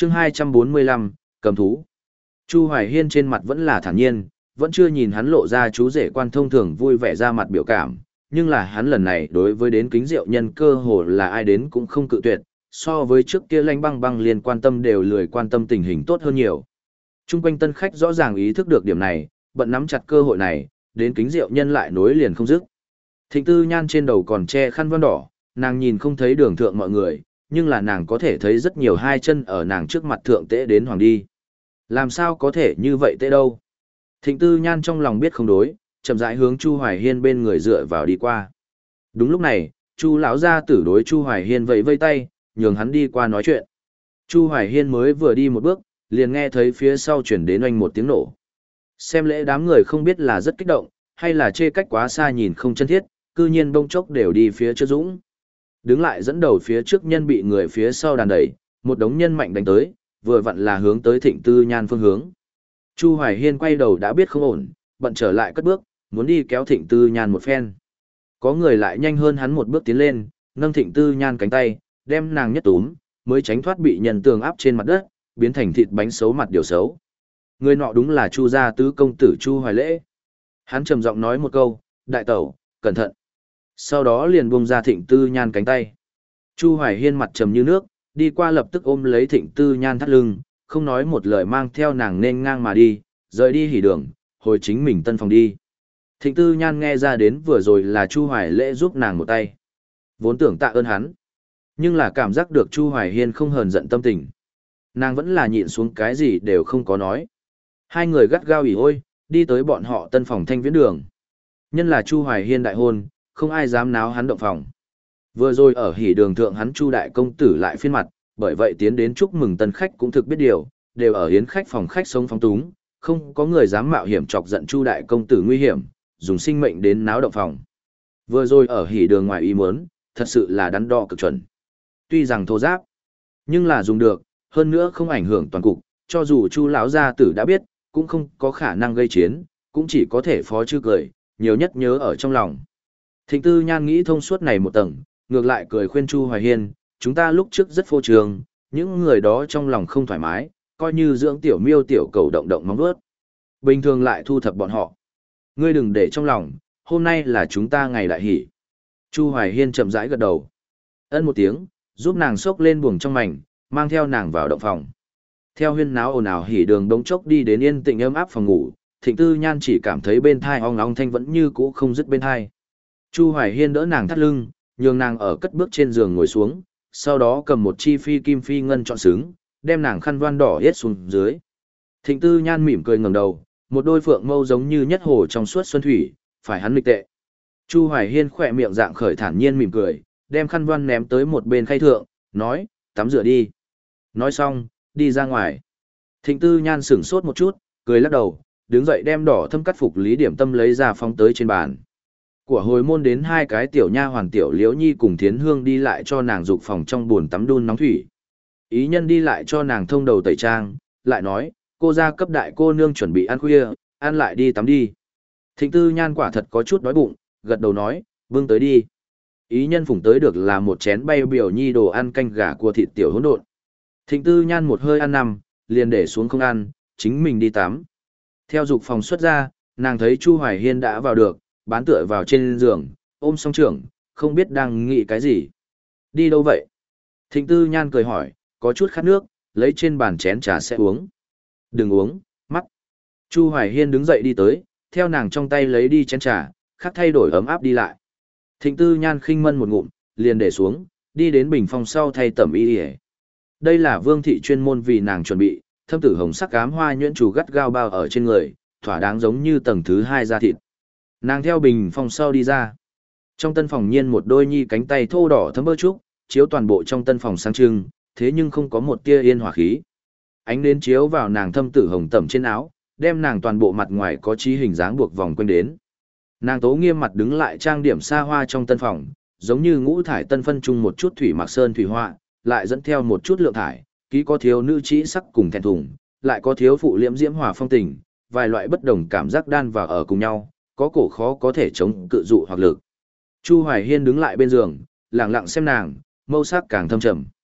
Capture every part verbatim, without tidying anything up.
chương hai trăm bốn mươi lăm, cầm thú. Chu Hoài Hiên trên mặt vẫn là thản nhiên, vẫn chưa nhìn hắn lộ ra chú rể quan thông thường vui vẻ ra mặt biểu cảm, nhưng là hắn lần này đối với đến kính rượu nhân cơ hồ là ai đến cũng không cự tuyệt, so với trước kia Lanh Băng Băng liền quan tâm đều lười quan tâm tình hình tốt hơn nhiều. Trung quanh tân khách rõ ràng ý thức được điểm này, bận nắm chặt cơ hội này, đến kính rượu nhân lại nối liền không dứt. Thịnh Tư Nhan trên đầu còn che khăn voan đỏ, nàng nhìn không thấy đường thượng mọi người, nhưng là nàng có thể thấy rất nhiều hai chân ở nàng trước mặt thượng tễ đến hoàng đi. Làm sao có thể như vậy tễ đâu? Thịnh Tư Nhan trong lòng biết không đối, chậm rãi hướng Chu Hoài Hiên bên người dựa vào đi qua. Đúng lúc này, Chu lão gia tử đối Chu Hoài Hiên vẫy vây tay, nhường hắn đi qua nói chuyện. Chu Hoài Hiên mới vừa đi một bước, liền nghe thấy phía sau chuyển đến oanh một tiếng nổ. Xem lễ đám người không biết là rất kích động, hay là chê cách quá xa nhìn không chân thiết, cư nhiên bông chốc đều đi phía trước dũng. Đứng lại dẫn đầu phía trước nhân bị người phía sau đàn đẩy, một đống nhân mạnh đánh tới, vừa vặn là hướng tới Thịnh Tư Nhan phương hướng. Chu Hoài Hiên quay đầu đã biết không ổn, bận trở lại cất bước, muốn đi kéo Thịnh Tư Nhan một phen. Có người lại nhanh hơn hắn một bước tiến lên, nâng Thịnh Tư Nhan cánh tay, đem nàng nhất túm, mới tránh thoát bị nhân tường áp trên mặt đất, biến thành thịt bánh xấu mặt điều xấu. Người nọ đúng là Chu gia tứ công tử Chu Hoài Lễ. Hắn trầm giọng nói một câu, đại tẩu, cẩn thận. Sau đó liền buông ra Thịnh Tư Nhan cánh tay. Chu Hoài Hiên mặt trầm như nước, đi qua lập tức ôm lấy Thịnh Tư Nhan thắt lưng, không nói một lời mang theo nàng nên ngang mà đi, rời đi hỉ đường, hồi chính mình tân phòng đi. Thịnh Tư Nhan nghe ra đến vừa rồi là Chu Hoài Lễ giúp nàng một tay. Vốn tưởng tạ ơn hắn, nhưng là cảm giác được Chu Hoài Hiên không hờn giận tâm tình. Nàng vẫn là nhịn xuống cái gì đều không có nói. Hai người gắt gao ỉ ôi, đi tới bọn họ tân phòng Thanh Viễn đường. Nhân là Chu Hoài Hiên đại hôn, không ai dám náo hắn động phòng. Vừa rồi ở hỉ đường thượng hắn Chu đại công tử lại phiên mặt, bởi vậy tiến đến chúc mừng tân khách cũng thực biết điều, đều ở hiến khách phòng khách sống phóng túng, không có người dám mạo hiểm chọc giận Chu đại công tử nguy hiểm, dùng sinh mệnh đến náo động phòng. Vừa rồi ở hỉ đường ngoài ý muốn, thật sự là đắn đo cực chuẩn. Tuy rằng thô giáp, nhưng là dùng được, hơn nữa không ảnh hưởng toàn cục, cho dù Chu lão gia tử đã biết, cũng không có khả năng gây chiến, cũng chỉ có thể phó chư cười, nhiều nhất nhớ ở trong lòng. Thịnh Tư Nhan nghĩ thông suốt này một tầng, ngược lại cười khuyên Chu Hoài Hiên, chúng ta lúc trước rất phô trương, những người đó trong lòng không thoải mái, coi như dưỡng tiểu miêu tiểu cầu động động móng vuốt. Bình thường lại thu thập bọn họ. Ngươi đừng để trong lòng, hôm nay là chúng ta ngày đại hỷ. Chu Hoài Hiên chậm rãi gật đầu. Ân một tiếng, giúp nàng xốc lên buồng trong mảnh, mang theo nàng vào động phòng. Theo huyên náo ồn ào hỉ đường đống chốc đi đến yên tĩnh ấm áp phòng ngủ, Thịnh Tư Nhan chỉ cảm thấy bên thai ong ong thanh vẫn như cũ không dứt bên thai. Chu Hoài Hiên đỡ nàng thắt lưng, nhường nàng ở cất bước trên giường ngồi xuống, sau đó cầm một chi phi kim phi ngân chọn xứng, đem nàng khăn voan đỏ yết xuống dưới. Thịnh Tư Nhan mỉm cười ngẩng đầu, một đôi phượng mâu giống như nhất hồ trong suốt xuân thủy, phải hắn nghịch tệ. Chu Hoài Hiên khỏe miệng dạng khởi thản nhiên mỉm cười, đem khăn voan ném tới một bên khay thượng, nói, tắm rửa đi. Nói xong, đi ra ngoài. Thịnh Tư Nhan sửng sốt một chút, cười lắc đầu, đứng dậy đem đỏ thâm cắt phục lý điểm tâm lấy ra phóng tới trên bàn. Của hồi môn đến hai cái tiểu nha hoàn tiểu Liễu Nhi cùng Thiến Hương đi lại cho nàng dục phòng trong bồn tắm đun nóng thủy. Ý nhân đi lại cho nàng thông đầu tẩy trang, lại nói, cô gia cấp đại cô nương chuẩn bị ăn khuya, ăn lại đi tắm đi. Thịnh Tư Nhan quả thật có chút đói bụng, gật đầu nói, vương tới đi. Ý nhân phủng tới được là một chén bay biểu nhi đồ ăn canh gà cua thịt tiểu hỗn độn. Thịnh Tư Nhan một hơi ăn nằm, liền để xuống không ăn, chính mình đi tắm. Theo dục phòng xuất ra, nàng thấy Chu Hoài Hiên đã vào được, bán tựa vào trên giường, ôm song trưởng, không biết đang nghĩ cái gì. Đi đâu vậy? Thịnh Tư Nhan cười hỏi, có chút khát nước, lấy trên bàn chén trà sẽ uống. Đừng uống, mắt. Chu Hoài Hiên đứng dậy đi tới, theo nàng trong tay lấy đi chén trà, khắc thay đổi ấm áp đi lại. Thịnh Tư Nhan khinh mân một ngụm, liền để xuống, đi đến bình phòng sau thay tẩm y y. Đây là Vương thị chuyên môn vì nàng chuẩn bị, thâm tử hồng sắc ám hoa nhuyễn chủ gắt gao bao ở trên người, thỏa đáng giống như tầng thứ hai da thịt. Nàng theo bình phòng sau đi ra. Trong tân phòng nhiên một đôi nhi cánh tay thô đỏ thấm bơ trúc, chiếu toàn bộ trong tân phòng sáng trưng, thế nhưng không có một tia yên hòa khí. Ánh nến chiếu vào nàng thâm tử hồng tẩm trên áo, đem nàng toàn bộ mặt ngoài có trí hình dáng buộc vòng quanh đến. Nàng tố nghiêm mặt đứng lại trang điểm xa hoa trong tân phòng, giống như ngũ thải tân phân chung một chút thủy mặc sơn thủy họa, lại dẫn theo một chút lượng thải, ký có thiếu nữ trí sắc cùng thẹn thùng, lại có thiếu phụ liễm diễm hòa phong tình, vài loại bất đồng cảm giác đan vào ở cùng nhau, có cổ khó có thể chống cự dụ hoặc lực. Chu Hoài Hiên đứng lại bên giường, lặng lặng xem nàng, mâu sắc càng thâm trầm.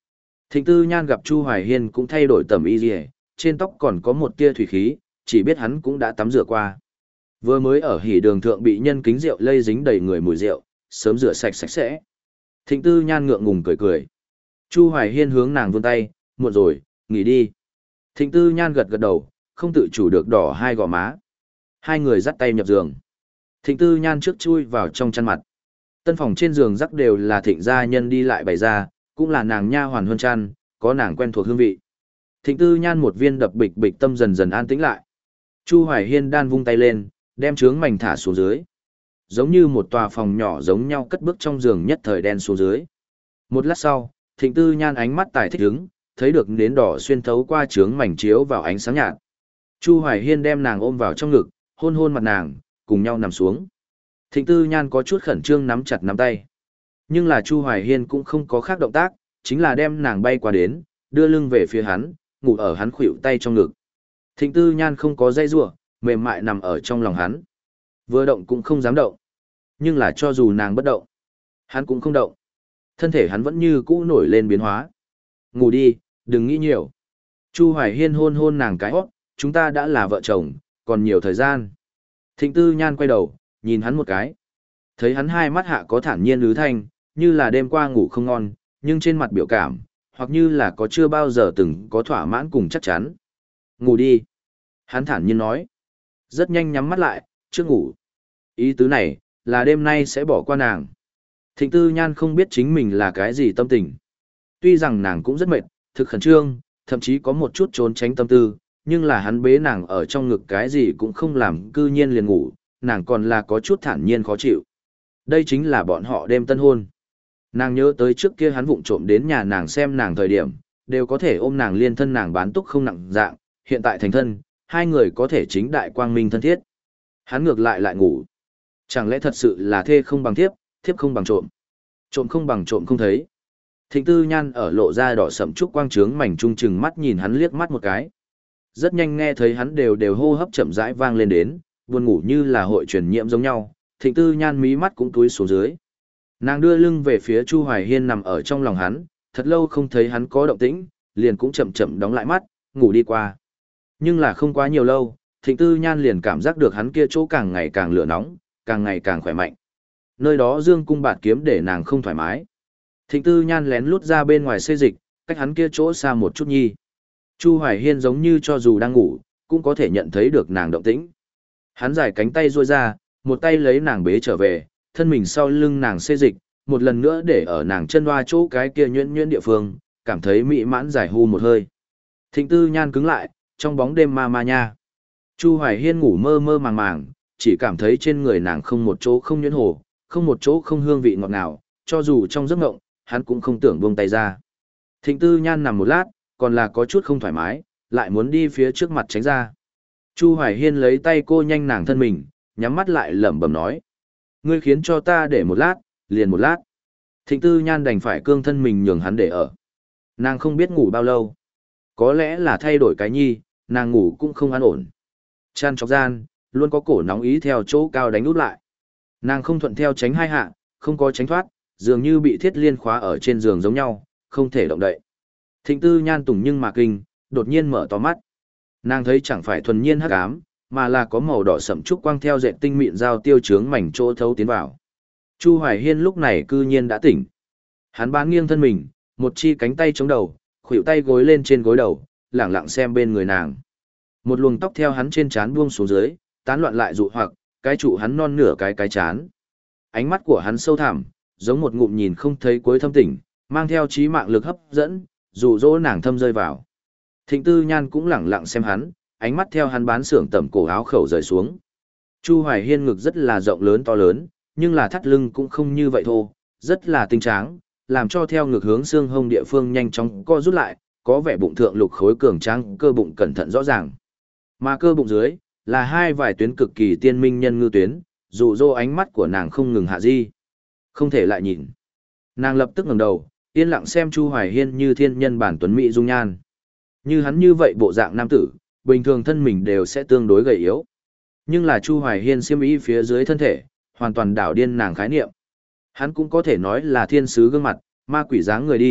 Thịnh Tư Nhan gặp Chu Hoài Hiên cũng thay đổi tẩm y liề, trên tóc còn có một tia thủy khí, chỉ biết hắn cũng đã tắm rửa qua. Vừa mới ở hỉ đường thượng bị nhân kính rượu lây dính đầy người mùi rượu, sớm rửa sạch sạch sẽ. Thịnh Tư Nhan ngượng ngùng cười cười. Chu Hoài Hiên hướng nàng vươn tay, muộn rồi, nghỉ đi. Thịnh Tư Nhan gật gật đầu, không tự chủ được đỏ hai gò má. Hai người dắt tay nhập giường. Thịnh Tư Nhan trước chui vào trong chăn mặt. Tân phòng trên giường rắc đều là thịnh gia nhân đi lại bày ra, cũng là nàng nha hoàn hơn chăn, có nàng quen thuộc hương vị. Thịnh Tư Nhan một viên đập bịch bịch tâm dần dần an tĩnh lại. Chu Hoài Hiên đan vung tay lên, đem trướng mảnh thả xuống dưới. Giống như một tòa phòng nhỏ giống nhau cất bước trong giường nhất thời đen xuống dưới. Một lát sau, Thịnh Tư Nhan ánh mắt tài thích hứng, thấy được nến đỏ xuyên thấu qua trướng mảnh chiếu vào ánh sáng nhạt. Chu Hoài Hiên đem nàng ôm vào trong ngực, hôn hôn mặt nàng, cùng nhau nằm xuống. Thịnh Tư Nhan có chút khẩn trương nắm chặt nắm tay. Nhưng là Chu Hoài Hiên cũng không có khác động tác, chính là đem nàng bay qua đến, đưa lưng về phía hắn, ngủ ở hắn khuỷu tay trong ngực. Thịnh Tư Nhan không có dây rủa, mềm mại nằm ở trong lòng hắn. Vừa động cũng không dám động. Nhưng là cho dù nàng bất động, hắn cũng không động. Thân thể hắn vẫn như cũ nổi lên biến hóa. Ngủ đi, đừng nghĩ nhiều. Chu Hoài Hiên hôn hôn nàng cái hót, chúng ta đã là vợ chồng, còn nhiều thời gian. Thịnh Tư Nhan quay đầu, nhìn hắn một cái. Thấy hắn hai mắt hạ có thản nhiên ứ thanh, như là đêm qua ngủ không ngon, nhưng trên mặt biểu cảm, hoặc như là có chưa bao giờ từng có thỏa mãn cùng chắc chắn. Ngủ đi. Hắn thản nhiên nói. Rất nhanh nhắm mắt lại, chưa ngủ. Ý tứ này, là đêm nay sẽ bỏ qua nàng. Thịnh Tư Nhan không biết chính mình là cái gì tâm tình. Tuy rằng nàng cũng rất mệt, thực khẩn trương, thậm chí có một chút trốn tránh tâm tư, nhưng là hắn bế nàng ở trong ngực cái gì cũng không làm, cư nhiên liền ngủ, nàng còn là có chút thản nhiên khó chịu. Đây chính là bọn họ đêm tân hôn. Nàng nhớ tới trước kia hắn vụng trộm đến nhà nàng xem nàng thời điểm, đều có thể ôm nàng liên thân nàng bán túc không nặng dạng, hiện tại thành thân, hai người có thể chính đại quang minh thân thiết. Hắn ngược lại lại ngủ. Chẳng lẽ thật sự là thê không bằng thiếp, thiếp không bằng trộm. Trộm không bằng trộm không thấy. Thịnh Tư Nhan ở lộ ra đỏ sậm trúc quang trướng mảnh trung chừng mắt nhìn hắn liếc mắt một cái. Rất nhanh nghe thấy hắn đều đều hô hấp chậm rãi vang lên đến, buồn ngủ như là hội truyền nhiễm giống nhau, Thịnh Tư Nhan mí mắt cũng túi xuống dưới. Nàng đưa lưng về phía Chu Hoài Hiên nằm ở trong lòng hắn, thật lâu không thấy hắn có động tĩnh, liền cũng chậm chậm đóng lại mắt, ngủ đi qua. Nhưng là không quá nhiều lâu, Thịnh Tư Nhan liền cảm giác được hắn kia chỗ càng ngày càng lửa nóng, càng ngày càng khỏe mạnh. Nơi đó dương cung bạt kiếm để nàng không thoải mái. Thịnh Tư Nhan lén lút ra bên ngoài xê dịch, cách hắn kia chỗ xa một chút nhi. Chu Hoài Hiên giống như cho dù đang ngủ, cũng có thể nhận thấy được nàng động tĩnh. Hắn giải cánh tay duỗi ra, một tay lấy nàng bế trở về, thân mình sau lưng nàng xê dịch, một lần nữa để ở nàng chân hoa chỗ cái kia nhuyễn nhuyễn địa phương, cảm thấy mỹ mãn giải hu một hơi. Thịnh Tư Nhan cứng lại, trong bóng đêm ma ma nha. Chu Hoài Hiên ngủ mơ mơ màng màng, chỉ cảm thấy trên người nàng không một chỗ không nhuyễn hồ, không một chỗ không hương vị ngọt ngào, cho dù trong giấc mộng, hắn cũng không tưởng buông tay ra. Thịnh Tư Nhan nằm một lát, còn là có chút không thoải mái, lại muốn đi phía trước mặt tránh ra. Chu Hoài Hiên lấy tay cô nhanh nàng thân mình, nhắm mắt lại lẩm bẩm nói. Ngươi khiến cho ta để một lát, liền một lát. Thịnh Tư Nhan đành phải cương thân mình nhường hắn để ở. Nàng không biết ngủ bao lâu. Có lẽ là thay đổi cái nhi, nàng ngủ cũng không an ổn. Chăn chọc gian, luôn có cổ nóng ý theo chỗ cao đánh út lại. Nàng không thuận theo tránh hai hạ, không có tránh thoát, dường như bị thiết liên khóa ở trên giường giống nhau, không thể động đậy. Thịnh Tư Nhan tùng nhưng mà kinh, đột nhiên mở to mắt. Nàng thấy chẳng phải thuần nhiên hắc ám, mà là có màu đỏ sẫm trúc quang theo dệt tinh mịn giao tiêu chướng mảnh chỗ thấu tiến vào. Chu Hoài Hiên lúc này cư nhiên đã tỉnh. Hắn bán nghiêng thân mình, một chi cánh tay chống đầu, khuỷu tay gối lên trên gối đầu, lẳng lặng xem bên người nàng. Một luồng tóc theo hắn trên trán buông xuống dưới, tán loạn lại dụ hoặc, cái trụ hắn non nửa cái cái chán. Ánh mắt của hắn sâu thẳm, giống một ngụm nhìn không thấy cuối thâm tỉnh, mang theo trí mạng lực hấp dẫn, dụ dỗ nàng thâm rơi vào. Thịnh Tư Nhan cũng lẳng lặng xem hắn, ánh mắt theo hắn bán sưởng tẩm cổ áo khẩu rời xuống. Chu Hoài Hiên ngực rất là rộng lớn to lớn, nhưng là thắt lưng cũng không như vậy thô, rất là tinh tráng, làm cho theo ngực hướng xương hông địa phương nhanh chóng co rút lại, có vẻ bụng thượng lục khối cường tráng, cơ bụng cẩn thận rõ ràng. Mà cơ bụng dưới là hai vài tuyến cực kỳ tiên minh nhân ngư tuyến, dụ dỗ ánh mắt của nàng không ngừng hạ di. Không thể lại nhìn. Nàng lập tức ngẩng đầu, yên lặng xem Chu Hoài Hiên như thiên nhân bản tuấn mỹ dung nhan. Như hắn như vậy bộ dạng nam tử, bình thường thân mình đều sẽ tương đối gầy yếu. Nhưng là Chu Hoài Hiên xiêm y phía dưới thân thể, hoàn toàn đảo điên nàng khái niệm. Hắn cũng có thể nói là thiên sứ gương mặt, ma quỷ dáng người đi,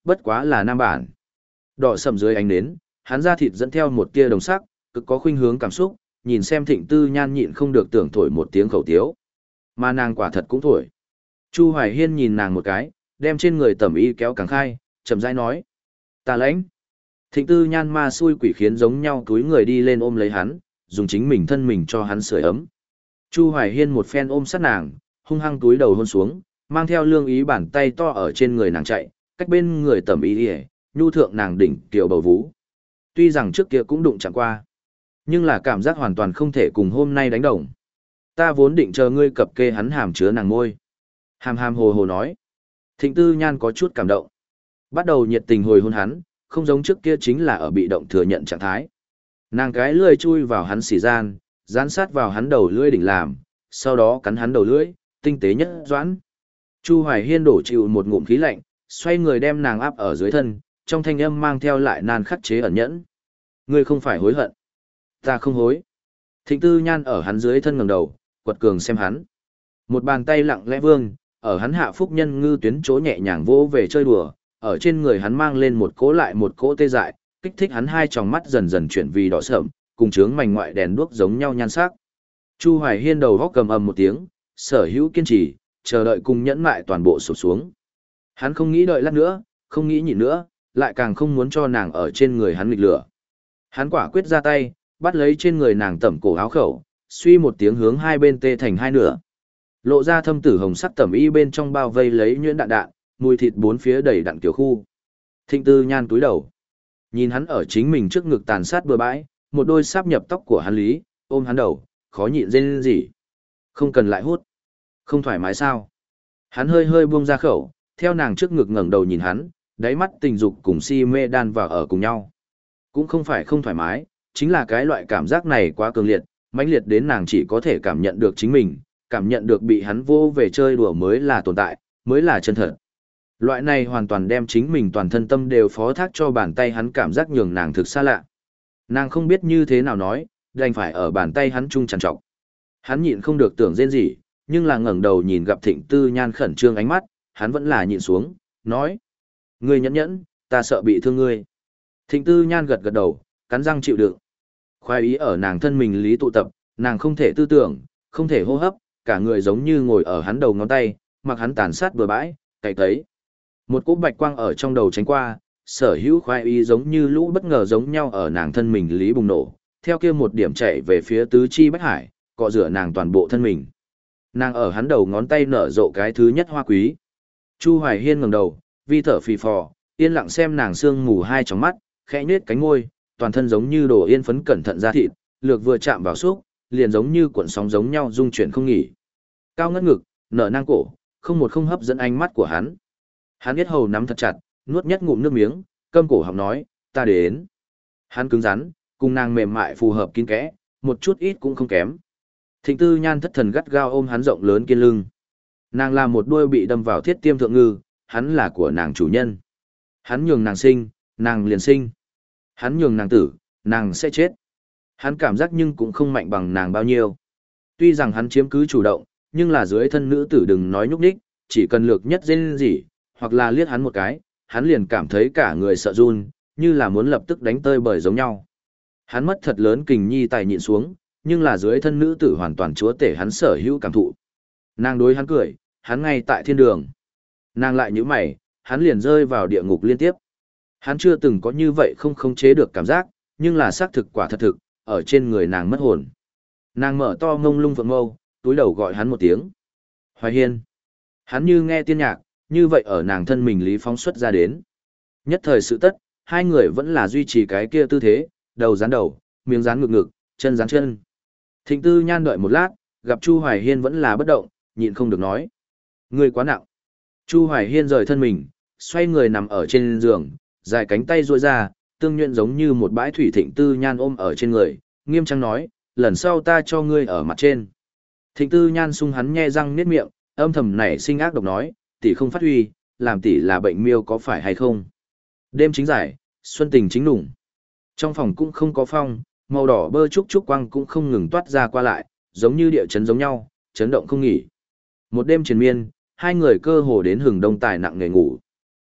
bất quá là nam bản. Đỏ sầm dưới ánh nến, hắn da thịt dẫn theo một tia đồng sắc, cực có khuynh hướng cảm xúc, nhìn xem Thịnh Tư Nhan nhịn không được tưởng thổi một tiếng khẩu tiếu. Mà nàng quả thật cũng thổi. Chu Hoài Hiên nhìn nàng một cái, đem trên người tẩm y kéo càng khai, chậm rãi nói: "Ta lãnh." Thịnh Tư Nhan ma xui quỷ khiến giống nhau túi người đi lên ôm lấy hắn, dùng chính mình thân mình cho hắn sưởi ấm. Chu Hoài Hiên một phen ôm sát nàng, hung hăng túi đầu hôn xuống, mang theo lương ý bàn tay to ở trên người nàng chạy, cách bên người tẩm y ỉa, nhu thượng nàng đỉnh kiều bầu vú. Tuy rằng trước kia cũng đụng chẳng qua, nhưng là cảm giác hoàn toàn không thể cùng hôm nay đánh đồng. Ta vốn định chờ ngươi cập kê hắn hàm chứa nàng môi. Hàm hàm hồ hồ nói. Thịnh Tư Nhan có chút cảm động. Bắt đầu nhiệt tình hồi hôn hắn, không giống trước kia chính là ở bị động thừa nhận trạng thái. Nàng cái lưỡi chui vào hắn xỉ gian, dán sát vào hắn đầu lưỡi đỉnh làm, sau đó cắn hắn đầu lưỡi, tinh tế nhất doãn. Chu Hoài Hiên đổ chịu một ngụm khí lạnh, xoay người đem nàng áp ở dưới thân, trong thanh âm mang theo lại nan khắc chế ẩn nhẫn. Ngươi không phải hối hận. Ta không hối. Thịnh Tư Nhan ở hắn dưới thân ngẩng đầu, quật cường xem hắn. Một bàn tay lặng lẽ vương, ở hắn hạ phúc nhân ngư tuyến chỗ nhẹ nhàng vỗ về chơi đùa, ở trên người hắn mang lên một cỗ lại một cỗ tê dại, kích thích hắn hai tròng mắt dần dần chuyển vì đỏ sợm, cùng chướng mảnh ngoại đèn đuốc giống nhau nhan sắc. Chu Hoài Hiên đầu góc cầm ầm một tiếng, sở hữu kiên trì, chờ đợi cùng nhẫn mại toàn bộ sụp xuống. Hắn không nghĩ đợi lát nữa, không nghĩ nhịn nữa, lại càng không muốn cho nàng ở trên người hắn nghịch lửa. Hắn quả quyết ra tay, bắt lấy trên người nàng tẩm cổ áo khẩu, suy một tiếng hướng hai bên tê thành hai nửa. Lộ ra thâm tử hồng sắc tẩm y bên trong bao vây lấy nhuyễn đạn đạn, mùi thịt bốn phía đầy đặn kiểu khu. Thịnh Tư Nhan túi đầu, nhìn hắn ở chính mình trước ngực tàn sát bừa bãi, một đôi sáp nhập tóc của hắn lý, ôm hắn đầu, khó nhịn rên rỉ. Không cần lại hút. Không thoải mái sao? Hắn hơi hơi buông ra khẩu, theo nàng trước ngực ngẩng đầu nhìn hắn, đáy mắt tình dục cùng si mê đan vào ở cùng nhau. Cũng không phải không thoải mái, chính là cái loại cảm giác này quá cường liệt, mãnh liệt đến nàng chỉ có thể cảm nhận được chính mình, cảm nhận được bị hắn vô về chơi đùa mới là tồn tại, mới là chân thật. Loại này hoàn toàn đem chính mình toàn thân tâm đều phó thác cho bàn tay hắn, cảm giác nhường nàng thực xa lạ. Nàng không biết như thế nào nói, đành phải ở bàn tay hắn chung trằn trọc. Hắn nhịn không được tưởng rên gì, nhưng là ngẩng đầu nhìn gặp Thịnh Tư Nhan khẩn trương ánh mắt, hắn vẫn là nhịn xuống, nói: "Ngươi nhẫn nhẫn, ta sợ bị thương ngươi." Thịnh Tư Nhan gật gật đầu, cắn răng chịu đựng. Khoái ý ở nàng thân mình lý tụ tập, nàng không thể tư tưởng, không thể hô hấp, cả người giống như ngồi ở hắn đầu ngón tay, mặc hắn tàn sát bừa bãi, cày cấy. Một cỗ bạch quang ở trong đầu tránh qua, sở hữu khoái ý giống như lũ bất ngờ giống nhau ở nàng thân mình lý bùng nổ, theo kia một điểm chạy về phía tứ chi bách hải, cọ rửa nàng toàn bộ thân mình. Nàng ở hắn đầu ngón tay nở rộ cái thứ nhất hoa quý. Chu Hoài Hiên ngẩng đầu, vi thở phì phò, yên lặng xem nàng sương mù hai tròng mắt, khẽ nhếch cánh môi, toàn thân giống như đồ yên phấn cẩn thận ra thịt, lược vừa chạm vào xúc, liền giống như cuộn sóng giống nhau rung chuyển không nghỉ. Cao ngất ngực, nở nang cổ, không một không hấp dẫn ánh mắt của hắn. Hắn biết hầu nắm thật chặt, nuốt nhất ngụm nước miếng, câm cổ họng nói: "Ta đến." Hắn cứng rắn, cùng nàng mềm mại phù hợp kín kẽ, một chút ít cũng không kém. Thịnh Tư Nhan thất thần gắt gao ôm hắn rộng lớn kiên lưng. Nàng là một đuôi bị đâm vào thiết tiêm thượng ngư, hắn là của nàng chủ nhân. Hắn nhường nàng sinh, nàng liền sinh. Hắn nhường nàng tử, nàng sẽ chết. Hắn cảm giác nhưng cũng không mạnh bằng nàng bao nhiêu. Tuy rằng hắn chiếm cứ chủ động, nhưng là dưới thân nữ tử đừng nói nhúc nhích, chỉ cần lược nhất rên rỉ, hoặc là liếc hắn một cái, hắn liền cảm thấy cả người sợ run, như là muốn lập tức đánh tơi bời giống nhau. Hắn mất thật lớn kình nhi tài nhịn xuống, nhưng là dưới thân nữ tử hoàn toàn chúa tể hắn sở hữu cảm thụ. Nàng đối hắn cười, hắn ngay tại thiên đường. Nàng lại nhíu mày, hắn liền rơi vào địa ngục liên tiếp. Hắn chưa từng có như vậy không khống chế được cảm giác, nhưng là xác thực quả thật thực, ở trên người nàng mất hồn. Nàng mở to ngông lung phượng mâu, túi đầu gọi hắn một tiếng. Hoài Hiên. Hắn như nghe tiên nhạc, như vậy ở nàng thân mình lý phóng xuất ra đến. Nhất thời sự tất, hai người vẫn là duy trì cái kia tư thế, đầu dán đầu, miếng dán ngực ngực, chân dán chân. Thịnh Tư Nhan đợi một lát, gặp Chu Hoài Hiên vẫn là bất động, nhịn không được nói: "Ngươi quá nặng." Chu Hoài Hiên rời thân mình, xoay người nằm ở trên giường, dài cánh tay duỗi ra, tương nhuyễn giống như một bãi thủy. Thịnh Tư Nhan ôm ở trên người, nghiêm trang nói: "Lần sau ta cho ngươi ở mặt trên." Thịnh Tư Nhan sung hắn nhe răng niết miệng, âm thầm nảy sinh ác độc nói: "Tỷ không phát huy, làm tỷ là bệnh miêu có phải hay không?" Đêm chính giải, xuân tình chính đủng. Trong phòng cũng không có phong, màu đỏ bơ trúc trúc quang cũng không ngừng toát ra qua lại, giống như địa chấn giống nhau, chấn động không nghỉ. Một đêm triền miên, hai người cơ hồ đến hừng đông tài nặng nghề ngủ.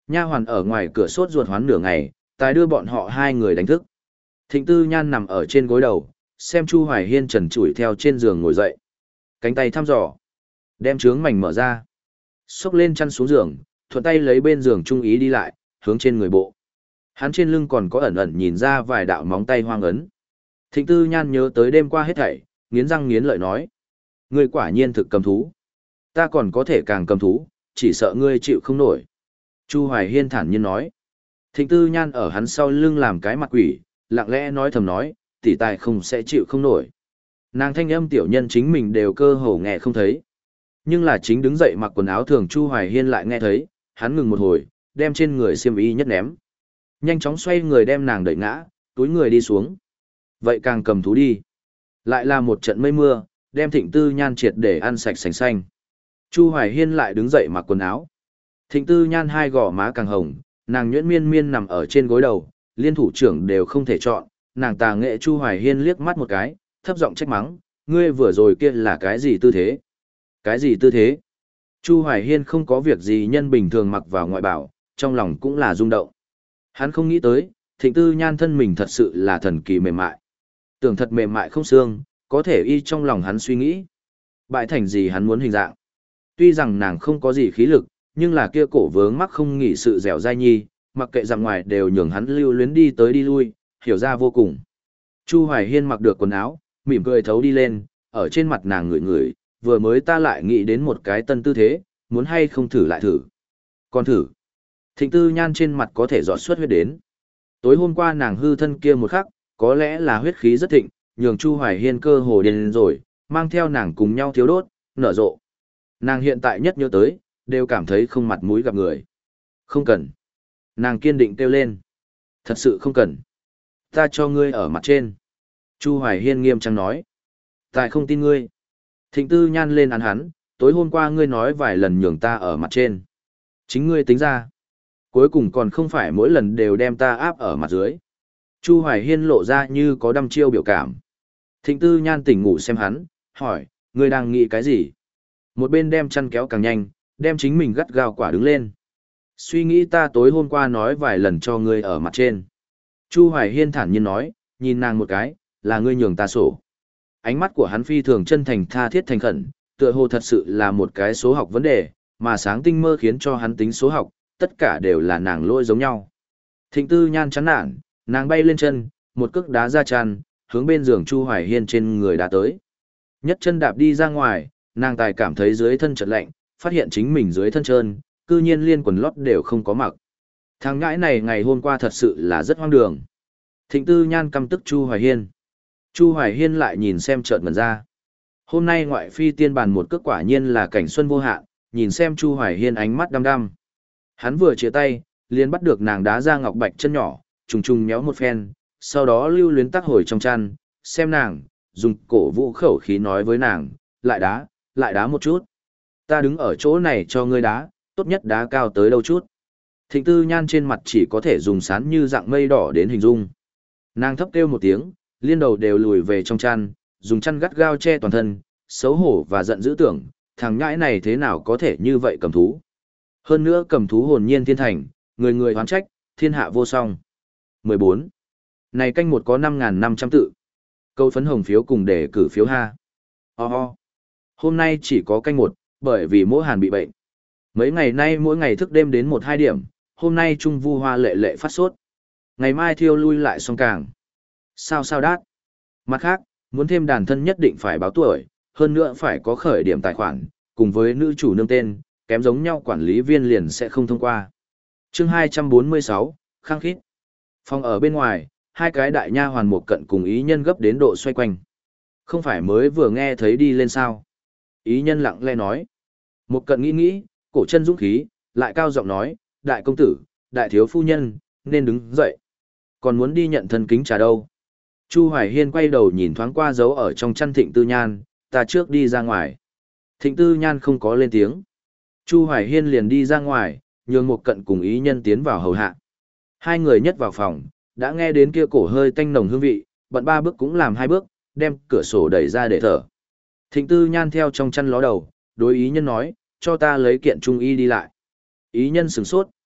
Nha hoàn ở ngoài cửa sốt ruột hoán nửa ngày, tài đưa bọn họ hai người đánh thức. Thịnh Tư Nhan nằm ở trên gối đầu, xem Chu Hoài Hiên trần trụi theo trên giường ngồi dậy. Cánh tay thăm dò, đem trướng mảnh mở ra. Xốc lên chăn xuống giường, thuận tay lấy bên giường trung ý đi lại, hướng trên người bộ. Hắn trên lưng còn có ẩn ẩn nhìn ra vài đạo móng tay hoang ấn. Thịnh Tư Nhan nhớ tới đêm qua hết thảy, nghiến răng nghiến lợi nói. Ngươi quả nhiên thực cầm thú. Ta còn có thể càng cầm thú, chỉ sợ ngươi chịu không nổi. Chu Hoài Hiên thản nhiên nói. Thịnh Tư Nhan ở hắn sau lưng làm cái mặt quỷ, lặng lẽ nói thầm nói, tỷ tài không sẽ chịu không nổi. Nàng thanh âm tiểu nhân chính mình đều cơ hồ nghe không thấy. Nhưng là chính đứng dậy mặc quần áo thường Chu Hoài Hiên lại nghe thấy, hắn ngừng một hồi, đem trên người xiêm y nhất ném. Nhanh chóng xoay người đem nàng đẩy ngã, túi người đi xuống. Vậy càng cầm thú đi. Lại là một trận mây mưa, đem Thịnh Tư Nhan triệt để ăn sạch sành xanh. Chu Hoài Hiên lại đứng dậy mặc quần áo. Thịnh Tư Nhan hai gò má càng hồng, nàng nhuyễn miên miên nằm ở trên gối đầu, liên thủ trưởng đều không thể chọn, nàng tà nghệ Chu Hoài Hiên liếc mắt một cái, thấp giọng trách mắng, ngươi vừa rồi kia là cái gì tư thế? Cái gì tư thế? Chu Hoài Hiên không có việc gì nhân bình thường mặc vào ngoại bảo, trong lòng cũng là rung động. Hắn không nghĩ tới, Thịnh Tư Nhan thân mình thật sự là thần kỳ mềm mại. Tưởng thật mềm mại không xương, có thể y trong lòng hắn suy nghĩ. Bại thành gì hắn muốn hình dạng. Tuy rằng nàng không có gì khí lực, nhưng là kia cổ vướng mắc không nghỉ sự dẻo dai nhi, mặc kệ rằng ngoài đều nhường hắn lưu luyến đi tới đi lui, hiểu ra vô cùng. Chu Hoài Hiên mặc được quần áo, mỉm cười thấu đi lên, ở trên mặt nàng ngửi ngửi, vừa mới ta lại nghĩ đến một cái tân tư thế, muốn hay không thử lại thử. Còn thử. Thịnh Tư Nhan trên mặt có thể giọt xuất huyết đến. Tối hôm qua nàng hư thân kia một khắc, có lẽ là huyết khí rất thịnh, nhường Chu Hoài Hiên cơ hồ điên rồi, mang theo nàng cùng nhau thiếu đốt, nở rộ. Nàng hiện tại nhất nhớ tới, đều cảm thấy không mặt mũi gặp người. Không cần. Nàng kiên định kêu lên. Thật sự không cần. Ta cho ngươi ở mặt trên. Chu Hoài Hiên nghiêm trang nói. Tại không tin ngươi. Thịnh Tư Nhan lên án hắn, tối hôm qua ngươi nói vài lần nhường ta ở mặt trên. Chính ngươi tính ra. Cuối cùng còn không phải mỗi lần đều đem ta áp ở mặt dưới. Chu Hoài Hiên lộ ra như có đăm chiêu biểu cảm. Thịnh Tư Nhan tỉnh ngủ xem hắn, hỏi, ngươi đang nghĩ cái gì? Một bên đem chăn kéo càng nhanh, đem chính mình gắt gao quả đứng lên. Suy nghĩ ta tối hôm qua nói vài lần cho ngươi ở mặt trên. Chu Hoài Hiên thản nhiên nói, nhìn nàng một cái, là ngươi nhường ta sổ. Ánh mắt của hắn phi thường chân thành tha thiết thành khẩn, tựa hồ thật sự là một cái số học vấn đề, mà sáng tinh mơ khiến cho hắn tính số học, tất cả đều là nàng lỗi giống nhau. Thịnh Tư Nhan chán nản, nàng bay lên chân, một cước đá ra tràn, hướng bên giường Chu Hoài Hiên trên người đá tới. Nhất chân đạp đi ra ngoài, nàng tài cảm thấy dưới thân chợt lạnh, phát hiện chính mình dưới thân trơn, cư nhiên liên quần lót đều không có mặc. Thằng ngãi này ngày hôm qua thật sự là rất hoang đường. Thịnh Tư Nhan căm tức Chu Hoài Hiên. Chu Hoài Hiên lại nhìn xem chợt ngẩn ra. Hôm nay ngoại phi tiên bàn một cước quả nhiên là cảnh xuân vô hạn, nhìn xem Chu Hoài Hiên ánh mắt đăm đăm. Hắn vừa chia tay, liền bắt được nàng đá ra ngọc bạch chân nhỏ, trùng trùng méo một phen, sau đó lưu luyến tắc hồi trong chăn, xem nàng, dùng cổ vũ khẩu khí nói với nàng, lại đá, lại đá một chút. Ta đứng ở chỗ này cho ngươi đá, tốt nhất đá cao tới đâu chút. Thịnh Tư Nhan trên mặt chỉ có thể dùng sán như dạng mây đỏ đến hình dung. Nàng thấp kêu một tiếng, liên đầu đều lùi về trong chăn, dùng chăn gắt gao che toàn thân, xấu hổ và giận dữ tưởng, thằng nhãi này thế nào có thể như vậy cầm thú. Hơn nữa cầm thú hồn nhiên thiên thành, người người hoán trách, thiên hạ vô song. mười bốn. Này canh một có năm nghìn năm trăm tự. Câu phấn hồng phiếu cùng để cử phiếu ha. Ho ho. Hôm nay chỉ có canh một, bởi vì mỗi hàn bị bệnh. Mấy ngày nay mỗi ngày thức đêm đến một hai điểm, hôm nay Trung Vu Hoa lệ lệ phát sốt. Ngày mai thiêu lui lại xong càng. Sao sao đát. Mặt khác, muốn thêm đàn thân nhất định phải báo tuổi, hơn nữa phải có khởi điểm tài khoản, cùng với nữ chủ nương tên, kém giống nhau quản lý viên liền sẽ không thông qua. Chương hai trăm bốn mươi sáu, khăng khít. Phòng ở bên ngoài, hai cái đại nha hoàn một cận cùng ý nhân gấp đến độ xoay quanh. Không phải mới vừa nghe thấy đi lên sao. Ý nhân lặng lẽ nói. Một cận nghĩ nghĩ, cổ chân dũng khí, lại cao giọng nói, đại công tử, đại thiếu phu nhân, nên đứng dậy. Còn muốn đi nhận thân kính trà đâu. Chu Hoài Hiên quay đầu nhìn thoáng qua dấu ở trong chăn Thịnh Tư Nhan, ta trước đi ra ngoài. Thịnh Tư Nhan không có lên tiếng. Chu Hoài Hiên liền đi ra ngoài, nhường một cận cùng ý nhân tiến vào hầu hạ. Hai người nhất vào phòng, đã nghe đến kia cổ hơi tanh nồng hương vị, bận ba bước cũng làm hai bước, đem cửa sổ đẩy ra để thở. Thịnh Tư Nhan theo trong chăn ló đầu, đối ý nhân nói, cho ta lấy kiện trung y đi lại. Ý nhân sửng sốt,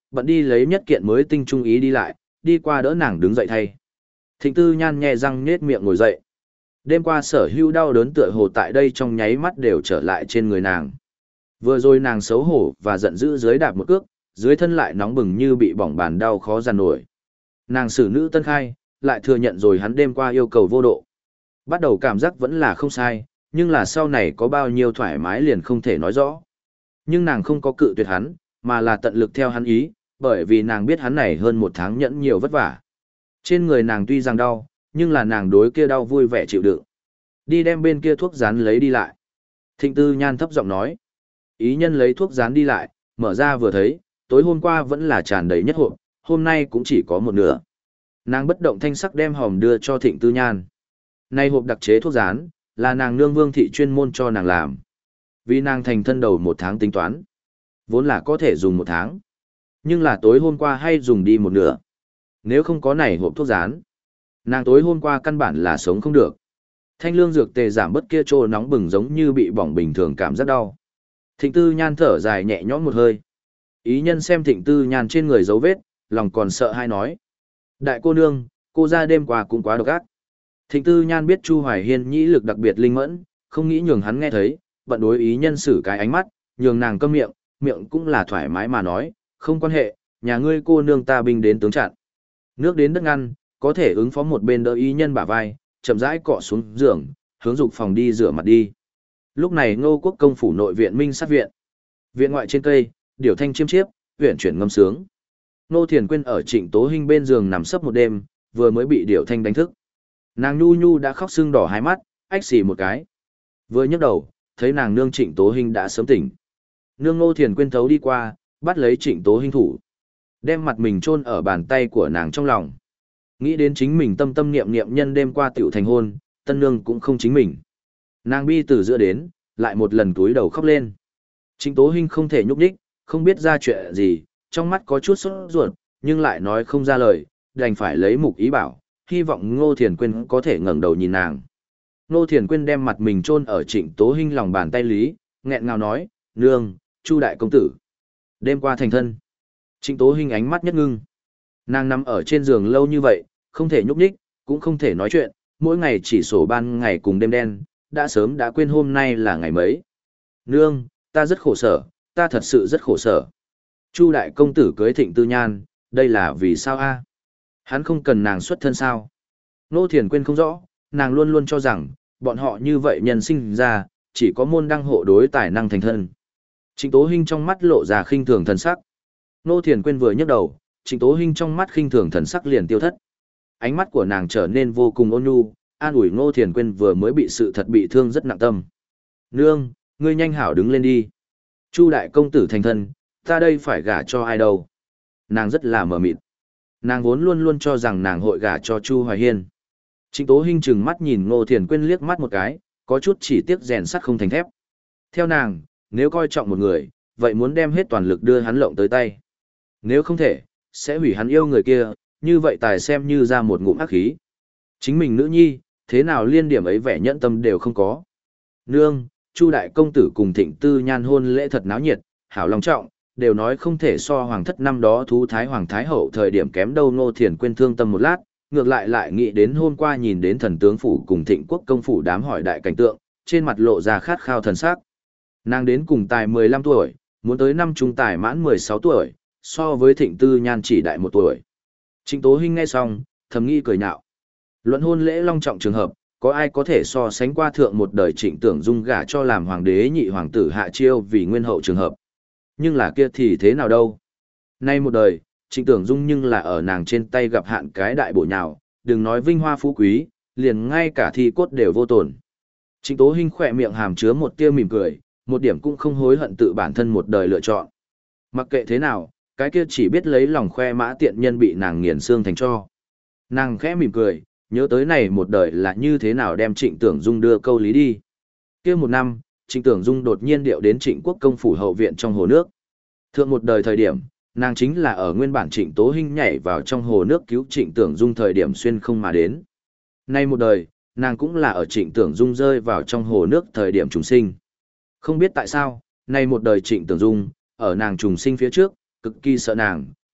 bận đi lấy nhất kiện mới tinh trung ý đi lại, đi qua đỡ nàng đứng dậy thay. Thịnh Tư Nhan nhẹ răng nhếch miệng ngồi dậy. Đêm qua sở hữu đau đớn tựa hồ tại đây trong nháy mắt đều trở lại trên người nàng. Vừa rồi nàng xấu hổ và giận dữ dưới đạp một cước, dưới thân lại nóng bừng như bị bỏng bàn đau khó dằn nổi. Nàng xử nữ tân khai, lại thừa nhận rồi hắn đêm qua yêu cầu vô độ. Bắt đầu cảm giác vẫn là không sai, nhưng là sau này có bao nhiêu thoải mái liền không thể nói rõ. Nhưng nàng không có cự tuyệt hắn, mà là tận lực theo hắn ý, bởi vì nàng biết hắn này hơn một tháng nhẫn nhiều vất vả. Trên người nàng tuy rằng đau, nhưng là nàng đối kia đau vui vẻ chịu đựng. Đi đem bên kia thuốc dán lấy đi lại. Thịnh Tư Nhan thấp giọng nói. Ý nhân lấy thuốc dán đi lại, mở ra vừa thấy, tối hôm qua vẫn là tràn đầy nhất hộp, hôm nay cũng chỉ có một nửa. Nàng bất động thanh sắc đem hòm đưa cho Thịnh Tư Nhan. Nay hộp đặc chế thuốc dán, là nàng nương Vương thị chuyên môn cho nàng làm. Vì nàng thành thân đầu một tháng tính toán. Vốn là có thể dùng một tháng. Nhưng là tối hôm qua hay dùng đi một nửa. Nếu không có này hộp thuốc dán, nàng tối hôm qua căn bản là sống không được. Thanh lương dược tề giảm bớt kia trô nóng bừng giống như bị bỏng bình thường cảm giác đau. Thịnh Tư Nhan thở dài nhẹ nhõm một hơi. Ý nhân xem Thịnh Tư Nhan trên người dấu vết, lòng còn sợ hay nói. Đại cô nương, cô ra đêm qua cũng quá độc ác. Thịnh Tư Nhan biết Chu Hoài Hiên nhĩ lực đặc biệt linh mẫn, không nghĩ nhường hắn nghe thấy, bận đối ý nhân xử cái ánh mắt, nhường nàng câm miệng, miệng cũng là thoải mái mà nói, không quan hệ, nhà ngươi cô nương ta binh đến tướng chặn. Nước đến đất ngăn, có thể ứng phó một bên đỡ ý nhân bả vai, chậm rãi cọ xuống giường, hướng dục phòng đi rửa mặt đi. Lúc này Ngô Quốc công phủ nội viện Minh sát viện. Viện ngoại trên cây, điểu thanh chiêm chiếp, uyển chuyển ngâm sướng. Nô Thiền Quyên ở Trịnh Tố Hinh bên giường nằm sấp một đêm, vừa mới bị điểu thanh đánh thức. Nàng nhu nhu đã khóc sưng đỏ hai mắt, ách xì một cái. Vừa nhấc đầu, thấy nàng nương Trịnh Tố Hinh đã sớm tỉnh. Nương Nô Thiền Quyên thấu đi qua, bắt lấy Trịnh Tố Hinh thủ, đem mặt mình chôn ở bàn tay của nàng trong lòng. Nghĩ đến chính mình tâm tâm niệm niệm nhân đêm qua tiểu thành hôn, tân nương cũng không chính mình. Nàng bi từ giữa đến, lại một lần túi đầu khóc lên. Trịnh Tố Hinh không thể nhúc nhích, không biết ra chuyện gì, trong mắt có chút sốt ruột, nhưng lại nói không ra lời, đành phải lấy mục ý bảo, hy vọng Ngô Thiền Quyên có thể ngẩng đầu nhìn nàng. Ngô Thiền Quyên đem mặt mình chôn ở Trịnh Tố Hinh lòng bàn tay lý, nghẹn ngào nói, nương, Chu đại công tử. Đêm qua thành thân. Trịnh Tố Hinh ánh mắt nhất ngưng. Nàng nằm ở trên giường lâu như vậy, không thể nhúc nhích, cũng không thể nói chuyện, mỗi ngày chỉ sổ ban ngày cùng đêm đen, đã sớm đã quên hôm nay là ngày mấy. Nương, ta rất khổ sở, ta thật sự rất khổ sở. Chu đại công tử cưới Thịnh Tư Nhan, đây là vì sao a? Hắn không cần nàng xuất thân sao? Nô Thiền Quyên không rõ, nàng luôn luôn cho rằng, bọn họ như vậy nhân sinh ra, chỉ có môn đăng hộ đối tài năng thành thân. Trịnh Tố Hinh trong mắt lộ ra khinh thường thần sắc. Nô Thiền Quyên vừa nhấc đầu, Trịnh Tố Hinh trong mắt khinh thường thần sắc liền tiêu thất. Ánh mắt của nàng trở nên vô cùng ôn nhu, an ủi Nô Thiền Quyên vừa mới bị sự thật bị thương rất nặng tâm. Nương, ngươi nhanh hảo đứng lên đi. Chu đại công tử thành thân, ta đây phải gả cho ai đâu? Nàng rất là mờ mịt. Nàng vốn luôn luôn cho rằng nàng hội gả cho Chu Hoài Hiên. Trịnh Tố Hinh trừng mắt nhìn Ngô Thiền Quyên liếc mắt một cái, có chút chỉ tiếc rèn sắt không thành thép. Theo nàng, nếu coi trọng một người, vậy muốn đem hết toàn lực đưa hắn lộng tới tay. Nếu không thể, sẽ hủy hắn yêu người kia, như vậy tài xem như ra một ngụm ác khí. Chính mình nữ nhi, thế nào liên điểm ấy vẻ nhẫn tâm đều không có. Nương, Chu đại công tử cùng Thịnh Tư Nhan hôn lễ thật náo nhiệt, hảo long trọng, đều nói không thể so hoàng thất năm đó thú thái hoàng thái hậu thời điểm kém đâu. Ngô Thiền Quyên thương tâm một lát, ngược lại lại nghĩ đến hôm qua nhìn đến thần tướng phủ cùng Thịnh quốc công phủ đám hỏi đại cảnh tượng, trên mặt lộ ra khát khao thần sắc. Nàng đến cùng tài mười lăm tuổi, muốn tới năm trung tài mãn mười sáu tuổi, so với Thịnh Tư Nhan chỉ đại một tuổi. Trịnh Tố Hinh nghe xong, thầm nghĩ cười nhạo. Luận hôn lễ long trọng trường hợp, có ai có thể so sánh qua thượng một đời Trịnh Tưởng Dung gả cho làm hoàng đế nhị hoàng tử Hạ Chiêu vì nguyên hậu trường hợp. Nhưng là kia thì thế nào đâu? Nay một đời, Trịnh Tưởng Dung nhưng là ở nàng trên tay gặp hạn cái đại bổ nhào, đừng nói vinh hoa phú quý, liền ngay cả thi cốt đều vô tổn. Trịnh Tố Hinh khỏe miệng hàm chứa một tia mỉm cười, một điểm cũng không hối hận tự bản thân một đời lựa chọn. Mặc kệ thế nào, cái kia chỉ biết lấy lòng khoe mã tiện nhân bị nàng nghiền xương thành cho. Nàng khẽ mỉm cười, nhớ tới này một đời là như thế nào đem Trịnh Tưởng Dung đưa câu lý đi. Kia một năm, Trịnh Tưởng Dung đột nhiên điệu đến Trịnh quốc công phủ hậu viện trong hồ nước. Thượng một đời thời điểm, nàng chính là ở nguyên bản Trịnh Tố Hinh nhảy vào trong hồ nước cứu Trịnh Tưởng Dung thời điểm xuyên không mà đến. Nay một đời, nàng cũng là ở Trịnh Tưởng Dung rơi vào trong hồ nước thời điểm trùng sinh. Không biết tại sao, nay một đời Trịnh Tưởng Dung, ở nàng trùng sinh phía trước, cực kỳ sợ nàng,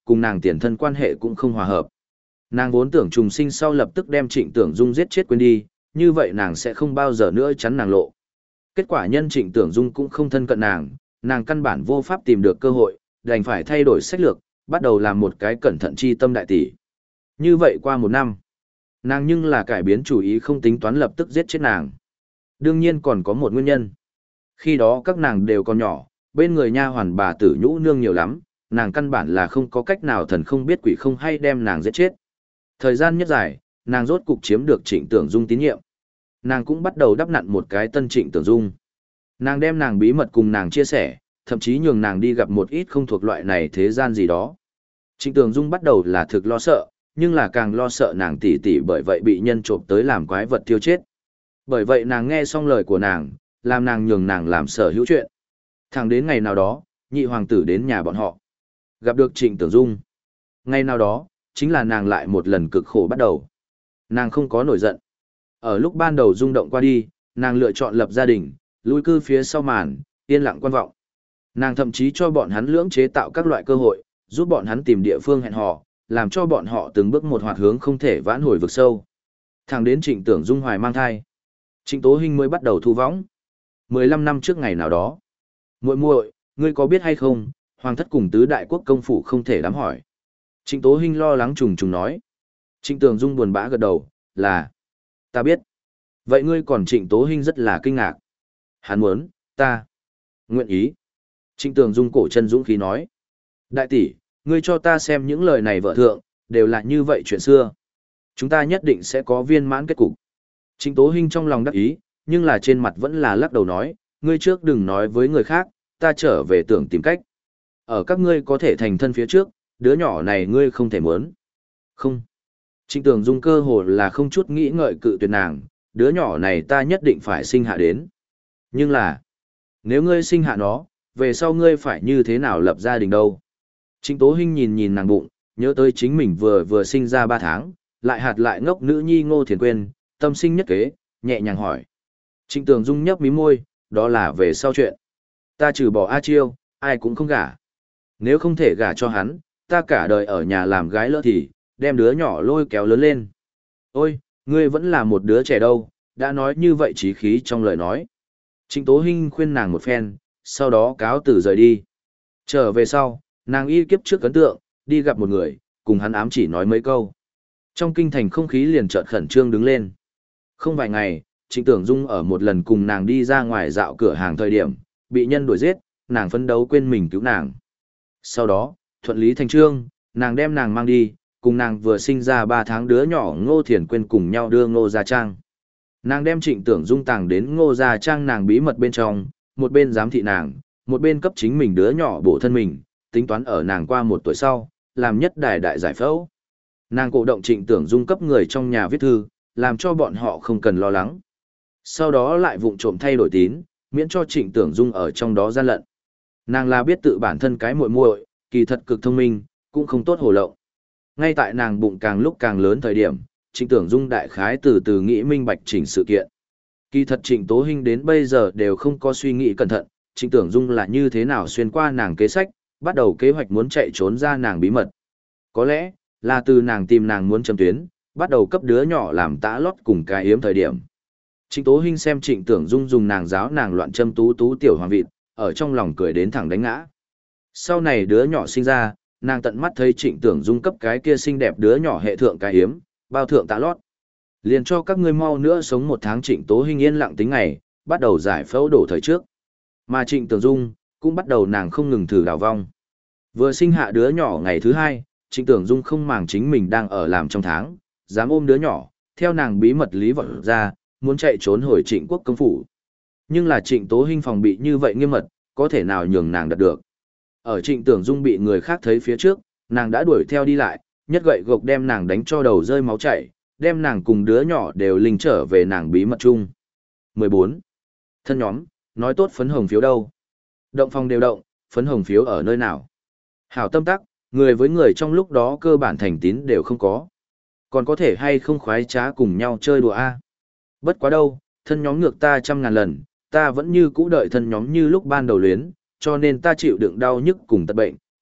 cùng nàng tiền thân quan hệ cũng không hòa hợp. Nàng vốn tưởng trùng sinh sau lập tức đem Trịnh Tưởng Dung giết chết quên đi, như vậy nàng sẽ không bao giờ nữa chắn nàng lộ. Kết quả nhân Trịnh Tưởng Dung cũng không thân cận nàng, nàng căn bản vô pháp tìm được cơ hội, đành phải thay đổi sách lược, bắt đầu làm một cái cẩn thận chi tâm đại tỷ. Như vậy qua một năm, nàng nhưng là cải biến chủ ý không tính toán lập tức giết chết nàng. Đương nhiên còn có một nguyên nhân. Khi đó các nàng đều còn nhỏ, bên người nha hoàn bà tử nhũ nương nhiều lắm, nàng căn bản là không có cách nào thần không biết quỷ không hay đem nàng giết chết. Thời gian nhất dài, nàng rốt cục chiếm được Trịnh Tưởng Dung tín nhiệm. Nàng cũng bắt đầu đắp nặn một cái tân Trịnh Tưởng Dung. Nàng đem nàng bí mật cùng nàng chia sẻ, thậm chí nhường nàng đi gặp một ít không thuộc loại này thế gian gì đó. Trịnh Tưởng Dung bắt đầu là thực lo sợ, nhưng là càng lo sợ nàng tỷ tỷ bởi vậy bị nhân trộm tới làm quái vật tiêu chết. Bởi vậy nàng nghe xong lời của nàng, làm nàng nhường nàng làm sở hữu chuyện. Thẳng đến ngày nào đó, nhị hoàng tử đến nhà bọn họ. Gặp được Trịnh Tưởng Dung. Ngày nào đó, chính là nàng lại một lần cực khổ bắt đầu. Nàng không có nổi giận. Ở lúc ban đầu rung động qua đi, nàng lựa chọn lập gia đình, lui cư phía sau màn, yên lặng quan vọng. Nàng thậm chí cho bọn hắn lưỡng chế tạo các loại cơ hội, giúp bọn hắn tìm địa phương hẹn hò, làm cho bọn họ từng bước một hoạt hướng không thể vãn hồi vực sâu. Thẳng đến Trịnh Tưởng Dung hoài mang thai, Trịnh Tố Hinh mới bắt đầu thu võng. mười lăm năm trước ngày nào đó. Muội muội, ngươi có biết hay không, hoàng thất cùng tứ đại quốc công phủ không thể đám hỏi. Trịnh Tố Hinh lo lắng trùng trùng nói. Trịnh Tưởng Dung buồn bã gật đầu, là, ta biết. Vậy ngươi còn Trịnh Tố Hinh rất là kinh ngạc. Hắn muốn, ta, nguyện ý. Trịnh Tưởng Dung cổ chân dũng khí nói. Đại tỷ, ngươi cho ta xem những lời này vợ thượng, đều là như vậy chuyện xưa. Chúng ta nhất định sẽ có viên mãn kết cục. Trịnh Tố Hinh trong lòng đắc ý, nhưng là trên mặt vẫn là lắc đầu nói, ngươi trước đừng nói với người khác, ta trở về tưởng tìm cách. Ở các ngươi có thể thành thân phía trước, đứa nhỏ này ngươi không thể muốn. Không. Trịnh Tưởng Dung cơ hồ là không chút nghĩ ngợi cự tuyệt nàng, đứa nhỏ này ta nhất định phải sinh hạ đến. Nhưng là, nếu ngươi sinh hạ nó, về sau ngươi phải như thế nào lập gia đình đâu? Trịnh Tố Hinh nhìn nhìn nàng bụng, nhớ tới chính mình vừa vừa sinh ra ba tháng, lại hạt lại ngốc nữ nhi Ngô Thiền Quyên, tâm sinh nhất kế, nhẹ nhàng hỏi. Trịnh Tưởng Dung nhấp mí môi, đó là về sau chuyện. Ta trừ bỏ A Chiêu, ai cũng không gả. Nếu không thể gả cho hắn, ta cả đời ở nhà làm gái lỡ thì, đem đứa nhỏ lôi kéo lớn lên. Ôi, ngươi vẫn là một đứa trẻ đâu, đã nói như vậy chí khí trong lời nói. Trịnh Tố Hinh khuyên nàng một phen, sau đó cáo từ rời đi. Trở về sau, nàng y kiếp trước ấn tượng, đi gặp một người, cùng hắn ám chỉ nói mấy câu. Trong kinh thành không khí liền chợt khẩn trương đứng lên. Không vài ngày, Trịnh Tưởng Dung ở một lần cùng nàng đi ra ngoài dạo cửa hàng thời điểm, bị nhân đuổi giết, nàng phấn đấu quên mình cứu nàng. Sau đó, thuận lý thành trương, nàng đem nàng mang đi, cùng nàng vừa sinh ra ba tháng đứa nhỏ Ngô Thiền Quyên cùng nhau đưa Ngô Gia Trang. Nàng đem Trịnh Tưởng Dung tàng đến Ngô Gia Trang nàng bí mật bên trong, một bên giám thị nàng, một bên cấp chính mình đứa nhỏ bổ thân mình, tính toán ở nàng qua một tuổi sau, làm nhất đài đại giải phẫu. Nàng cổ động Trịnh Tưởng Dung cấp người trong nhà viết thư, làm cho bọn họ không cần lo lắng. Sau đó lại vụng trộm thay đổi tín, miễn cho Trịnh Tưởng Dung ở trong đó gian lận. Nàng là biết tự bản thân cái muội muội, kỳ thật cực thông minh, cũng không tốt hồ lộng. Ngay tại nàng bụng càng lúc càng lớn thời điểm, Trịnh Tưởng Dung đại khái từ từ nghĩ minh bạch chỉnh sự kiện. Kỳ thật Trịnh Tố Hinh đến bây giờ đều không có suy nghĩ cẩn thận, Trịnh Tưởng Dung là như thế nào xuyên qua nàng kế sách, bắt đầu kế hoạch muốn chạy trốn ra nàng bí mật. Có lẽ, là từ nàng tìm nàng muốn châm tuyến, bắt đầu cấp đứa nhỏ làm tã lót cùng cái yếm thời điểm. Trịnh Tố Hinh xem Trịnh Tưởng Dung dùng nàng giáo nàng loạn châm tú tú tiểu hoàng vịt, ở trong lòng cười đến thẳng đánh ngã. Sau này đứa nhỏ sinh ra, nàng tận mắt thấy Trịnh Tưởng Dung cấp cái kia xinh đẹp đứa nhỏ hệ thượng cái yếm, bao thượng tã lót. Liền cho các ngươi mau nữa sống một tháng. Trịnh Tố Hinh yên lặng tính ngày, bắt đầu giải phẫu đổ thời trước. Mà Trịnh Tưởng Dung, cũng bắt đầu nàng không ngừng thử đào vong. Vừa sinh hạ đứa nhỏ ngày thứ hai, Trịnh Tưởng Dung không màng chính mình đang ở làm trong tháng, dám ôm đứa nhỏ, theo nàng bí mật lý vật ra, muốn chạy trốn hồi Trịnh quốc công phủ. Nhưng là Trịnh Tố Hinh phòng bị như vậy nghiêm mật, có thể nào nhường nàng đạt được. Ở Trịnh Tưởng Dung bị người khác thấy phía trước, nàng đã đuổi theo đi lại, nhất gậy gộc đem nàng đánh cho đầu rơi máu chảy, đem nàng cùng đứa nhỏ đều linh trở về nàng bí mật chung. mười bốn. Thân nhóm, nói tốt phấn hồng phiếu đâu? Động phòng đều động, phấn hồng phiếu ở nơi nào? Hảo tâm tắc, người với người trong lúc đó cơ bản thành tín đều không có. Còn có thể hay không khoái trá cùng nhau chơi đùa a? Bất quá đâu, thân nhóm ngược ta trăm ngàn lần, ta vẫn như cũ đợi thân nhóm như lúc ban đầu luyến, cho nên ta chịu đựng đau nhức cùng tật bệnh,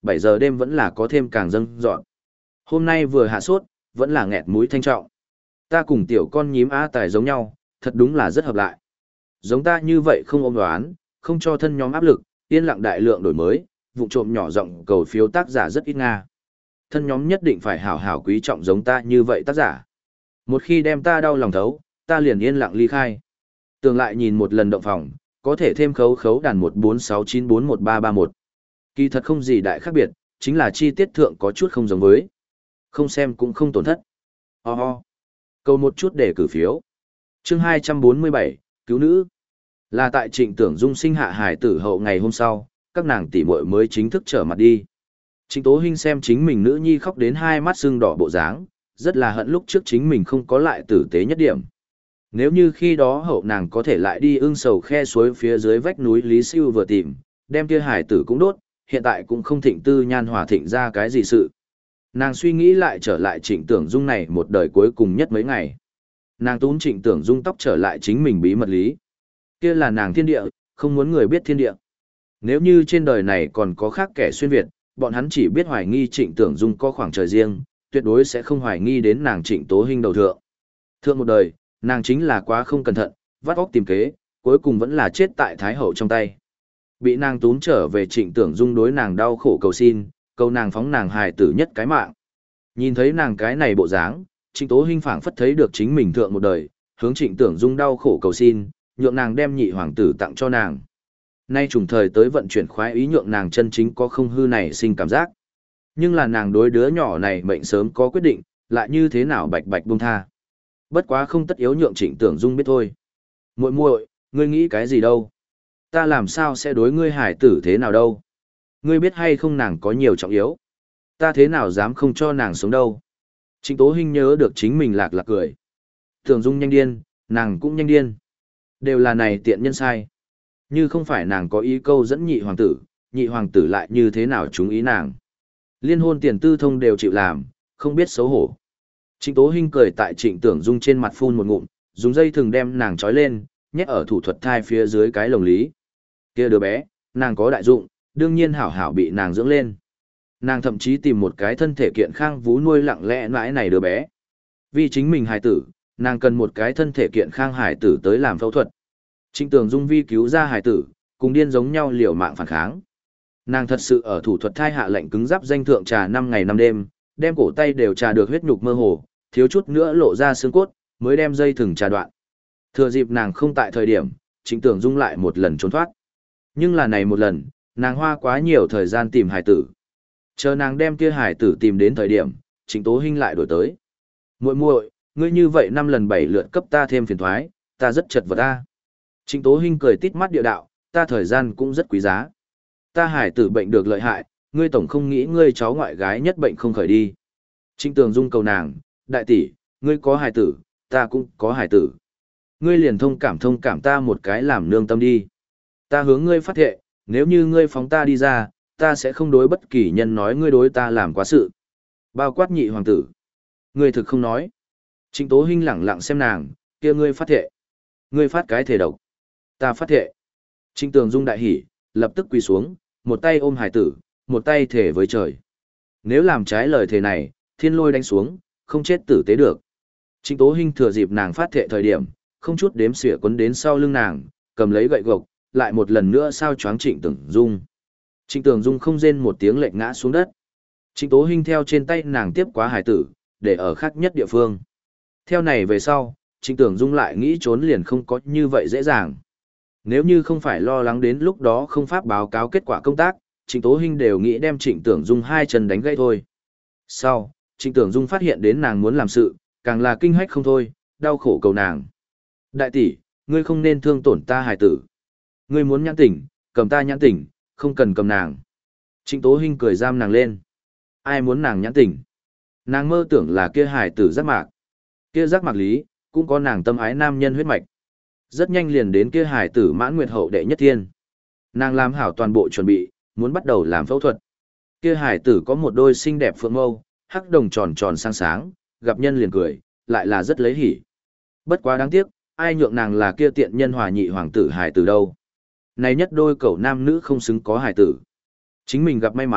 bảy giờ đêm vẫn là có thêm càng dâng dọn. Hôm nay vừa hạ sốt, vẫn là nghẹt mũi thanh trọng. Ta cùng tiểu con nhím A Tài giống nhau, thật đúng là rất hợp lại. Giống ta như vậy không ôm đoán, không cho thân nhóm áp lực, yên lặng đại lượng đổi mới, vụ trộm nhỏ giọng cầu phiếu tác giả rất ít nga. Thân nhóm nhất định phải hảo hảo quý trọng giống ta như vậy tác giả. Một khi đem ta đau lòng thấu, ta liền yên lặng ly khai. Tường lại nhìn một lần động phòng, có thể thêm khấu khấu đàn một bốn sáu chín bốn một ba ba một. Kỳ thật không gì đại khác biệt, chính là chi tiết thượng có chút không giống với. Không xem cũng không tổn thất. Ho ho. Câu một chút để cử phiếu. Chương hai trăm bốn mươi bảy, cứu nữ. Là tại Trịnh Tưởng Dung sinh hạ hải tử hậu ngày hôm sau, các nàng tỷ muội mới chính thức trở mặt đi. Trịnh Tố Hinh xem chính mình nữ nhi khóc đến hai mắt sưng đỏ bộ dáng, rất là hận lúc trước chính mình không có lại tử tế nhất điểm. Nếu như khi đó hậu nàng có thể lại đi ưng sầu khe suối phía dưới vách núi Lý Siêu vừa tìm, đem kia hải tử cũng đốt, hiện tại cũng không thịnh tư nhan hòa thịnh ra cái gì sự. Nàng suy nghĩ lại trở lại Trịnh Tưởng Dung này một đời cuối cùng nhất mấy ngày. Nàng túm Trịnh Tưởng Dung tóc trở lại chính mình bí mật lý. Kia là nàng thiên địa, không muốn người biết thiên địa. Nếu như trên đời này còn có khác kẻ xuyên Việt, bọn hắn chỉ biết hoài nghi Trịnh Tưởng Dung có khoảng trời riêng, tuyệt đối sẽ không hoài nghi đến nàng Trịnh Tố Hinh đầu thượng. Thượng một đời, nàng chính là quá không cẩn thận, vắt óc tìm kế, cuối cùng vẫn là chết tại Thái Hậu trong tay. Bị nàng túm trở về Trịnh Tưởng Dung đối nàng đau khổ cầu xin, cầu nàng phóng nàng hài tử nhất cái mạng. Nhìn thấy nàng cái này bộ dáng, Trịnh Tố Hinh phảng phất thấy được chính mình thượng một đời, hướng Trịnh Tưởng Dung đau khổ cầu xin, nhượng nàng đem nhị hoàng tử tặng cho nàng. Nay trùng thời tới vận chuyển khoái ý nhượng nàng chân chính có không hư này sinh cảm giác. Nhưng là nàng đối đứa nhỏ này mệnh sớm có quyết định, lại như thế nào bạch bạch buông tha. Bất quá không tất yếu nhượng Trịnh Tưởng Dung biết thôi. Muội muội, ngươi nghĩ cái gì đâu? Ta làm sao sẽ đối ngươi hải tử thế nào đâu? Ngươi biết hay không nàng có nhiều trọng yếu? Ta thế nào dám không cho nàng sống đâu? Trịnh Tố Hinh nhớ được chính mình lạc lạc cười. Tưởng Dung nhanh điên, nàng cũng nhanh điên. Đều là này tiện nhân sai. Như không phải nàng có ý câu dẫn nhị hoàng tử, nhị hoàng tử lại như thế nào trúng ý nàng. Liên hôn tiền tư thông đều chịu làm, không biết xấu hổ. Trịnh Tố Hinh cười tại Trịnh Tưởng Dung trên mặt phun một ngụm, dùng dây thừng đem nàng trói lên, nhét ở thủ thuật thai phía dưới cái lồng lý. Kia đứa bé, nàng có đại dụng, đương nhiên hảo hảo bị nàng dưỡng lên. Nàng thậm chí tìm một cái thân thể kiện khang vú nuôi lặng lẽ mãi này đứa bé. Vì chính mình hài tử, nàng cần một cái thân thể kiện khang hài tử tới làm phẫu thuật. Trịnh Tưởng Dung vi cứu ra hài tử, cùng điên giống nhau liều mạng phản kháng. Nàng thật sự ở thủ thuật thai hạ lệnh cứng giáp danh thượng trà năm ngày năm đêm, đem cổ tay đều trà được huyết nhục mơ hồ, thiếu chút nữa lộ ra xương cốt, mới đem dây thừng trà đoạn. Thừa dịp nàng không tại thời điểm, Trịnh Tưởng Dung lại một lần trốn thoát. Nhưng là này một lần, nàng hoa quá nhiều thời gian tìm hài tử. Chờ nàng đem kia hài tử tìm đến thời điểm, Trịnh Tố Hinh lại đổi tới. Muội muội, ngươi như vậy năm lần bảy lượt cấp ta thêm phiền toái, ta rất chật vật ta. Trịnh Tố Hinh cười tít mắt địa đạo, ta thời gian cũng rất quý giá. Ta hài tử bệnh được lợi hại, ngươi tổng không nghĩ ngươi cháu ngoại gái nhất bệnh không khởi đi. Trịnh Tưởng Dung cầu nàng, đại tỷ, ngươi có hài tử, ta cũng có hài tử. Ngươi liền thông cảm thông cảm ta một cái làm nương tâm đi. Ta hướng ngươi phát thệ, nếu như ngươi phóng ta đi ra, ta sẽ không đối bất kỳ nhân nói ngươi đối ta làm quá sự. Bao quát nhị hoàng tử. Ngươi thực không nói. Trịnh Tố Hinh lẳng lặng xem nàng, kia ngươi phát thệ. Ngươi phát cái thể độc. Ta phát thệ. Trịnh Tưởng Dung đại hỉ, lập tức quỳ xuống, một tay ôm hài tử, một tay thể với trời. Nếu làm trái lời thề này, thiên lôi đánh xuống, không chết tử tế được. Trịnh Tố Hinh thừa dịp nàng phát thệ thời điểm, không chút đếm xỉa quấn đến sau lưng nàng, cầm lấy gậy gộc, lại một lần nữa sao choáng Trịnh Tưởng Dung. Trịnh Tưởng Dung không rên một tiếng lệch ngã xuống đất. Trịnh Tố Hinh theo trên tay nàng tiếp quá hài tử, để ở khác nhất địa phương. Theo này về sau, Trịnh Tưởng Dung lại nghĩ trốn liền không có như vậy dễ dàng. Nếu như không phải lo lắng đến lúc đó không pháp báo cáo kết quả công tác, Trịnh Tố Hinh đều nghĩ đem Trịnh Tưởng Dung hai chân đánh gãy thôi. Sau, Trịnh Tưởng Dung phát hiện đến nàng muốn làm sự, càng là kinh hách không thôi, đau khổ cầu nàng. Đại tỷ, ngươi không nên thương tổn ta hài tử. Ngươi muốn nhãn tỉnh, cầm ta nhãn tỉnh, không cần cầm nàng. Trịnh Tố Hinh cười giam nàng lên. Ai muốn nàng nhãn tỉnh? Nàng mơ tưởng là kia hài tử giác mạc. Kia giác mạc lý, cũng có nàng tâm ái nam nhân huyết mạch. Rất nhanh liền đến kia hài tử mãn nguyệt hậu đệ nhất thiên. Nàng làm hảo toàn bộ chuẩn bị, muốn bắt đầu làm phẫu thuật. Kia hài tử có một đôi xinh đẹp phượng mâu, hắc đồng tròn tròn sáng sáng, gặp nhân liền cười, lại là rất lấy hỉ. Bất quá đáng tiếc, ai nhượng nàng là kia tiện nhân hòa nhị hoàng tử hài tử đâu. Này nhất đôi cậu nam nữ không xứng có hài tử. Chính mình gặp may mắn,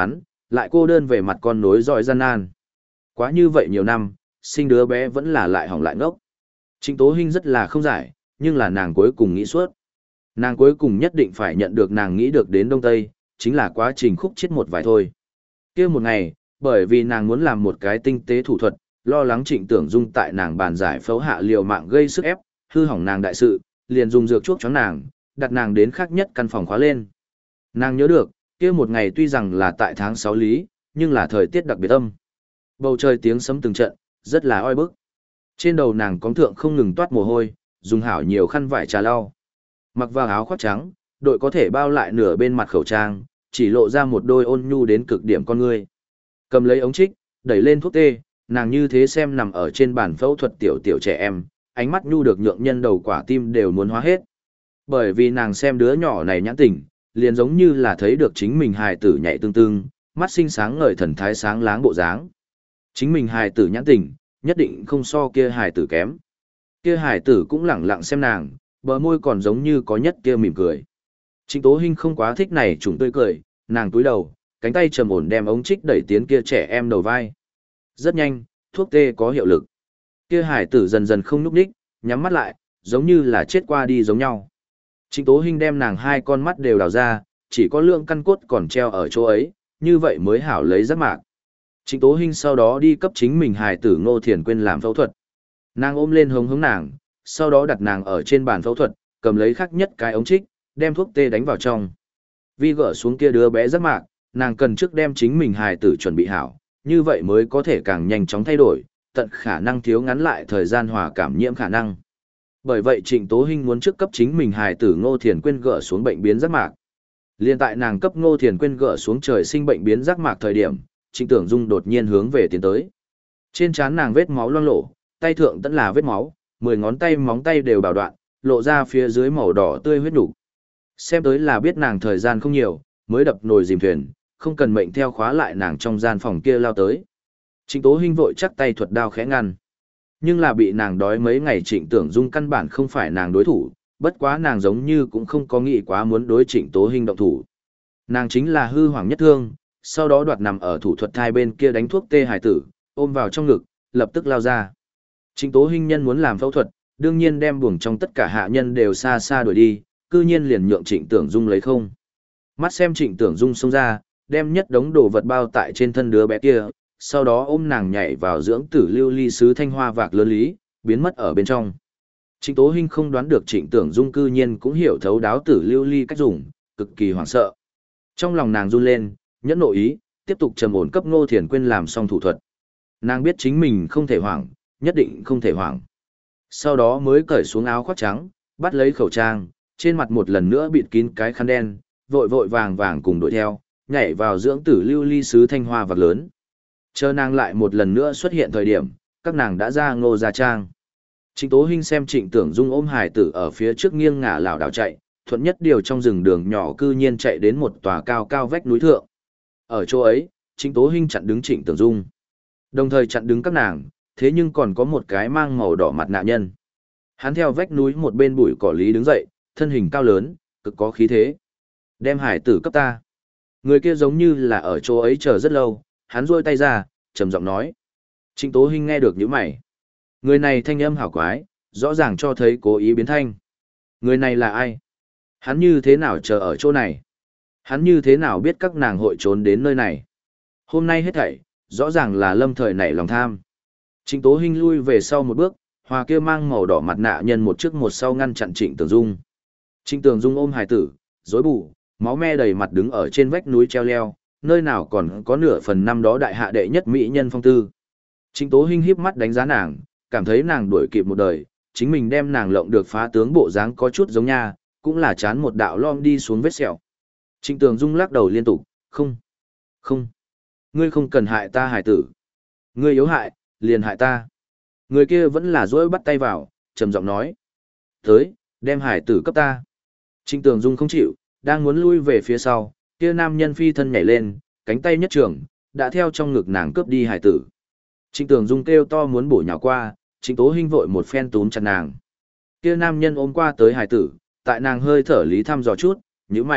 lại cô đơn về mặt con nối dõi gian nan. Quá như vậy nhiều năm, sinh đứa bé vẫn là lại hỏng lại ngốc. Trịnh Tố Hinh rất là không giải, nhưng là nàng cuối cùng nghĩ suốt. Nàng cuối cùng nhất định phải nhận được nàng nghĩ được đến Đông Tây, chính là quá trình khúc chết một vài thôi. Kia một ngày, bởi vì nàng muốn làm một cái tinh tế thủ thuật, lo lắng Trịnh Tưởng Dung tại nàng bàn giải phẫu hạ liều mạng gây sức ép, hư hỏng nàng đại sự, liền dùng dược chuốc cho nàng, đặt nàng đến khác nhất căn phòng khóa lên. Nàng nhớ được, kia một ngày tuy rằng là tại tháng sáu lý, nhưng là thời tiết đặc biệt âm. Bầu trời tiếng sấm từng trận, rất là oi bức. Trên đầu nàng cóng thượng không ngừng toát mồ hôi, dùng hảo nhiều khăn vải trà lau. Mặc vào áo khoác trắng, đội có thể bao lại nửa bên mặt khẩu trang, chỉ lộ ra một đôi ôn nhu đến cực điểm con ngươi. Cầm lấy ống trích, đẩy lên thuốc tê, nàng như thế xem nằm ở trên bàn phẫu thuật tiểu tiểu trẻ em, ánh mắt nhu được nhượng nhân đầu quả tim đều muốn hóa hết. Bởi vì nàng xem đứa nhỏ này nhãn tỉnh, liền giống như là thấy được chính mình hài tử nhảy tương tương, mắt xinh sáng ngời thần thái sáng láng bộ dáng. Chính mình hài tử nhãn tỉnh, nhất định không so kia hài tử kém. Kia hài tử cũng lẳng lặng xem nàng, bờ môi còn giống như có nhất kia mỉm cười. Trịnh Tố Hinh không quá thích này trùng tươi cười, nàng túi đầu, cánh tay trầm ổn đem ống trích đẩy tiến kia trẻ em đầu vai. Rất nhanh, thuốc tê có hiệu lực. Kia hải tử dần dần không nhúc nhích, nhắm mắt lại, giống như là chết qua đi giống nhau. Trịnh Tố Hinh đem nàng hai con mắt đều đào ra, chỉ có lượng căn cốt còn treo ở chỗ ấy, như vậy mới hảo lấy giác mạc. Trịnh Tố Hinh sau đó đi cấp chính mình hài tử Ngô Thiền Quyên làm phẫu thuật. Nàng ôm lên hống hống nàng, sau đó đặt nàng ở trên bàn phẫu thuật, cầm lấy khắc nhất cái ống trích, đem thuốc tê đánh vào trong. Vi gỡ xuống kia đứa bé giác mạc, nàng cần trước đem chính mình hài tử chuẩn bị hảo, như vậy mới có thể càng nhanh chóng thay đổi, tận khả năng thiếu ngắn lại thời gian hòa cảm nhiễm khả năng. Bởi vậy Trịnh Tố Hinh muốn trước cấp chính mình hài tử Ngô Thiền Quyên gỡ xuống bệnh biến giác mạc. Liên tại nàng cấp Ngô Thiền Quyên gỡ xuống trời sinh bệnh biến giác mạc thời điểm, Trịnh Tưởng Dung đột nhiên hướng về tiến tới. Trên trán nàng vết máu loang lổ, tay thượng tẫn là vết máu, mười ngón tay móng tay đều bào đoạn, lộ ra phía dưới màu đỏ tươi huyết nục. Xem tới là biết nàng thời gian không nhiều, mới đập nồi dìm thuyền, không cần mệnh theo khóa lại nàng trong gian phòng kia lao tới. Trịnh Tố Hinh vội chắc tay thuật đao khẽ ngăn. Nhưng là bị nàng đói mấy ngày Trịnh Tưởng Dung căn bản không phải nàng đối thủ, bất quá nàng giống như cũng không có nghĩ quá muốn đối Trịnh Tố Hinh động thủ. Nàng chính là hư hoàng nhất thương, sau đó đoạt nằm ở thủ thuật thai bên kia đánh thuốc tê hải tử, ôm vào trong ngực, lập tức lao ra. Trịnh Tố Hinh nhân muốn làm phẫu thuật, đương nhiên đem buồng trong tất cả hạ nhân đều xa xa đuổi đi, cư nhiên liền nhượng Trịnh Tưởng Dung lấy không. Mắt xem Trịnh Tưởng Dung xông ra, đem nhất đống đồ vật bao tại trên thân đứa bé kia, sau đó ôm nàng nhảy vào dưỡng tử lưu ly sứ thanh hoa vạc lớn lý, biến mất ở bên trong. Trịnh Tố Hinh không đoán được Trịnh Tưởng Dung cư nhiên cũng hiểu thấu đáo tử lưu ly cách dùng, cực kỳ hoảng sợ. Trong lòng nàng run lên, nhẫn nội ý, tiếp tục trầm ổn cấp Ngô Thiền Quyên làm xong thủ thuật. Nàng biết chính mình không thể hoảng, nhất định không thể hoảng. Sau đó mới cởi xuống áo khoác trắng, bắt lấy khẩu trang, trên mặt một lần nữa bịt kín cái khăn đen, vội vội vàng vàng cùng đuổi theo, nhảy vào dưỡng tử lưu ly sứ thanh hoa vạc lớn. Chờ nàng lại một lần nữa xuất hiện thời điểm, các nàng đã ra Ngô gia trang. Trịnh Tố Hinh xem Trịnh Tưởng Dung ôm hài tử ở phía trước nghiêng ngả lảo đảo chạy, thuận nhất điều trong rừng đường nhỏ cư nhiên chạy đến một tòa cao cao vách núi thượng. Ở chỗ ấy, Trịnh Tố Hinh chặn đứng Trịnh Tưởng Dung. Đồng thời chặn đứng các nàng, thế nhưng còn có một cái mang màu đỏ mặt nạ nhân. Hắn theo vách núi một bên bụi cỏ lý đứng dậy, thân hình cao lớn, cực có khí thế. Đem hải tử cấp ta. Người kia giống như là ở chỗ ấy chờ rất lâu, hắn rôi tay ra, trầm giọng nói. Trịnh Tố Hinh nghe được những mày. Người này thanh âm hảo quái, rõ ràng cho thấy cố ý biến thanh. Người này là ai? Hắn như thế nào chờ ở chỗ này? Hắn như thế nào biết các nàng hội trốn đến nơi này? Hôm nay hết thảy, rõ ràng là lâm thời nảy lòng tham. Trịnh Tố Hinh lui về sau một bước, hòa kia mang màu đỏ mặt nạ nhân một trước một sau ngăn chặn Trịnh Tưởng Dung. Trịnh Tưởng Dung ôm hài tử, rối bù, máu me đầy mặt đứng ở trên vách núi treo leo, nơi nào còn có nửa phần năm đó đại hạ đệ nhất mỹ nhân phong tư. Trịnh Tố Hinh híp mắt đánh giá nàng, cảm thấy nàng đuổi kịp một đời, chính mình đem nàng lộng được phá tướng bộ dáng có chút giống nha, cũng là chán một đạo lom đi xuống vết sẹo. Trịnh Tưởng Dung lắc đầu liên tục, không, không, ngươi không cần hại ta hài tử. Ngươi yếu hại, liền hại ta. Người kia vẫn là dỗi bắt tay vào, trầm giọng nói. Tới, đem hải tử cấp ta. Trịnh Tưởng Dung không chịu, đang muốn lui về phía sau, kia nam nhân phi thân nhảy lên, cánh tay nhất trường, đã theo trong ngực nàng cướp đi hải tử. Trịnh Tưởng Dung kêu to muốn bổ nhào qua, Trịnh Tố Hinh vội một phen túm chặt nàng. Kia nam nhân ôm qua tới hải tử, tại nàng hơi thở lý thăm dò chút, nhíu mày,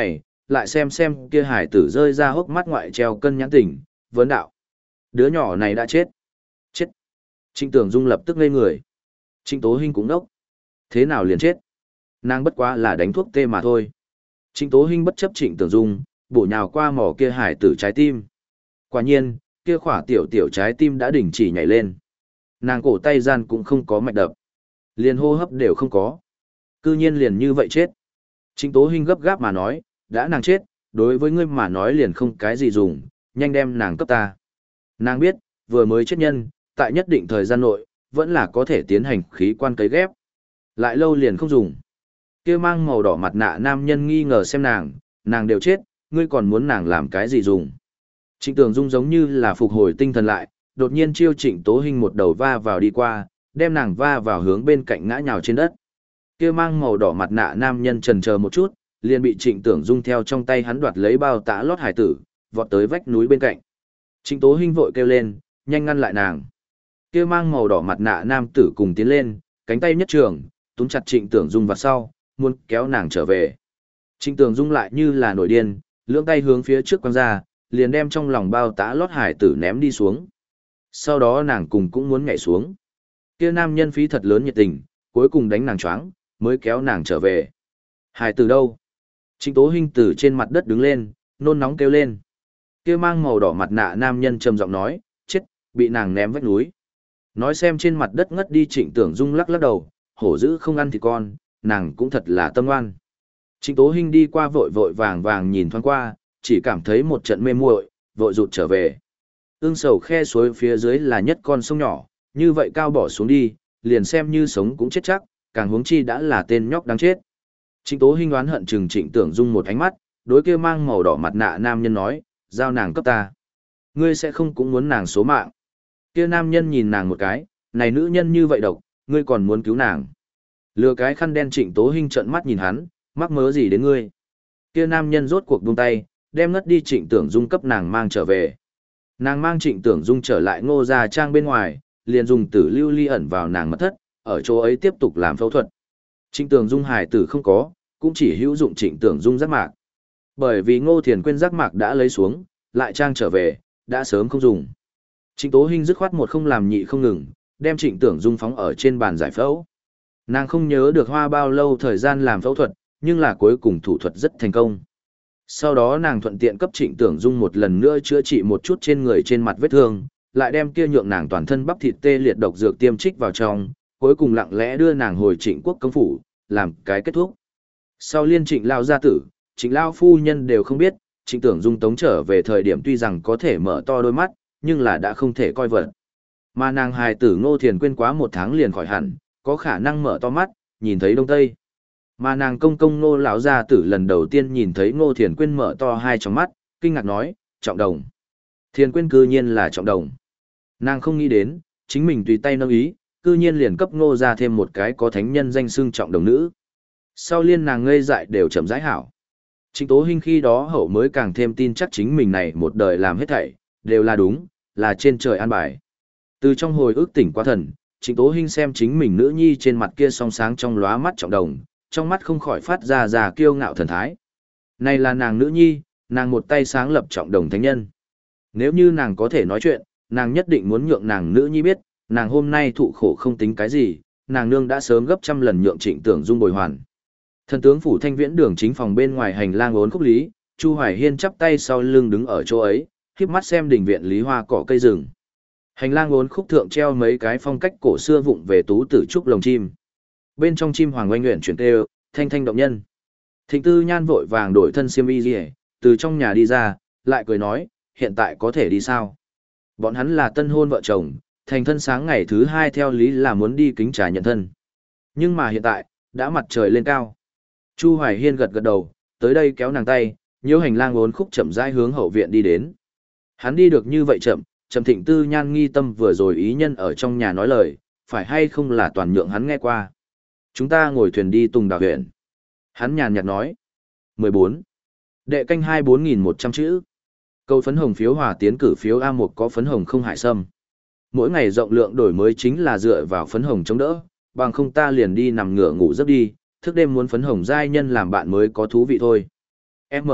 lại xem xem kia hải tử rơi ra hốc mắt ngoại treo cân nhãn tỉnh, vấn đạo. Đứa nhỏ này đã chết. Chết. Trịnh Tưởng Dung lập tức ngây người. Trịnh Tố Hinh cũng đốc. Thế nào liền chết? Nàng bất quá là đánh thuốc tê mà thôi. Trịnh Tố Hinh bất chấp Trịnh Tưởng Dung, bổ nhào qua mỏ kia hải tử trái tim. Quả nhiên, kia khỏa tiểu tiểu trái tim đã đình chỉ nhảy lên. Nàng cổ tay gian cũng không có mạch đập. Liền hô hấp đều không có. Cư nhiên liền như vậy chết. Trịnh Tố Hinh gấp gáp mà nói, đã nàng chết, đối với ngươi mà nói liền không cái gì dùng, nhanh đem nàng cấp ta. Nàng biết, vừa mới chết nhân, tại nhất định thời gian nội, vẫn là có thể tiến hành khí quan cấy ghép. Lại lâu liền không dùng. Kia mang màu đỏ mặt nạ nam nhân nghi ngờ xem nàng, nàng đều chết, ngươi còn muốn nàng làm cái gì dùng. Trịnh Tưởng Dung giống như là phục hồi tinh thần lại, đột nhiên chiêu Trịnh Tố Hinh một đầu va vào đi qua, đem nàng va vào hướng bên cạnh ngã nhào trên đất. Kia mang màu đỏ mặt nạ nam nhân chần chờ một chút, liền bị Trịnh Tưởng Dung theo trong tay hắn đoạt lấy bao tã lót hải tử, vọt tới vách núi bên cạnh. Trịnh Tố Hinh vội kêu lên, nhanh ngăn lại nàng. Kia mang màu đỏ mặt nạ nam tử cùng tiến lên, cánh tay nhất trường, túm chặt Trịnh Tưởng Dung vào sau, muốn kéo nàng trở về. Trịnh Tưởng Dung lại như là nổi điên, lưỡng tay hướng phía trước quăng ra, liền đem trong lòng bao tã lót hải tử ném đi xuống. Sau đó nàng cùng cũng muốn nhảy xuống. Kia nam nhân phí thật lớn nhiệt tình, cuối cùng đánh nàng choáng, mới kéo nàng trở về. Hải tử đâu? Trịnh Tố Hinh từ trên mặt đất đứng lên, nôn nóng kêu lên. Kia mang màu đỏ mặt nạ nam nhân trầm giọng nói, chết, bị nàng ném vách núi. Nói xem trên mặt đất ngất đi Trịnh Tưởng Dung lắc lắc đầu, hổ dữ không ăn thì con, nàng cũng thật là tâm ngoan. Trịnh Tố Hinh đi qua vội vội vàng vàng nhìn thoáng qua, chỉ cảm thấy một trận mê muội, vội rụt trở về. Ương Sầu khe suối phía dưới là nhất con sông nhỏ, như vậy cao bỏ xuống đi, liền xem như sống cũng chết chắc, càng huống chi đã là tên nhóc đáng chết. Trịnh Tố Hinh oán hận chừng Trịnh Tưởng Dung một ánh mắt, đối kia mang màu đỏ mặt nạ nam nhân nói, giao nàng cấp ta. Ngươi sẽ không cũng muốn nàng số mạng. Kia nam nhân nhìn nàng một cái, này nữ nhân như vậy độc, ngươi còn muốn cứu nàng. Lừa cái khăn đen Trịnh Tố Hinh trợn mắt nhìn hắn, mắc mớ gì đến ngươi. Kia nam nhân rốt cuộc buông tay, đem ngất đi Trịnh Tưởng Dung cấp nàng mang trở về. Nàng mang Trịnh Tưởng Dung trở lại Ngô gia trang bên ngoài, liền dùng tử lưu ly ẩn vào nàng mật thất, ở chỗ ấy tiếp tục làm phẫu thuật. Trịnh Tưởng Dung hài tử không có, cũng chỉ hữu dụng Trịnh Tưởng Dung giác mạc. Bởi vì Ngô Thiền Quyên giác mạc đã lấy xuống, lại trang trở về, đã sớm không dùng. Trịnh Tố Hinh dứt khoát một không làm nhị không ngừng, đem Trịnh Tưởng Dung phóng ở trên bàn giải phẫu. Nàng không nhớ được hoa bao lâu thời gian làm phẫu thuật, nhưng là cuối cùng thủ thuật rất thành công. Sau đó nàng thuận tiện cấp Trịnh Tưởng Dung một lần nữa chữa trị một chút trên người trên mặt vết thương, lại đem kia nhượng nàng toàn thân bắp thịt tê liệt độc dược tiêm trích vào trong, cuối cùng lặng lẽ đưa nàng hồi Trịnh Quốc công phủ, làm cái kết thúc. Sau liên Trịnh lao gia tử, Trịnh lao phu nhân đều không biết, Trịnh Tưởng Dung tống trở về thời điểm tuy rằng có thể mở to đôi mắt, nhưng là đã không thể coi vật. Mà nàng hài tử Ngô Thiền Quyên quá một tháng liền khỏi hẳn, có khả năng mở to mắt, nhìn thấy đông tây. Mà nàng công công Ngô lão gia tử lần đầu tiên nhìn thấy Ngô Thiền Quyên mở to hai tròng mắt, kinh ngạc nói, trọng đồng. Thiền Quyên cư nhiên là trọng đồng. Nàng không nghĩ đến, chính mình tùy tay nâng ý, cư nhiên liền cấp Ngô ra thêm một cái có thánh nhân danh xưng trọng đồng nữ. Sau liên nàng ngây dại đều chậm rãi hảo. Trịnh Tố Hinh khi đó hậu mới càng thêm tin chắc chính mình này một đời làm hết thảy, đều là đúng, là trên trời an bài. Từ trong hồi ức tỉnh qua thần, Trịnh Tố Hinh xem chính mình nữ nhi trên mặt kia song sáng trong lóa mắt trọng đồng, trong mắt không khỏi phát ra già kiêu ngạo thần thái. Này là nàng nữ nhi, nàng một tay sáng lập trọng đồng thánh nhân. Nếu như nàng có thể nói chuyện, nàng nhất định muốn nhượng nàng nữ nhi biết, nàng hôm nay thụ khổ không tính cái gì, nàng nương đã sớm gấp trăm lần nhượng Trịnh Tưởng Dung bồi hoàn. Thần tướng phủ Thanh Viễn đường chính phòng bên ngoài hành lang ốn khúc lý, Chu Hoài Hiên chắp tay sau lưng đứng ở chỗ ấy, khép mắt xem đình viện lý hoa cỏ cây rừng. Hành lang ốn khúc thượng treo mấy cái phong cách cổ xưa vụng về tú tử trúc lồng chim. Bên trong chim hoàng oanh nguyện chuyển kêu, thanh thanh động nhân. Thịnh Tư Nhan vội vàng đổi thân xiêm y liễu, từ trong nhà đi ra, lại cười nói, hiện tại có thể đi sao? Bọn hắn là tân hôn vợ chồng, thành thân sáng ngày thứ hai theo lý là muốn đi kính trà nhận thân. Nhưng mà hiện tại, đã mặt trời lên cao. Chu Hoài Hiên gật gật đầu, tới đây kéo nàng tay, nhiễu hành lang ốn khúc chậm rãi hướng hậu viện đi đến. Hắn đi được như vậy chậm, Trầm Thịnh Tư Nhan nghi tâm vừa rồi ý nhân ở trong nhà nói lời, phải hay không là toàn nhượng hắn nghe qua. Chúng ta ngồi thuyền đi Tùng Đào huyện. Hắn nhàn nhạt nói. mười bốn. Đệ canh hai bốn nghìn một trăm chữ. Câu phấn hồng phiếu hòa tiến cử phiếu A một có phấn hồng không hại sâm. Mỗi ngày rộng lượng đổi mới chính là dựa vào phấn hồng chống đỡ, bằng không ta liền đi nằm ngửa ngủ giấc đi, thức đêm muốn phấn hồng giai nhân làm bạn mới có thú vị thôi. M,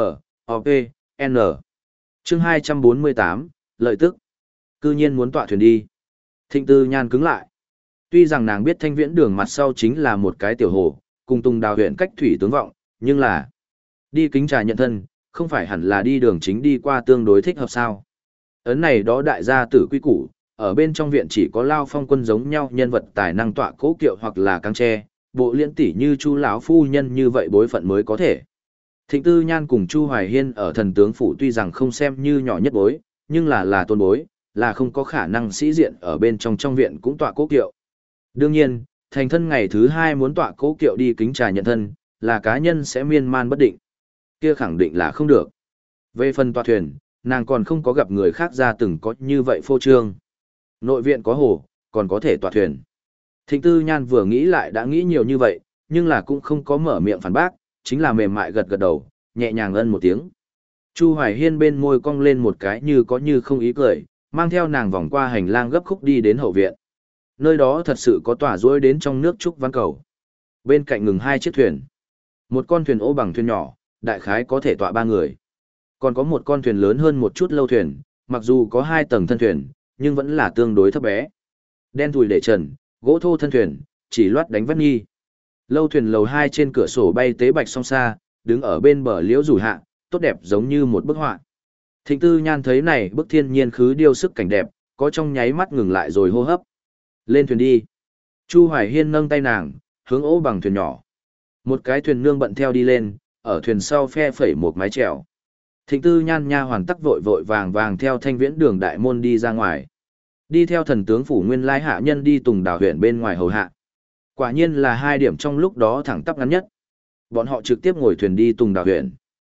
O P, N. Chương hai trăm bốn mươi tám, lợi tức. Cư nhiên muốn tọa thuyền đi. Thịnh Tư Nhan cứng lại. Tuy rằng nàng biết Thanh Viễn Đường mặt sau chính là một cái tiểu hồ, cùng Tùng Đào huyện cách thủy tướng vọng, nhưng là đi Kính Trà nhận thân, không phải hẳn là đi đường chính đi qua tương đối thích hợp sao? Ấn này đó đại gia tử quy củ, ở bên trong viện chỉ có Lao Phong Quân giống nhau nhân vật tài năng tọa cố kiệu hoặc là căng tre, bộ liên tỷ như Chu lão phu nhân như vậy bối phận mới có thể. Thịnh Tư Nhan cùng Chu Hoài Hiên ở thần tướng phủ tuy rằng không xem như nhỏ nhất bối, nhưng là là tôn bối, là không có khả năng sĩ diện ở bên trong trong viện cũng tọa cố kiệu. Đương nhiên, thành thân ngày thứ hai muốn tọa cố kiệu đi Kính Trà nhận thân, là cá nhân sẽ miên man bất định. Kia khẳng định là không được. Về phần tọa thuyền, nàng còn không có gặp người khác ra từng có như vậy phô trương. Nội viện có hồ, còn có thể tọa thuyền. Thịnh Tư Nhan vừa nghĩ lại đã nghĩ nhiều như vậy, nhưng là cũng không có mở miệng phản bác, chính là mềm mại gật gật đầu, nhẹ nhàng ân một tiếng. Chu Hoài Hiên bên môi cong lên một cái như có như không ý cười, mang theo nàng vòng qua hành lang gấp khúc đi đến hậu viện. Nơi đó thật sự có tỏa rối đến trong nước trúc văn cầu. Bên cạnh ngừng hai chiếc thuyền. Một con thuyền ô bằng thuyền nhỏ, đại khái có thể tọa ba người. Còn có một con thuyền lớn hơn một chút lâu thuyền, mặc dù có hai tầng thân thuyền, nhưng vẫn là tương đối thấp bé. Đen thùi để trần, gỗ thô thân thuyền, chỉ loát đánh vắt nghi. Lâu thuyền lầu hai trên cửa sổ bay tế bạch song xa, đứng ở bên bờ liễu rủ hạ, tốt đẹp giống như một bức họa. Thịnh Tư Nhan thấy này bức thiên nhiên khứ điêu sức cảnh đẹp, có trong nháy mắt ngừng lại rồi hô hấp. Lên thuyền đi. Chu Hoài Hiên nâng tay nàng, hướng ô bằng thuyền nhỏ. Một cái thuyền nương bận theo đi lên, ở thuyền sau phe phẩy một mái chèo. Thịnh Tư Nhan nha hoàn tắc vội vội vàng vàng theo Thanh Viễn Đường đại môn đi ra ngoài. Đi theo thần tướng phủ nguyên lai hạ nhân đi Tùng Đào huyện bên ngoài hầu hạ. Quả nhiên là hai điểm trong lúc đó thẳng tắp ngắn nhất. Bọn họ trực tiếp ngồi thuyền đi Tùng Đào huyện.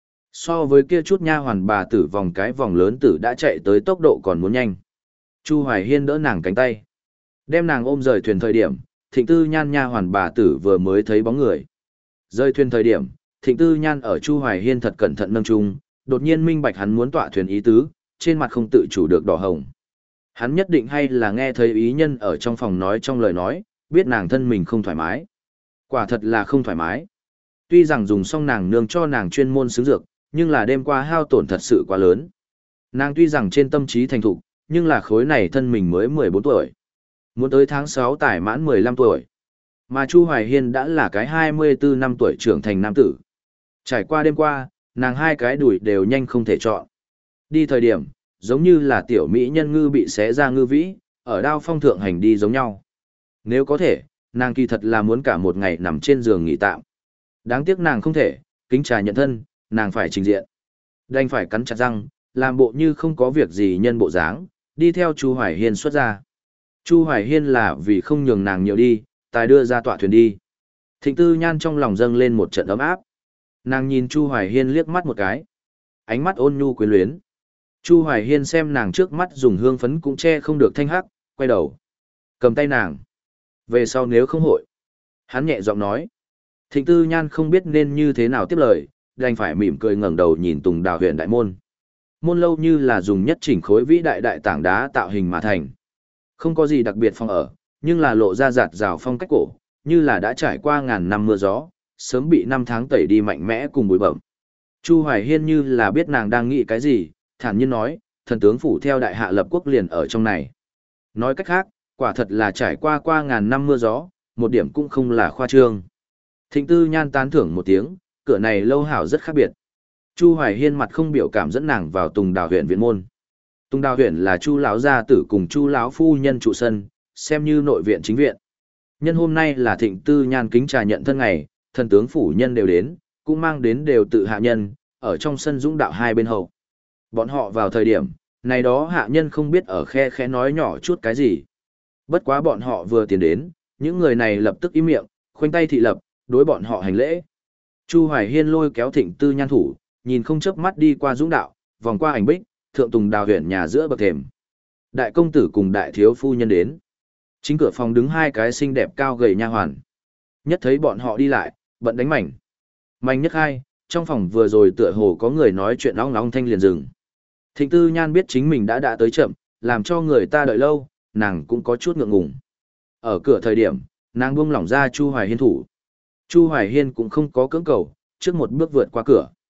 So với kia chút nha hoàn bà tử vòng cái vòng lớn tử đã chạy tới tốc độ còn muốn nhanh. Chu Hoài Hiên đỡ nàng cánh tay, đem nàng ôm rời thuyền thời điểm, Thịnh Tư Nhan nha hoàn bà tử vừa mới thấy bóng người. Rời thuyền thời điểm, Thịnh Tư Nhan ở Chu Hoài Hiên thật cẩn thận nâng chung, đột nhiên minh bạch hắn muốn tọa thuyền ý tứ, trên mặt không tự chủ được đỏ hồng. Hắn nhất định hay là nghe thấy ý nhân ở trong phòng nói trong lời nói, biết nàng thân mình không thoải mái. Quả thật là không thoải mái. Tuy rằng dùng xong nàng nương cho nàng chuyên môn xứng dược, nhưng là đêm qua hao tổn thật sự quá lớn. Nàng tuy rằng trên tâm trí thành thục, nhưng là khối này thân mình mới mười bốn tuổi. Muốn tới tháng sáu tải mãn mười lăm tuổi. Mà Chu Hoài Hiên đã là cái hai mươi bốn năm tuổi trưởng thành nam tử. Trải qua đêm qua, nàng hai cái đùi đều nhanh không thể chọn. Đi thời điểm, giống như là tiểu mỹ nhân ngư bị xé ra ngư vĩ, ở đao phong thượng hành đi giống nhau. Nếu có thể, nàng kỳ thật là muốn cả một ngày nằm trên giường nghỉ tạm. Đáng tiếc nàng không thể, Kính Trà nhận thân, nàng phải trình diện. Đành phải cắn chặt răng, làm bộ như không có việc gì nhân bộ dáng, đi theo Chu Hoài Hiên xuất ra. Chu Hoài Hiên là vì không nhường nàng nhiều đi, tài đưa ra tọa thuyền đi. Thịnh Tư Nhan trong lòng dâng lên một trận ấm áp. Nàng nhìn Chu Hoài Hiên liếc mắt một cái. Ánh mắt ôn nhu quyến luyến. Chu Hoài Hiên xem nàng trước mắt dùng hương phấn cũng che không được thanh hắc, quay đầu. Cầm tay nàng. Về sau nếu không hội. Hắn nhẹ giọng nói. Thịnh Tư Nhan không biết nên như thế nào tiếp lời, đành phải mỉm cười ngẩng đầu nhìn Tùng Đào huyện đại môn. Môn lâu như là dùng nhất chỉnh khối vĩ đại đại tảng đá tạo hình mà thành. Không có gì đặc biệt phong ở, nhưng là lộ ra giạt rào phong cách cổ, như là đã trải qua ngàn năm mưa gió, sớm bị năm tháng tẩy đi mạnh mẽ cùng bụi bẩm. Chu Hoài Hiên như là biết nàng đang nghĩ cái gì, thản nhiên nói, thần tướng phủ theo đại hạ lập quốc liền ở trong này. Nói cách khác, quả thật là trải qua qua ngàn năm mưa gió, một điểm cũng không là khoa trương. Thịnh Tư Nhan tán thưởng một tiếng, cửa này lâu hảo rất khác biệt. Chu Hoài Hiên mặt không biểu cảm dẫn nàng vào Tùng Đào huyện viện môn. Tùng Đào huyện là Chu lão gia tử cùng Chu lão phu nhân trụ sân, xem như nội viện chính viện. Nhân hôm nay là Thịnh Tư Nhan Kính Trà nhận thân ngày, thần tướng phủ nhân đều đến, cũng mang đến đều tự hạ nhân, ở trong sân dũng đạo hai bên hậu. Bọn họ vào thời điểm, này đó hạ nhân không biết ở khe khẽ nói nhỏ chút cái gì. Bất quá bọn họ vừa tiến đến, những người này lập tức im miệng, khoanh tay thị lập, đối bọn họ hành lễ. Chu Hoài Hiên lôi kéo Thịnh Tư Nhan thủ, nhìn không chớp mắt đi qua dũng đạo, vòng qua ảnh bích, thượng Tùng Đào huyện nhà giữa bậc thềm. Đại công tử cùng đại thiếu phu nhân đến. Chính cửa phòng đứng hai cái xinh đẹp cao gầy nha hoàn. Nhất thấy bọn họ đi lại, bận đánh mảnh. Mảnh nhất hai, trong phòng vừa rồi tựa hồ có người nói chuyện óng nóng thanh liền dừng. Thịnh Tư Nhan biết chính mình đã đã tới chậm, làm cho người ta đợi lâu, nàng cũng có chút ngượng ngùng. Ở cửa thời điểm, nàng buông lỏng ra Chu Hoài Hiên thủ. Chu Hoài Hiên cũng không có cưỡng cầu, trước một bước vượt qua cửa.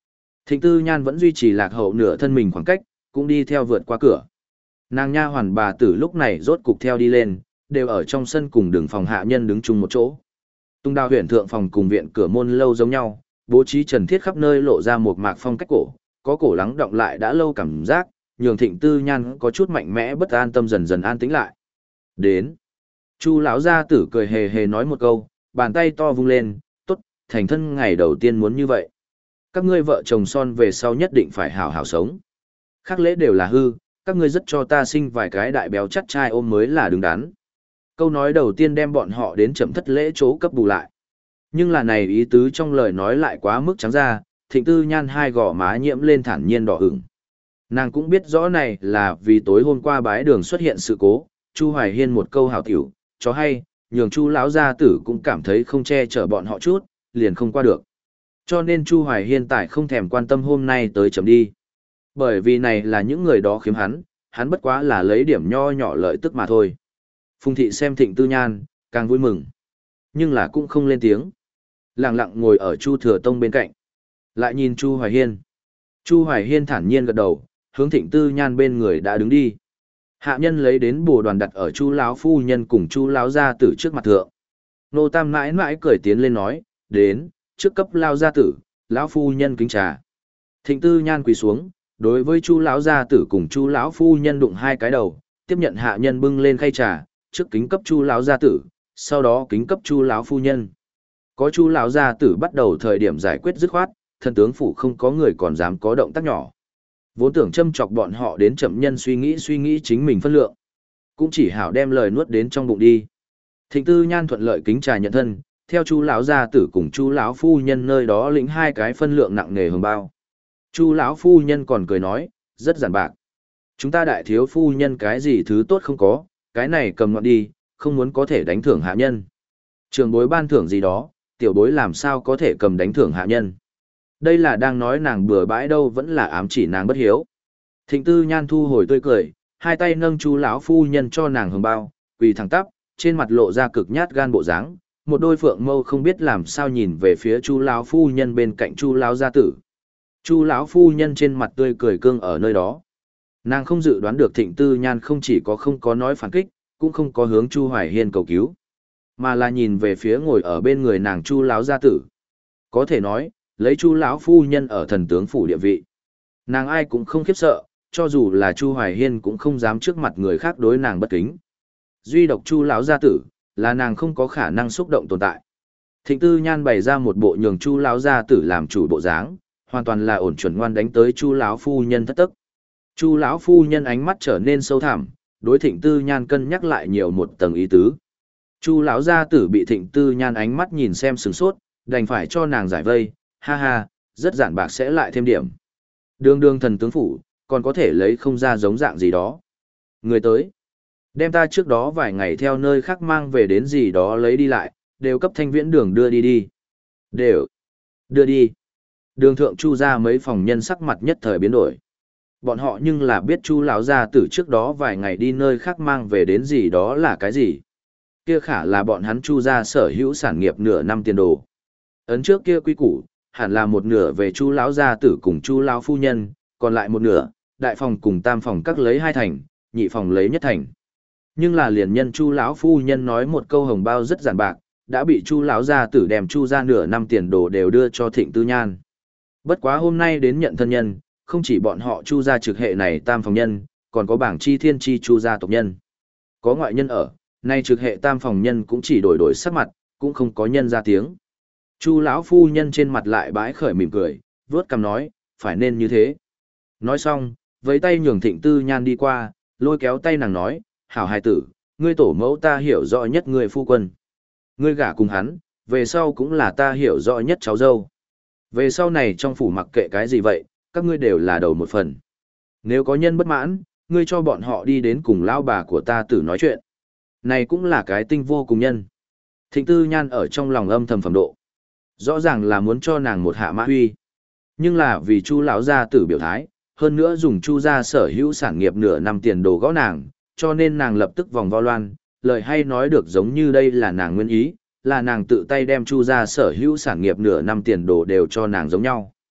Thịnh Tư Nhan vẫn duy trì lạc hậu nửa thân mình khoảng cách, cũng đi theo vượt qua cửa. Nàng nha hoàn bà tử lúc này rốt cục theo đi lên, đều ở trong sân cùng đường phòng hạ nhân đứng chung một chỗ. Tung Đao huyện thượng phòng cùng viện cửa môn lâu giống nhau, bố trí trần thiết khắp nơi lộ ra một mạc phong cách cổ, có cổ lắng động lại đã lâu cảm giác, nhường Thịnh Tư Nhan có chút mạnh mẽ bất an tâm dần dần an tĩnh lại. Đến. Chu lão gia tử cười hề hề nói một câu, bàn tay to vung lên, tốt, thành thân ngày đầu tiên muốn như vậy. Các ngươi vợ chồng son về sau nhất định phải hảo hảo sống. Khác lễ đều là hư, các ngươi rất cho ta sinh vài cái đại béo chắc trai ôm mới là đứng đắn. Câu nói đầu tiên đem bọn họ đến chậm thất lễ chỗ cấp bù lại. Nhưng là này ý tứ trong lời nói lại quá mức trắng ra, Thịnh Tư Nhan hai gò má nhiễm lên thản nhiên đỏ ửng. Nàng cũng biết rõ này là vì tối hôm qua bái đường xuất hiện sự cố, Chu Hoài Hiên một câu hảo tiểu, cho hay, nhường Chu lão gia tử cũng cảm thấy không che chở bọn họ chút, liền không qua được. Cho nên Chu Hoài Hiên tại không thèm quan tâm hôm nay tới chấm đi. Bởi vì này là những người đó khiếm hắn, hắn bất quá là lấy điểm nho nhỏ lợi tức mà thôi. Phùng thị xem Thịnh Tư Nhan, càng vui mừng. Nhưng là cũng không lên tiếng. Lặng lặng ngồi ở Chu Thừa Tông bên cạnh. Lại nhìn Chu Hoài Hiên. Chu Hoài Hiên thản nhiên gật đầu, hướng Thịnh Tư Nhan bên người đã đứng đi. Hạ nhân lấy đến bồ đoàn đặt ở Chu lão phu nhân cùng Chu lão gia tử trước mặt thượng. Nô Tam mãi mãi cười tiến lên nói, đến, trước cấp lao gia tử, lão phu nhân kính trà. Thịnh Tư Nhan quỳ xuống, đối với Chu lão gia tử cùng Chu lão phu nhân đụng hai cái đầu, tiếp nhận hạ nhân bưng lên khay trà, trước kính cấp Chu lão gia tử, sau đó kính cấp Chu lão phu nhân. Có Chu lão gia tử bắt đầu thời điểm giải quyết dứt khoát, thần tướng phủ không có người còn dám có động tác nhỏ. Vốn tưởng châm chọc bọn họ đến chậm nhân suy nghĩ suy nghĩ chính mình phân lượng, cũng chỉ hảo đem lời nuốt đến trong bụng đi. Thịnh Tư Nhan thuận lợi kính trà nhận thân, theo Chu lão gia tử cùng Chu lão phu nhân nơi đó lĩnh hai cái phân lượng nặng nề hồng bao. Chu lão phu nhân còn cười nói, rất giản bạc. Chúng ta đại thiếu phu nhân cái gì thứ tốt không có, cái này cầm ngọn đi, không muốn có thể đánh thưởng hạ nhân. Trường bối ban thưởng gì đó, tiểu bối làm sao có thể cầm đánh thưởng hạ nhân. Đây là đang nói nàng bừa bãi đâu, vẫn là ám chỉ nàng bất hiếu. Thịnh Tư Nhan thu hồi tươi cười, hai tay nâng Chu lão phu nhân cho nàng hồng bao, quỳ thẳng tắp, trên mặt lộ ra cực nhát gan bộ dáng, một đôi phượng mâu không biết làm sao nhìn về phía Chu lão phu nhân bên cạnh Chu lão gia tử. Chu lão phu nhân trên mặt tươi cười cương ở nơi đó. Nàng không dự đoán được Thịnh Tư Nhan không chỉ có không có nói phản kích, cũng không có hướng Chu Hoài Hiên cầu cứu, mà là nhìn về phía ngồi ở bên người nàng Chu lão gia tử. Có thể nói, lấy Chu lão phu nhân ở thần tướng phủ địa vị, nàng ai cũng không khiếp sợ, cho dù là Chu Hoài Hiên cũng không dám trước mặt người khác đối nàng bất kính. Duy độc Chu lão gia tử, là nàng không có khả năng xúc động tồn tại. Thịnh Tư Nhan bày ra một bộ nhường Chu lão gia tử làm chủ bộ dáng, hoàn toàn là ổn chuẩn ngoan đánh tới Chu lão phu nhân thất tức. Chu lão phu nhân ánh mắt trở nên sâu thẳm, đối Thịnh Tư Nhan cân nhắc lại nhiều một tầng ý tứ. Chu lão gia tử bị Thịnh Tư Nhan ánh mắt nhìn xem sửng sốt, đành phải cho nàng giải vây, ha ha, rất giản bạc sẽ lại thêm điểm. Đường đường thần tướng phủ, còn có thể lấy không ra giống dạng gì đó. Người tới, đem ta trước đó vài ngày theo nơi khác mang về đến gì đó lấy đi lại, đều cấp Thanh Viễn Đường đưa đi đi. Đều, đưa đi. Đường thượng Chu ra mấy phòng nhân sắc mặt nhất thời biến đổi. Bọn họ nhưng là biết Chu lão gia tử trước đó vài ngày đi nơi khác mang về đến gì đó là cái gì. Kia khả là bọn hắn Chu ra sở hữu sản nghiệp nửa năm tiền đồ. Ấn trước kia quy củ, hẳn là một nửa về Chu lão gia tử cùng Chu lão phu nhân, còn lại một nửa, đại phòng cùng tam phòng các lấy hai thành, nhị phòng lấy nhất thành. Nhưng là liền nhân Chu lão phu nhân nói một câu hồng bao rất giản bạc, đã bị Chu lão gia tử đem Chu ra nửa năm tiền đồ đều đưa cho Thịnh Tư Nhan. Bất quá hôm nay đến nhận thân nhân, không chỉ bọn họ Chu gia trực hệ này tam phòng nhân, còn có bảng chi thiên chi Chu gia tộc nhân. Có ngoại nhân ở, nay trực hệ tam phòng nhân cũng chỉ đổi đổi sắc mặt, cũng không có nhân ra tiếng. Chu lão phu nhân trên mặt lại bãi khởi mỉm cười, vớt cằm nói, phải nên như thế. Nói xong, với tay nhường Thịnh Tư Nhan đi qua, lôi kéo tay nàng nói, hảo hài tử, ngươi tổ mẫu ta hiểu rõ nhất người phu quân. Ngươi gả cùng hắn, về sau cũng là ta hiểu rõ nhất cháu dâu. Về sau này trong phủ mặc kệ cái gì vậy, các ngươi đều là đầu một phần. Nếu có nhân bất mãn, ngươi cho bọn họ đi đến cùng lão bà của ta tử nói chuyện. Này cũng là cái tinh vô cùng nhân. Thịnh Tư Nhan ở trong lòng âm thầm phẩm độ. Rõ ràng là muốn cho nàng một hạ mã huy. Nhưng là vì Chu lão gia tử biểu thái, hơn nữa dùng Chu gia sở hữu sản nghiệp nửa năm tiền đồ gõ nàng, cho nên nàng lập tức vòng vo loan, lời hay nói được giống như đây là nàng nguyên ý, là nàng tự tay đem Chu gia sở hữu sản nghiệp nửa năm tiền đồ đều cho nàng giống nhau.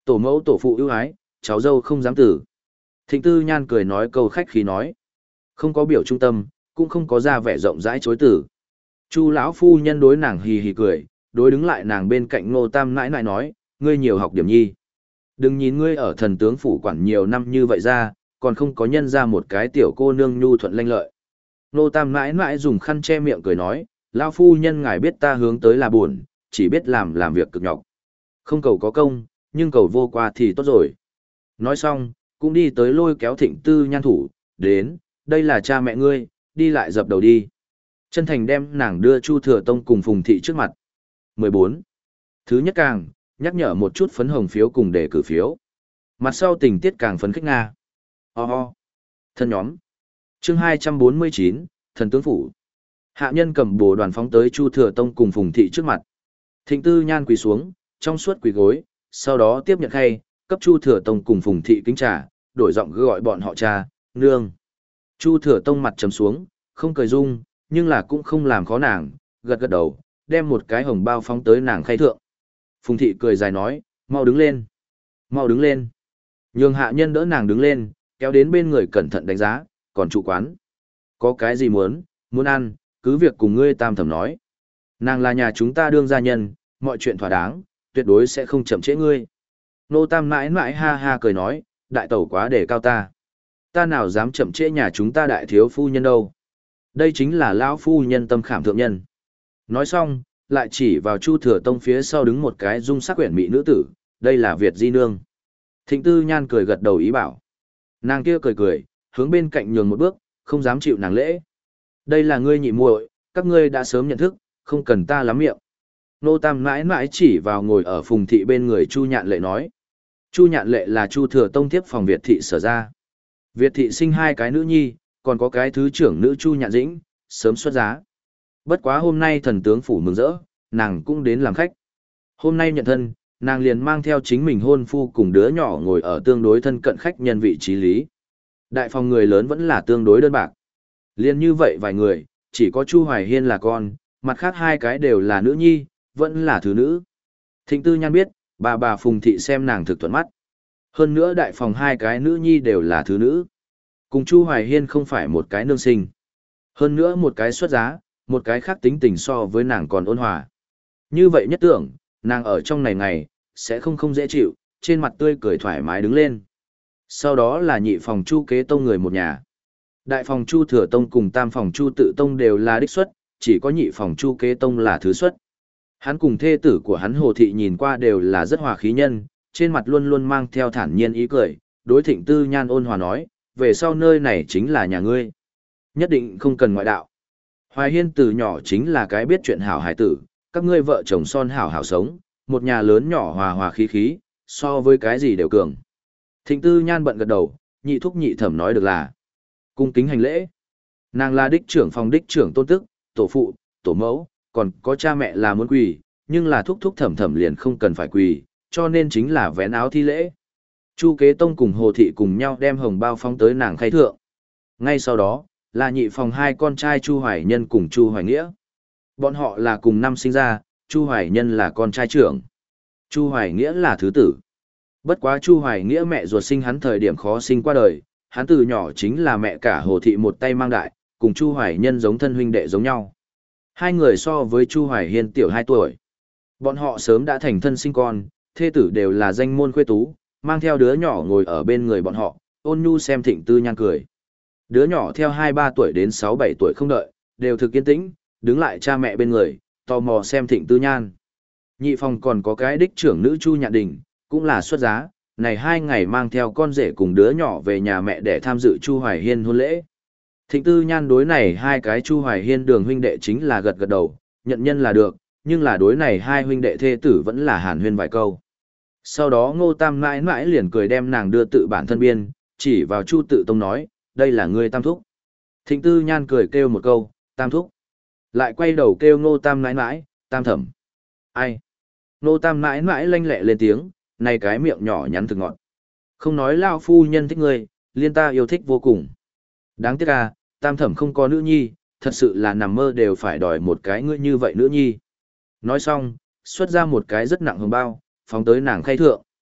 Tổ mẫu tổ phụ ưu ái, cháu dâu không dám tử. Thịnh Tư Nhan cười nói câu khách khí nói. Không có biểu trung tâm, cũng không có ra vẻ rộng rãi chối tử. Chu lão phu nhân đối nàng hì hì cười, đối đứng lại nàng bên cạnh Ngô Tam nãi nãi nói, ngươi nhiều học điểm nhi. Đừng nhìn ngươi ở thần tướng phủ quản nhiều năm như vậy ra, còn không có nhân ra một cái tiểu cô nương nhu thuận lanh lợi. Ngô Tam nãi nãi dùng khăn che miệng cười nói, lão phu nhân ngài biết ta hướng tới là buồn, chỉ biết làm làm việc cực nhọc. Không cầu có công, nhưng cầu vô qua thì tốt rồi. Nói xong, cũng đi tới lôi kéo Thịnh Tư Nhan thủ, đến, đây là cha mẹ ngươi, đi lại dập đầu đi. Chân thành đem nàng đưa Chu Thừa Tông cùng Phùng Thị trước mặt. mười bốn. Thứ nhất càng, nhắc nhở một chút phấn hồng phiếu cùng đề cử phiếu. Mặt sau tình tiết càng phấn khích Nga. Ho oh ho. Oh. Thân nhóm. Chương hai trăm bốn mươi chín, Thần Tướng Phủ. Hạ nhân cầm bồ đoàn phóng tới Chu Thừa Tông cùng Phùng Thị trước mặt. Thịnh Tư Nhan quỳ xuống, trong suốt quỳ gối, sau đó tiếp nhận khay, cấp Chu Thừa Tông cùng Phùng Thị kính trà, đổi giọng gọi bọn họ cha, nương. Chu Thừa Tông mặt trầm xuống, không cười dung, nhưng là cũng không làm khó nàng, gật gật đầu, đem một cái hồng bao phóng tới nàng khay thượng. Phùng Thị cười dài nói, mau đứng lên, mau đứng lên. Nhường hạ nhân đỡ nàng đứng lên, kéo đến bên người cẩn thận đánh giá, còn chủ quán. Có cái gì muốn, muốn ăn, cứ việc cùng ngươi Tam Thẩm nói. Nàng là nhà chúng ta đương gia nhân, mọi chuyện thỏa đáng, tuyệt đối sẽ không chậm trễ ngươi. Nô Tam mãi mãi ha ha cười nói, đại tẩu quá để cao ta. Ta nào dám chậm trễ nhà chúng ta đại thiếu phu nhân đâu. Đây chính là lão phu nhân tâm khảm thượng nhân. Nói xong, lại chỉ vào Chu Thừa Tông phía sau đứng một cái dung sắc quyển mỹ nữ tử, đây là Việt Di Nương. Thịnh Tư Nhan cười gật đầu ý bảo. Nàng kia cười cười, hướng bên cạnh nhường một bước, không dám chịu nàng lễ. Đây là ngươi nhị muội, các ngươi đã sớm nhận thức, không cần ta lắm miệng. Nô Tam mãi mãi chỉ vào ngồi ở Phùng Thị bên người Chu Nhạn Lệ nói. Chu Nhạn Lệ là Chu Thừa Tông tiếp phòng Việt Thị sở ra. Việt Thị sinh hai cái nữ nhi, còn có cái thứ trưởng nữ Chu Nhạn Dĩnh, sớm xuất giá. Bất quá hôm nay thần tướng phủ mừng rỡ, nàng cũng đến làm khách. Hôm nay nhận thân, nàng liền mang theo chính mình hôn phu cùng đứa nhỏ ngồi ở tương đối thân cận khách nhân vị trí lý. Đại phòng người lớn vẫn là tương đối đơn bạc. Liên như vậy vài người, chỉ có Chu Hoài Hiên là con, mặt khác hai cái đều là nữ nhi, vẫn là thứ nữ. Thịnh Tư Nhan biết, bà bà Phùng Thị xem nàng thực thuận mắt. Hơn nữa đại phòng hai cái nữ nhi đều là thứ nữ. Cùng Chu Hoài Hiên không phải một cái nương sinh. Hơn nữa một cái xuất giá, một cái khác tính tình so với nàng còn ôn hòa. Như vậy nhất tưởng, nàng ở trong này ngày, sẽ không không dễ chịu, trên mặt tươi cười thoải mái đứng lên. Sau đó là nhị phòng Chu Kế Tông người một nhà. Đại phòng Chu Thừa Tông cùng tam phòng Chu Tự Tông đều là đích xuất, chỉ có nhị phòng Chu Kế Tông là thứ xuất. Hắn cùng thê tử của hắn Hồ Thị nhìn qua đều là rất hòa khí nhân, trên mặt luôn luôn mang theo thản nhiên ý cười, đối Thịnh Tư Nhan ôn hòa nói, về sau nơi này chính là nhà ngươi. Nhất định không cần ngoại đạo. Hoài Hiên từ nhỏ chính là cái biết chuyện hảo hải tử, các ngươi vợ chồng son hảo hảo sống, một nhà lớn nhỏ hòa hòa khí khí, so với cái gì đều cường. Thịnh Tư Nhan bận gật đầu, nhị thúc nhị thẩm nói được là cung kính hành lễ. Nàng là đích trưởng phòng đích trưởng tôn tức, tổ phụ, tổ mẫu, còn có cha mẹ là muốn quỳ, nhưng là thúc thúc thẩm thẩm liền không cần phải quỳ, cho nên chính là vén áo thi lễ. Chu Kế Tông cùng Hồ Thị cùng nhau đem hồng bao phóng tới nàng khay thượng. Ngay sau đó, là nhị phòng hai con trai Chu Hoài Nhân cùng Chu Hoài Nghĩa. Bọn họ là cùng năm sinh ra, Chu Hoài Nhân là con trai trưởng. Chu Hoài Nghĩa là thứ tử. Bất quá Chu Hoài Nghĩa mẹ ruột sinh hắn thời điểm khó sinh qua đời, hắn từ nhỏ chính là mẹ cả Hồ Thị một tay mang đại, cùng Chu Hoài Nhân giống thân huynh đệ giống nhau. Hai người so với Chu Hoài Hiên tiểu hai tuổi. Bọn họ sớm đã thành thân sinh con, thê tử đều là danh môn khuê tú, mang theo đứa nhỏ ngồi ở bên người bọn họ, ôn nhu xem Thịnh Tư Nhan cười. Đứa nhỏ theo hai ba tuổi đến sáu bảy tuổi không đợi, đều thực kiên tĩnh, đứng lại cha mẹ bên người, tò mò xem Thịnh Tư Nhan. Nhị phòng còn có cái đích trưởng nữ Chu Nhạn Đình, cũng là xuất giá, này hai ngày mang theo con rể cùng đứa nhỏ về nhà mẹ để tham dự Chu Hoài Hiên hôn lễ. Thịnh Tư Nhan đối này hai cái Chu Hoài Hiên đường huynh đệ chính là gật gật đầu, nhận nhân là được, nhưng là đối này hai huynh đệ thê tử vẫn là hàn huyên vài câu. Sau đó Ngô Tam mãi mãi liền cười đem nàng đưa tự bản thân biên, chỉ vào Chu Tự Tông nói, đây là ngươi Tam Thúc. Thịnh Tư Nhan cười kêu một câu, Tam Thúc. Lại quay đầu kêu Ngô Tam mãi mãi, Tam Thẩm. Ai? Ngô Tam mãi mãi lanh lẹ lên tiếng, này cái miệng nhỏ nhắn thực ngọt. Không nói lao phu nhân thích ngươi, liên ta yêu thích vô cùng. Đáng tiếc à, Tam Thẩm không có nữ nhi, thật sự là nằm mơ đều phải đòi một cái ngươi như vậy nữ nhi. Nói xong, xuất ra một cái rất nặng hồng bao, phóng tới nàng khay thượng.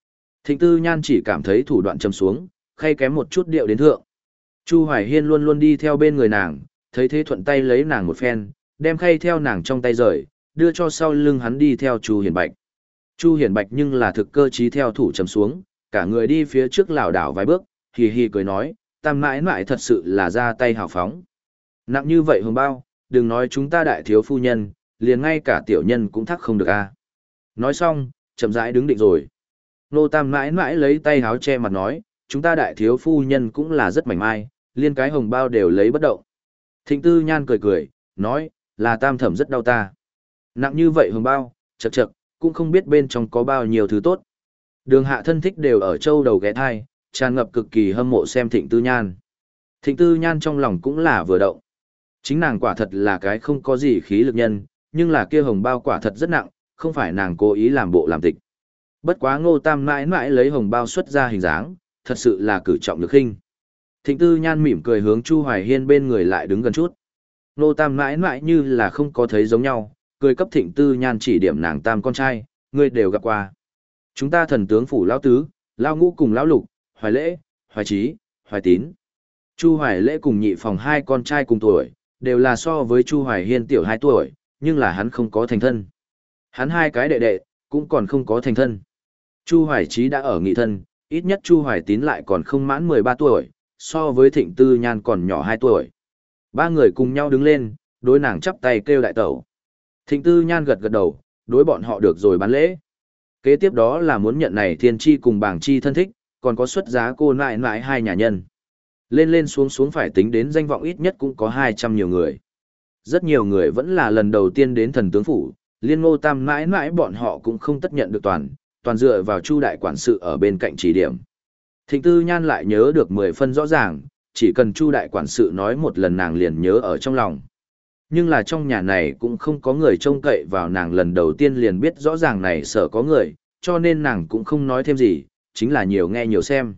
Thịnh Tư Nhan chỉ cảm thấy thủ đoạn châm xuống, khay kém một chút điệu đến thượng. Chu Hoài Hiên luôn luôn đi theo bên người nàng, thấy thế thuận tay lấy nàng một phen, đem khay theo nàng trong tay rời, đưa cho sau lưng hắn đi theo Chu Hiển Bạch. Chu Hiển Bạch nhưng là thực cơ trí theo thủ chấm xuống, cả người đi phía trước lảo đảo vài bước, hì hì cười nói, tam mãi mãi thật sự là ra tay hào phóng. Nặng như vậy hồng bao, đừng nói chúng ta đại thiếu phu nhân, liền ngay cả tiểu nhân cũng thắc không được a. Nói xong, chậm rãi đứng định rồi. Nô tam mãi mãi lấy tay háo che mặt nói, chúng ta đại thiếu phu nhân cũng là rất mảnh mai, liên cái hồng bao đều lấy bất động. Thịnh Tư Nhan cười cười, nói, là tam thẩm rất đau ta. Nặng như vậy hồng bao, chật chật, cũng không biết bên trong có bao nhiêu thứ tốt. Đường hạ thân thích đều ở châu đầu ghé thai, tràn ngập cực kỳ hâm mộ xem Thịnh Tư Nhan. Thịnh Tư Nhan trong lòng cũng là vừa động. Chính nàng quả thật là cái không có gì khí lực nhân, nhưng là kia hồng bao quả thật rất nặng, không phải nàng cố ý làm bộ làm tịch. Bất quá Ngô Tam mãi mãi lấy hồng bao xuất ra hình dáng, thật sự là cử trọng lực khinh. Thịnh Tư Nhan mỉm cười hướng Chu Hoài Hiên bên người lại đứng gần chút. Ngô Tam mãi mãi như là không có thấy giống nhau, cười cấp Thịnh Tư Nhan chỉ điểm nàng tam con trai, ngươi đều gặp qua. Chúng ta thần tướng phủ lão tứ, lão ngũ cùng lão lục, Hoài Lễ, Hoài Trí, Hoài Tín. Chu Hoài Lễ cùng nhị phòng hai con trai cùng tuổi, đều là so với Chu Hoài Hiên tiểu hai tuổi, nhưng là hắn không có thành thân. Hắn hai cái đệ đệ, cũng còn không có thành thân. Chu Hoài Trí đã ở nghị thân, ít nhất Chu Hoài Tín lại còn không mãn mười ba tuổi, so với Thịnh Tư Nhan còn nhỏ hai tuổi. Ba người cùng nhau đứng lên, đối nàng chắp tay kêu đại tẩu. Thịnh Tư Nhan gật gật đầu, đối bọn họ được rồi bán lễ. Kế tiếp đó là muốn nhận này thiên chi cùng bảng chi thân thích, còn có xuất giá cô nại nại hai nhà nhân. Lên lên xuống xuống phải tính đến danh vọng ít nhất cũng có hai trăm nhiều người. Rất nhiều người vẫn là lần đầu tiên đến thần tướng phủ, liên Ngô Tam mãi mãi bọn họ cũng không tất nhận được toàn, toàn dựa vào Chu đại quản sự ở bên cạnh chỉ điểm. Thịnh Tư Nhan lại nhớ được mười phân rõ ràng, chỉ cần Chu đại quản sự nói một lần nàng liền nhớ ở trong lòng. Nhưng là trong nhà này cũng không có người trông cậy vào nàng lần đầu tiên liền biết rõ ràng này sợ có người, cho nên nàng cũng không nói thêm gì, chính là nhiều nghe nhiều xem.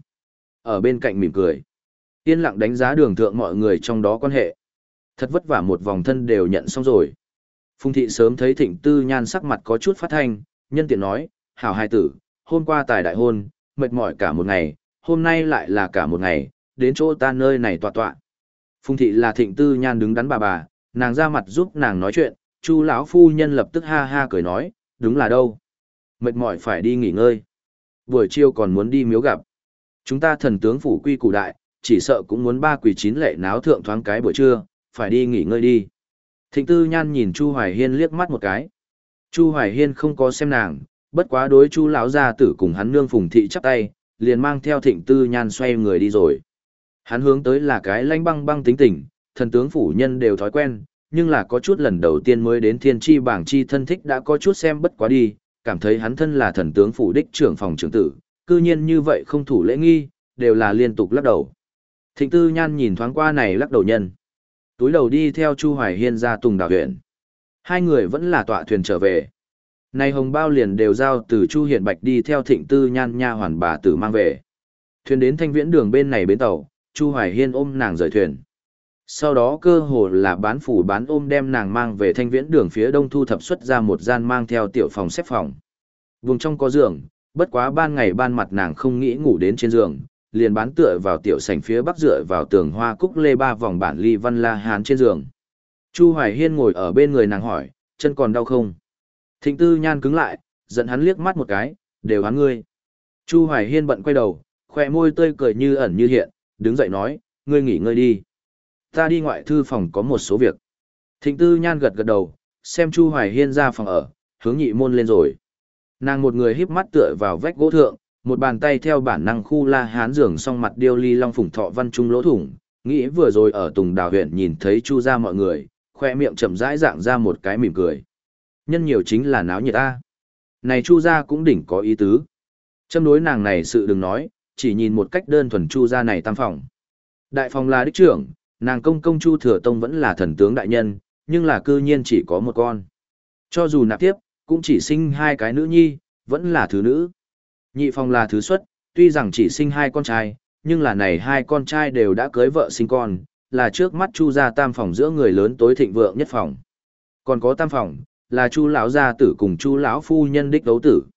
Ở bên cạnh mỉm cười, yên lặng đánh giá đường thượng mọi người trong đó quan hệ. Thật vất vả một vòng thân đều nhận xong rồi. Phùng thị sớm thấy Thịnh Tư Nhan sắc mặt có chút phát thanh, nhân tiện nói, hảo hai tử, hôm qua tài đại hôn, mệt mỏi cả một ngày, hôm nay lại là cả một ngày, đến chỗ ta nơi này tọa tọa. Phùng thị là Thịnh Tư Nhan đứng đắn bà bà, nàng ra mặt giúp nàng nói chuyện, Chu lão phu nhân lập tức ha ha cười nói, đúng là đâu. Mệt mỏi phải đi nghỉ ngơi. Buổi chiều còn muốn đi miếu gặp. Chúng ta thần tướng phủ quy củ đại, chỉ sợ cũng muốn ba quỳ chín lệ náo thượng thoáng cái buổi trưa, phải đi nghỉ ngơi đi. Thịnh Tư Nhan nhìn Chu Hoài Hiên liếc mắt một cái. Chu Hoài Hiên không có xem nàng, bất quá đối Chu lão gia tử cùng hắn nương Phùng thị chắp tay, liền mang theo Thịnh Tư Nhan xoay người đi rồi. Hắn hướng tới là cái lanh băng băng tính tình, thần tướng phủ nhân đều thói quen, nhưng là có chút lần đầu tiên mới đến thiên chi bảng chi thân thích đã có chút xem bất quá đi, cảm thấy hắn thân là thần tướng phủ đích trưởng phòng trưởng tử, cư nhiên như vậy không thủ lễ nghi, đều là liên tục lắc đầu. Thịnh Tư Nhan nhìn thoáng qua này lắc đầu nhân. Túi đầu đi theo Chu Hoài Hiên ra Tùng Đào huyện. Hai người vẫn là tọa thuyền trở về. Này hồng bao liền đều giao từ Chu Hiển Bạch đi theo Thịnh Tư Nhan nha hoàn bà tử mang về. Thuyền đến Thanh Viễn đường bên này bến tàu, Chu Hoài Hiên ôm nàng rời thuyền. Sau đó cơ hồ là bán phủ bán ôm đem nàng mang về Thanh Viễn đường phía đông thu thập xuất ra một gian mang theo tiểu phòng xếp phòng. Vùng trong có giường, bất quá ban ngày ban mặt nàng không nghĩ ngủ đến trên giường, liền bán tựa vào tiểu sảnh phía bắc dựa vào tường hoa cúc lê ba vòng bản ly văn la hán trên giường. Chu Hoài Hiên ngồi ở bên người nàng hỏi, chân còn đau không? Thịnh Tư Nhan cứng lại, giận hắn liếc mắt một cái, đều hắn ngươi. Chu Hoài Hiên bận quay đầu, khoe môi tươi cười như ẩn như hiện, đứng dậy nói, ngươi nghỉ ngơi đi. Ta đi ngoại thư phòng có một số việc. Thịnh Tư Nhan gật gật đầu, xem Chu Hoài Hiên ra phòng ở, hướng nhị môn lên rồi. Nàng một người híp mắt tựa vào vách gỗ thượng, một bàn tay theo bản năng khu la hán giường song mặt điêu ly long phủng thọ văn trung lỗ thủng, nghĩ vừa rồi ở Tùng Đào huyện nhìn thấy Chu ra mọi người, khoe miệng chậm rãi dạng ra một cái mỉm cười. Nhân nhiều chính là náo nhiệt ta. Này Chu ra cũng đỉnh có ý tứ. Châm đối nàng này sự đừng nói, chỉ nhìn một cách đơn thuần Chu ra này tam phòng. Đại phòng là đích trưởng, nàng công công Chu Thừa Tông vẫn là thần tướng đại nhân, nhưng là cư nhiên chỉ có một con. Cho dù nạp tiếp, cũng chỉ sinh hai cái nữ nhi, vẫn là thứ nữ. Nhị phòng là thứ xuất, tuy rằng chỉ sinh hai con trai, nhưng là này hai con trai đều đã cưới vợ sinh con, là trước mắt Chu gia tam phòng giữa người lớn tối thịnh vượng nhất phòng. Còn có tam phòng, là Chu lão gia tử cùng Chu lão phu nhân đích đấu tử.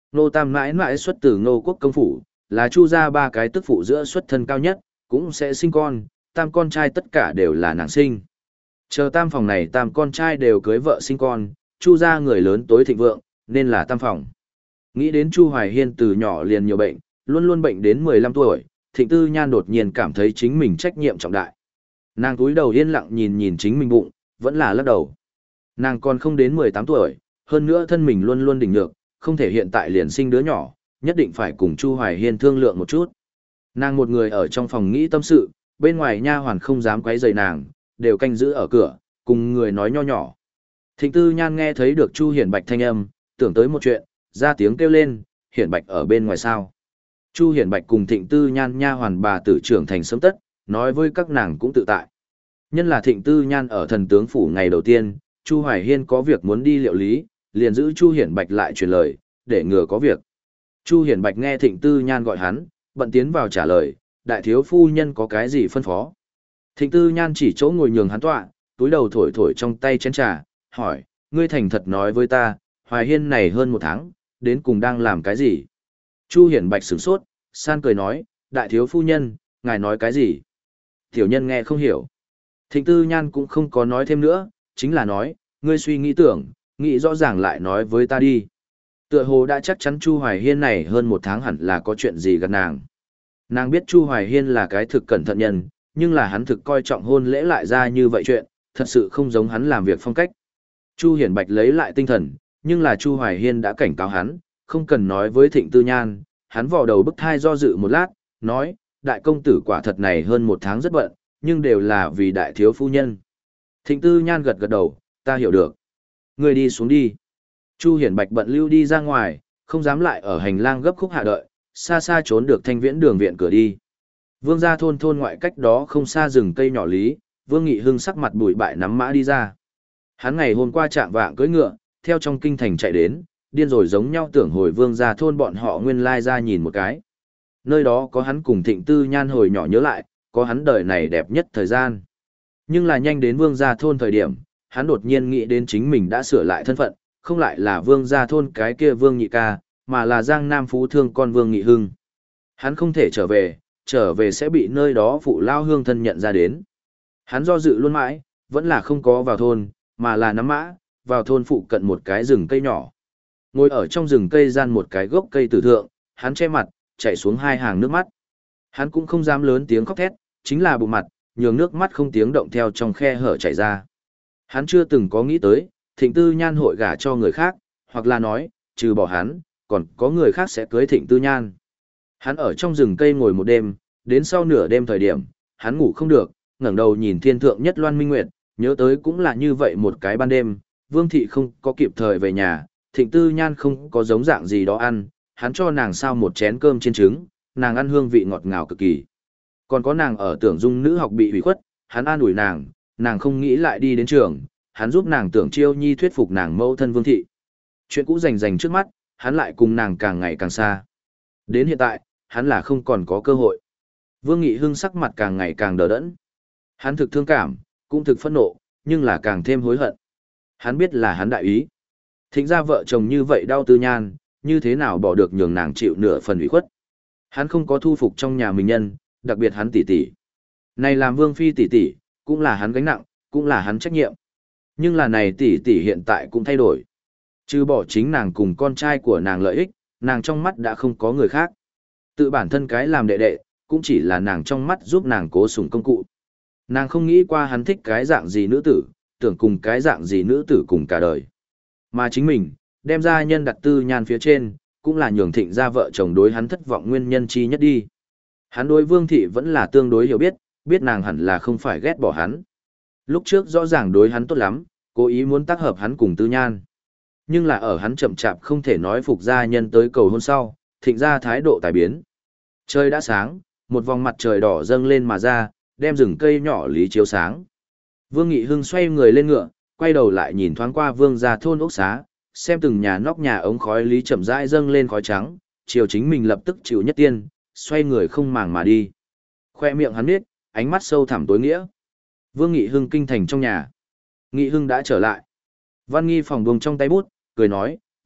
Ngô Tam mãi mãi xuất từ Ngô quốc công phủ, là Chu gia ba cái tức phụ giữa xuất thân cao nhất, cũng sẽ sinh con, tam con trai tất cả đều là nàng sinh. Chờ tam phòng này tam con trai đều cưới vợ sinh con, Chu gia người lớn tối thịnh vượng, nên là tam phòng. Nghĩ đến Chu Hoài Hiên từ nhỏ liền nhiều bệnh, luôn luôn bệnh đến mười lăm tuổi, Thịnh Tư Nhan đột nhiên cảm thấy chính mình trách nhiệm trọng đại. Nàng túi đầu yên lặng nhìn nhìn chính mình bụng, vẫn là lắc đầu. Nàng còn không đến mười tám tuổi, hơn nữa thân mình luôn luôn đỉnh nhược, không thể hiện tại liền sinh đứa nhỏ, nhất định phải cùng Chu Hoài Hiên thương lượng một chút. Nàng một người ở trong phòng nghĩ tâm sự, bên ngoài nha hoàn không dám quấy rầy nàng, đều canh giữ ở cửa, cùng người nói nho nhỏ. Thịnh Tư Nhan nghe thấy được Chu Hiển Bạch thanh âm, tưởng tới một chuyện, ra tiếng kêu lên, Hiển Bạch ở bên ngoài sao. Chu Hiển Bạch cùng Thịnh Tư Nhan nha hoàn bà tử trưởng thành sớm tất, nói với các nàng cũng tự tại. Nhân là Thịnh Tư Nhan ở thần tướng phủ ngày đầu tiên, Chu Hoài Hiên có việc muốn đi liệu lý, liền giữ Chu Hiển Bạch lại truyền lời, để ngừa có việc. Chu Hiển Bạch nghe Thịnh Tư Nhan gọi hắn, bận tiến vào trả lời, đại thiếu phu nhân có cái gì phân phó. Thịnh Tư Nhan chỉ chỗ ngồi nhường hắn tọa, túi đầu thổi thổi trong tay chén trà, hỏi, ngươi thành thật nói với ta, Hoài Hiên này hơn một tháng, đến cùng đang làm cái gì? Chu Hiển Bạch sửng sốt, san cười nói, đại thiếu phu nhân, ngài nói cái gì? Tiểu nhân nghe không hiểu. Thịnh Tư Nhan cũng không có nói thêm nữa, chính là nói, ngươi suy nghĩ tưởng, nghĩ rõ ràng lại nói với ta đi. Tựa hồ đã chắc chắn Chu Hoài Hiên này hơn một tháng hẳn là có chuyện gì gần nàng. Nàng biết Chu Hoài Hiên là cái thực cẩn thận nhân, nhưng là hắn thực coi trọng hôn lễ lại ra như vậy chuyện, thật sự không giống hắn làm việc phong cách. Chu Hiển Bạch lấy lại tinh thần, nhưng là Chu Hoài Hiên đã cảnh cáo hắn, không cần nói với Thịnh Tư Nhan, hắn vò đầu bức thai do dự một lát, nói, đại công tử quả thật này hơn một tháng rất bận, nhưng đều là vì đại thiếu phu nhân. Thịnh Tư Nhan gật gật đầu, ta hiểu được. Người đi xuống đi. Chu Hiển Bạch bận lưu đi ra ngoài, không dám lại ở hành lang gấp khúc hạ đợi, xa xa trốn được thanh viễn đường viện cửa đi. Vương gia thôn thôn ngoại cách đó không xa rừng cây nhỏ lý, Vương Nghị Hưng sắc mặt bụi bại nắm mã đi ra. Hắn ngày hôm qua chạm vạng cưỡi ngựa, theo trong kinh thành chạy đến, điên rồi giống nhau tưởng hồi Vương gia thôn bọn họ nguyên lai ra nhìn một cái. Nơi đó có hắn cùng Thịnh Tư Nhan hồi nhỏ nhớ lại, có hắn đời này đẹp nhất thời gian. Nhưng là nhanh đến Vương gia thôn thời điểm, hắn đột nhiên nghĩ đến chính mình đã sửa lại thân phận, không lại là Vương gia thôn cái kia Vương Nhị ca, mà là Giang Nam Phú Thương con Vương Nghị Hưng. Hắn không thể trở về, trở về sẽ bị nơi đó phụ lao hương thân nhận ra đến. Hắn do dự luôn mãi, vẫn là không có vào thôn, mà là nắm mã, vào thôn phụ cận một cái rừng cây nhỏ. Ngồi ở trong rừng cây gian một cái gốc cây tử thượng, hắn che mặt, chảy xuống hai hàng nước mắt. Hắn cũng không dám lớn tiếng khóc thét, chính là bụng mặt, nhường nước mắt không tiếng động theo trong khe hở chảy ra. Hắn chưa từng có nghĩ tới, Thịnh Tư Nhan hội gả cho người khác, hoặc là nói, trừ bỏ hắn, còn có người khác sẽ cưới Thịnh Tư Nhan. Hắn ở trong rừng cây ngồi một đêm, đến sau nửa đêm thời điểm, hắn ngủ không được, ngẩng đầu nhìn thiên thượng nhất loan minh nguyệt, nhớ tới cũng là như vậy một cái ban đêm, Vương thị không có kịp thời về nhà, Thịnh Tư Nhan không có giống dạng gì đó ăn, hắn cho nàng sao một chén cơm chiên trứng, nàng ăn hương vị ngọt ngào cực kỳ. Còn có nàng ở tưởng dung nữ học bị hủy khuất, hắn an ủi nàng, nàng không nghĩ lại đi đến trường, hắn giúp nàng tưởng chiêu nhi thuyết phục nàng mẫu thân Vương thị. Chuyện cũ rành rành trước mắt, hắn lại cùng nàng càng ngày càng xa. Đến hiện tại, hắn là không còn có cơ hội. Vương Nghị Hưng sắc mặt càng ngày càng đờ đẫn. Hắn thực thương cảm, cũng thực phẫn nộ, nhưng là càng thêm hối hận. Hắn biết là hắn đại ý. Thịnh ra vợ chồng như vậy đau Tư Nhan, như thế nào bỏ được nhường nàng chịu nửa phần ủy khuất. Hắn không có thu phục trong nhà mình nhân, đặc biệt hắn tỷ tỷ. Này làm Vương phi tỷ tỷ, cũng là hắn gánh nặng, cũng là hắn trách nhiệm. Nhưng là này tỷ tỷ hiện tại cũng thay đổi. Trừ bỏ chính nàng cùng con trai của nàng lợi ích, nàng trong mắt đã không có người khác. Tự bản thân cái làm đệ đệ, cũng chỉ là nàng trong mắt giúp nàng cố sủng công cụ. Nàng không nghĩ qua hắn thích cái dạng gì nữ tử, tưởng cùng cái dạng gì nữ tử cùng cả đời. Mà chính mình, đem ra nhân đặt Tư Nhan phía trên, cũng là nhường Thịnh ra vợ chồng đối hắn thất vọng nguyên nhân chi nhất đi. Hắn đối Vương thị vẫn là tương đối hiểu biết, biết nàng hẳn là không phải ghét bỏ hắn. Lúc trước rõ ràng đối hắn tốt lắm, cố ý muốn tác hợp hắn cùng Tư Nhan. Nhưng là ở hắn chậm chạp không thể nói phục gia nhân tới cầu hôn sau, Thịnh ra thái độ tài biến. Trời đã sáng, một vòng mặt trời đỏ dâng lên mà ra, đem rừng cây nhỏ lý chiếu sáng. Vương Nghị Hưng xoay người lên ngựa, quay đầu lại nhìn thoáng qua Vương gia thôn ốc xá, xem từng nhà nóc nhà ống khói lý chậm rãi dâng lên khói trắng, chiều chính mình lập tức chịu nhất tiên, xoay người không màng mà đi. Khoe miệng hắn biết, ánh mắt sâu thẳm tối nghĩa. Vương Nghị Hưng kinh thành trong nhà. Nghị Hưng đã trở lại. Văn Nghi phòng buông trong tay bút, cười nói,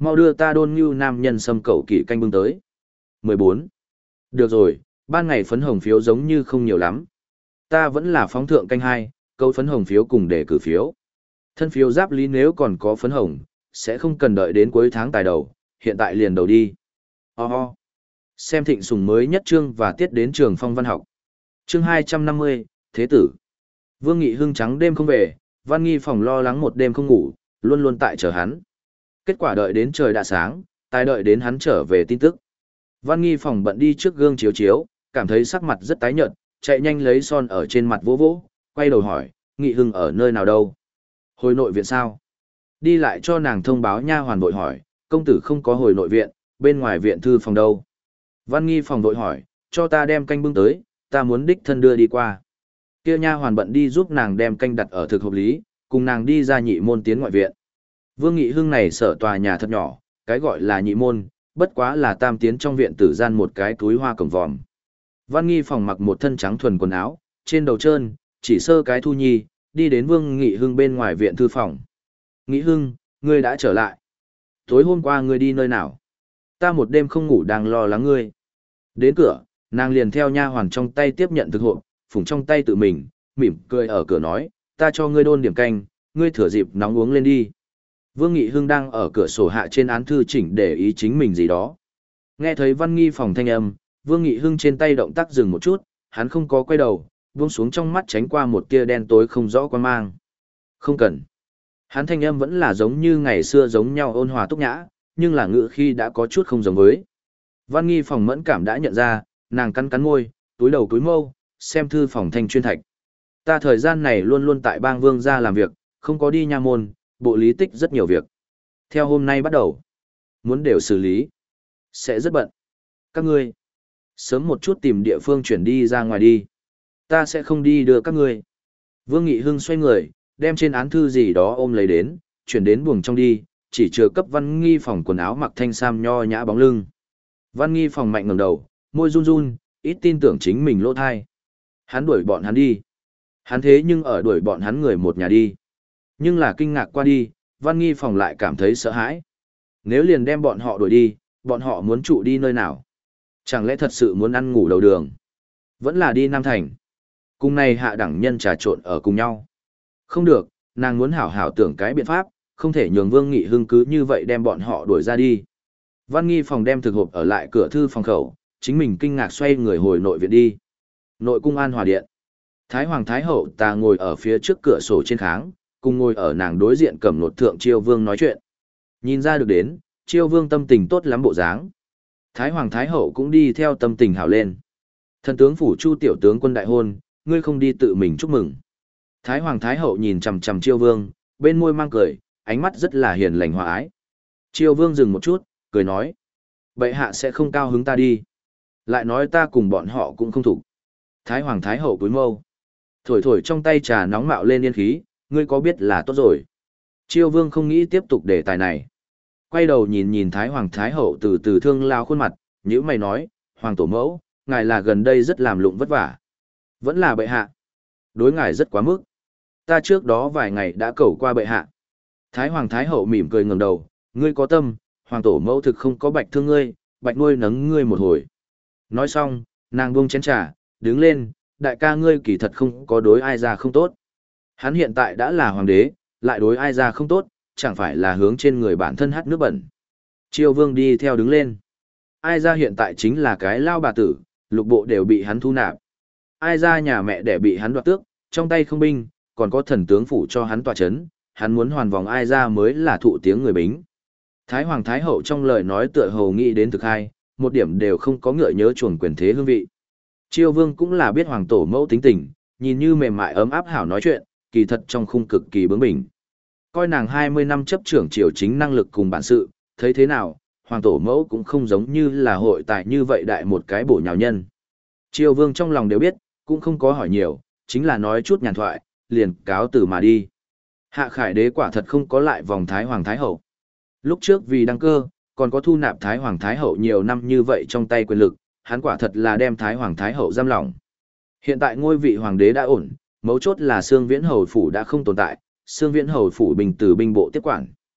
Mau đưa ta đôn như nam nhân sâm cẩu kỵ canh bưng tới. mười bốn. Được rồi, ban ngày phấn hồng phiếu giống như không nhiều lắm. Ta vẫn là phóng thượng canh hai, câu phấn hồng phiếu cùng để cử phiếu. Thân phiếu giáp lý nếu còn có phấn hồng, sẽ không cần đợi đến cuối tháng tài đầu, hiện tại liền đầu đi. Oh oh. Xem thịnh sùng mới nhất chương và tiết đến trường phong văn học. Chương hai trăm năm mươi, Thế tử. Vương Nghị Hưng trắng đêm không về, Văn Nghi Phòng lo lắng một đêm không ngủ, luôn luôn tại chờ hắn. Kết quả đợi đến trời đã sáng, tài đợi đến hắn trở về tin tức. Văn Nghi Phòng bận đi trước gương chiếu chiếu, cảm thấy sắc mặt rất tái nhợt, chạy nhanh lấy son ở trên mặt vỗ vỗ, quay đầu hỏi, Nghị Hưng ở nơi nào đâu? Hồi nội viện sao? Đi lại cho nàng thông báo nha hoàn vội hỏi, công tử không có hồi nội viện, bên ngoài viện thư phòng đâu? Văn Nghi Phòng vội hỏi, cho ta đem canh bưng tới, ta muốn đích thân đưa đi qua. Kia nha hoàn bận đi giúp nàng đem canh đặt ở thực hợp lý, cùng nàng đi ra nhị môn tiến ngoại viện. Vương Nghị Hưng này sở tòa nhà thật nhỏ, cái gọi là nhị môn, bất quá là tam tiến trong viện tử gian một cái túi hoa cổng vòm. Văn Nghi Phòng mặc một thân trắng thuần quần áo, trên đầu trơn, chỉ sơ cái thu nhi, đi đến Vương Nghị Hưng bên ngoài viện thư phòng. Nghị Hưng, ngươi đã trở lại. Tối hôm qua ngươi đi nơi nào? Ta một đêm không ngủ đang lo lắng ngươi. Đến cửa, nàng liền theo nha hoàn trong tay tiếp nhận thực hộp, phủng trong tay tự mình, mỉm cười ở cửa nói, ta cho ngươi đôn điểm canh, ngươi thừa dịp nóng uống lên đi. Vương Nghị Hưng đang ở cửa sổ hạ trên án thư chỉnh để ý chính mình gì đó. Nghe thấy Văn Nghi Phòng thanh âm, Vương Nghị Hưng trên tay động tác dừng một chút, hắn không có quay đầu, buông xuống trong mắt tránh qua một tia đen tối không rõ quan mang. Không cần. Hắn thanh âm vẫn là giống như ngày xưa giống nhau ôn hòa túc nhã, nhưng là ngữ khi đã có chút không giống với. Văn Nghi Phòng mẫn cảm đã nhận ra, nàng cắn cắn môi, túi đầu túi mâu, xem thư phòng thanh chuyên thạch. Ta thời gian này luôn luôn tại bang vương gia làm việc, không có đi nha môn, bộ lý tích rất nhiều việc. Theo hôm nay bắt đầu, muốn đều xử lý, sẽ rất bận. Các ngươi, sớm một chút tìm địa phương chuyển đi ra ngoài đi. Ta sẽ không đi đưa các ngươi. Vương Nghị Hưng xoay người, đem trên án thư gì đó ôm lấy đến, chuyển đến buồng trong đi, chỉ chừa cấp Văn Nghi Phòng quần áo mặc thanh sam nho nhã bóng lưng. Văn Nghi Phòng mạnh ngẩng đầu, môi run run, ít tin tưởng chính mình lỗ thai. Hắn đuổi bọn hắn đi. Hắn thế nhưng ở đuổi bọn hắn người một nhà đi. Nhưng là kinh ngạc qua đi, Văn Nghi Phòng lại cảm thấy sợ hãi. Nếu liền đem bọn họ đuổi đi, bọn họ muốn trụ đi nơi nào? Chẳng lẽ thật sự muốn ăn ngủ đầu đường? Vẫn là đi Nam Thành. Cùng này hạ đẳng nhân trà trộn ở cùng nhau. Không được, nàng muốn hảo hảo tưởng cái biện pháp, không thể nhường Vương Nghị Hưng cứ như vậy đem bọn họ đuổi ra đi. Văn Nghi Phòng đem thực hộp ở lại cửa thư phòng khẩu, chính mình kinh ngạc xoay người hồi nội viện đi. Nội cung An Hòa Điện. Thái Hoàng Thái Hậu ta ngồi ở phía trước cửa sổ trên kháng, cùng ngồi ở nàng đối diện cầm nột thượng Chiêu Vương nói chuyện. Nhìn ra được đến, Chiêu Vương tâm tình tốt lắm bộ dáng. Thái Hoàng Thái Hậu cũng đi theo tâm tình hảo lên. Thần tướng phủ Chu tiểu tướng quân đại hôn, ngươi không đi tự mình chúc mừng. Thái Hoàng Thái Hậu nhìn chằm chằm Chiêu Vương, bên môi mang cười, ánh mắt rất là hiền lành hòa ái. Chiêu Vương dừng một chút, cười nói: bệ hạ sẽ không cao hứng ta đi. Lại nói ta cùng bọn họ cũng không thủ. Thái Hoàng Thái Hậu cúi mâu. Thổi thổi trong tay trà nóng mạo lên yên khí, ngươi có biết là tốt rồi. Chiêu Vương không nghĩ tiếp tục đề tài này. Quay đầu nhìn nhìn Thái Hoàng Thái Hậu từ từ thương lao khuôn mặt, nhữ mày nói, Hoàng Tổ Mẫu, ngài là gần đây rất làm lụng vất vả. Vẫn là bệ hạ. Đối ngài rất quá mức. Ta trước đó vài ngày đã cầu qua bệ hạ. Thái Hoàng Thái Hậu mỉm cười ngẩng đầu, ngươi có tâm, Hoàng Tổ Mẫu thực không có bạch thương ngươi, bạch nuôi nấng ngươi một hồi. Nói xong, nàng buông chén trà, đứng lên, đại ca ngươi kỳ thật không có đối ai ra không tốt. Hắn hiện tại đã là hoàng đế, lại đối ai ra không tốt, chẳng phải là hướng trên người bản thân hát nước bẩn. Chiêu Vương đi theo đứng lên. Ai ra hiện tại chính là cái lao bà tử, lục bộ đều bị hắn thu nạp. Ai ra nhà mẹ để bị hắn đoạt tước, trong tay không binh, còn có thần tướng phủ cho hắn tòa chấn, hắn muốn hoàn vòng ai ra mới là thụ tiếng người bính. Thái Hoàng Thái Hậu trong lời nói tựa hồ nghĩ đến thực hai, một điểm đều không có ngựa nhớ chuồn quyền thế hương vị. Chiêu Vương cũng là biết Hoàng Tổ Mẫu tính tình, nhìn như mềm mại ấm áp hảo nói chuyện, kỳ thật trong khung cực kỳ bướng bỉnh. Coi nàng hai mươi năm chấp trưởng triều chính năng lực cùng bản sự, thấy thế nào, Hoàng Tổ Mẫu cũng không giống như là hội tài như vậy đại một cái bổ nhào nhân. Chiêu Vương trong lòng đều biết, cũng không có hỏi nhiều, chính là nói chút nhàn thoại, liền cáo từ mà đi. Hạ Khải Đế quả thật không có lại vòng Thái Hoàng Thái Hậu. Lúc trước vì đăng cơ, còn có thu nạp Thái Hoàng Thái Hậu nhiều năm như vậy trong tay quyền lực, hắn quả thật là đem Thái Hoàng Thái Hậu giam lỏng. Hiện tại ngôi vị hoàng đế đã ổn, mấu chốt là Xương Viễn Hầu phủ đã không tồn tại, Xương Viễn Hầu phủ bình từ binh bộ tiếp quản.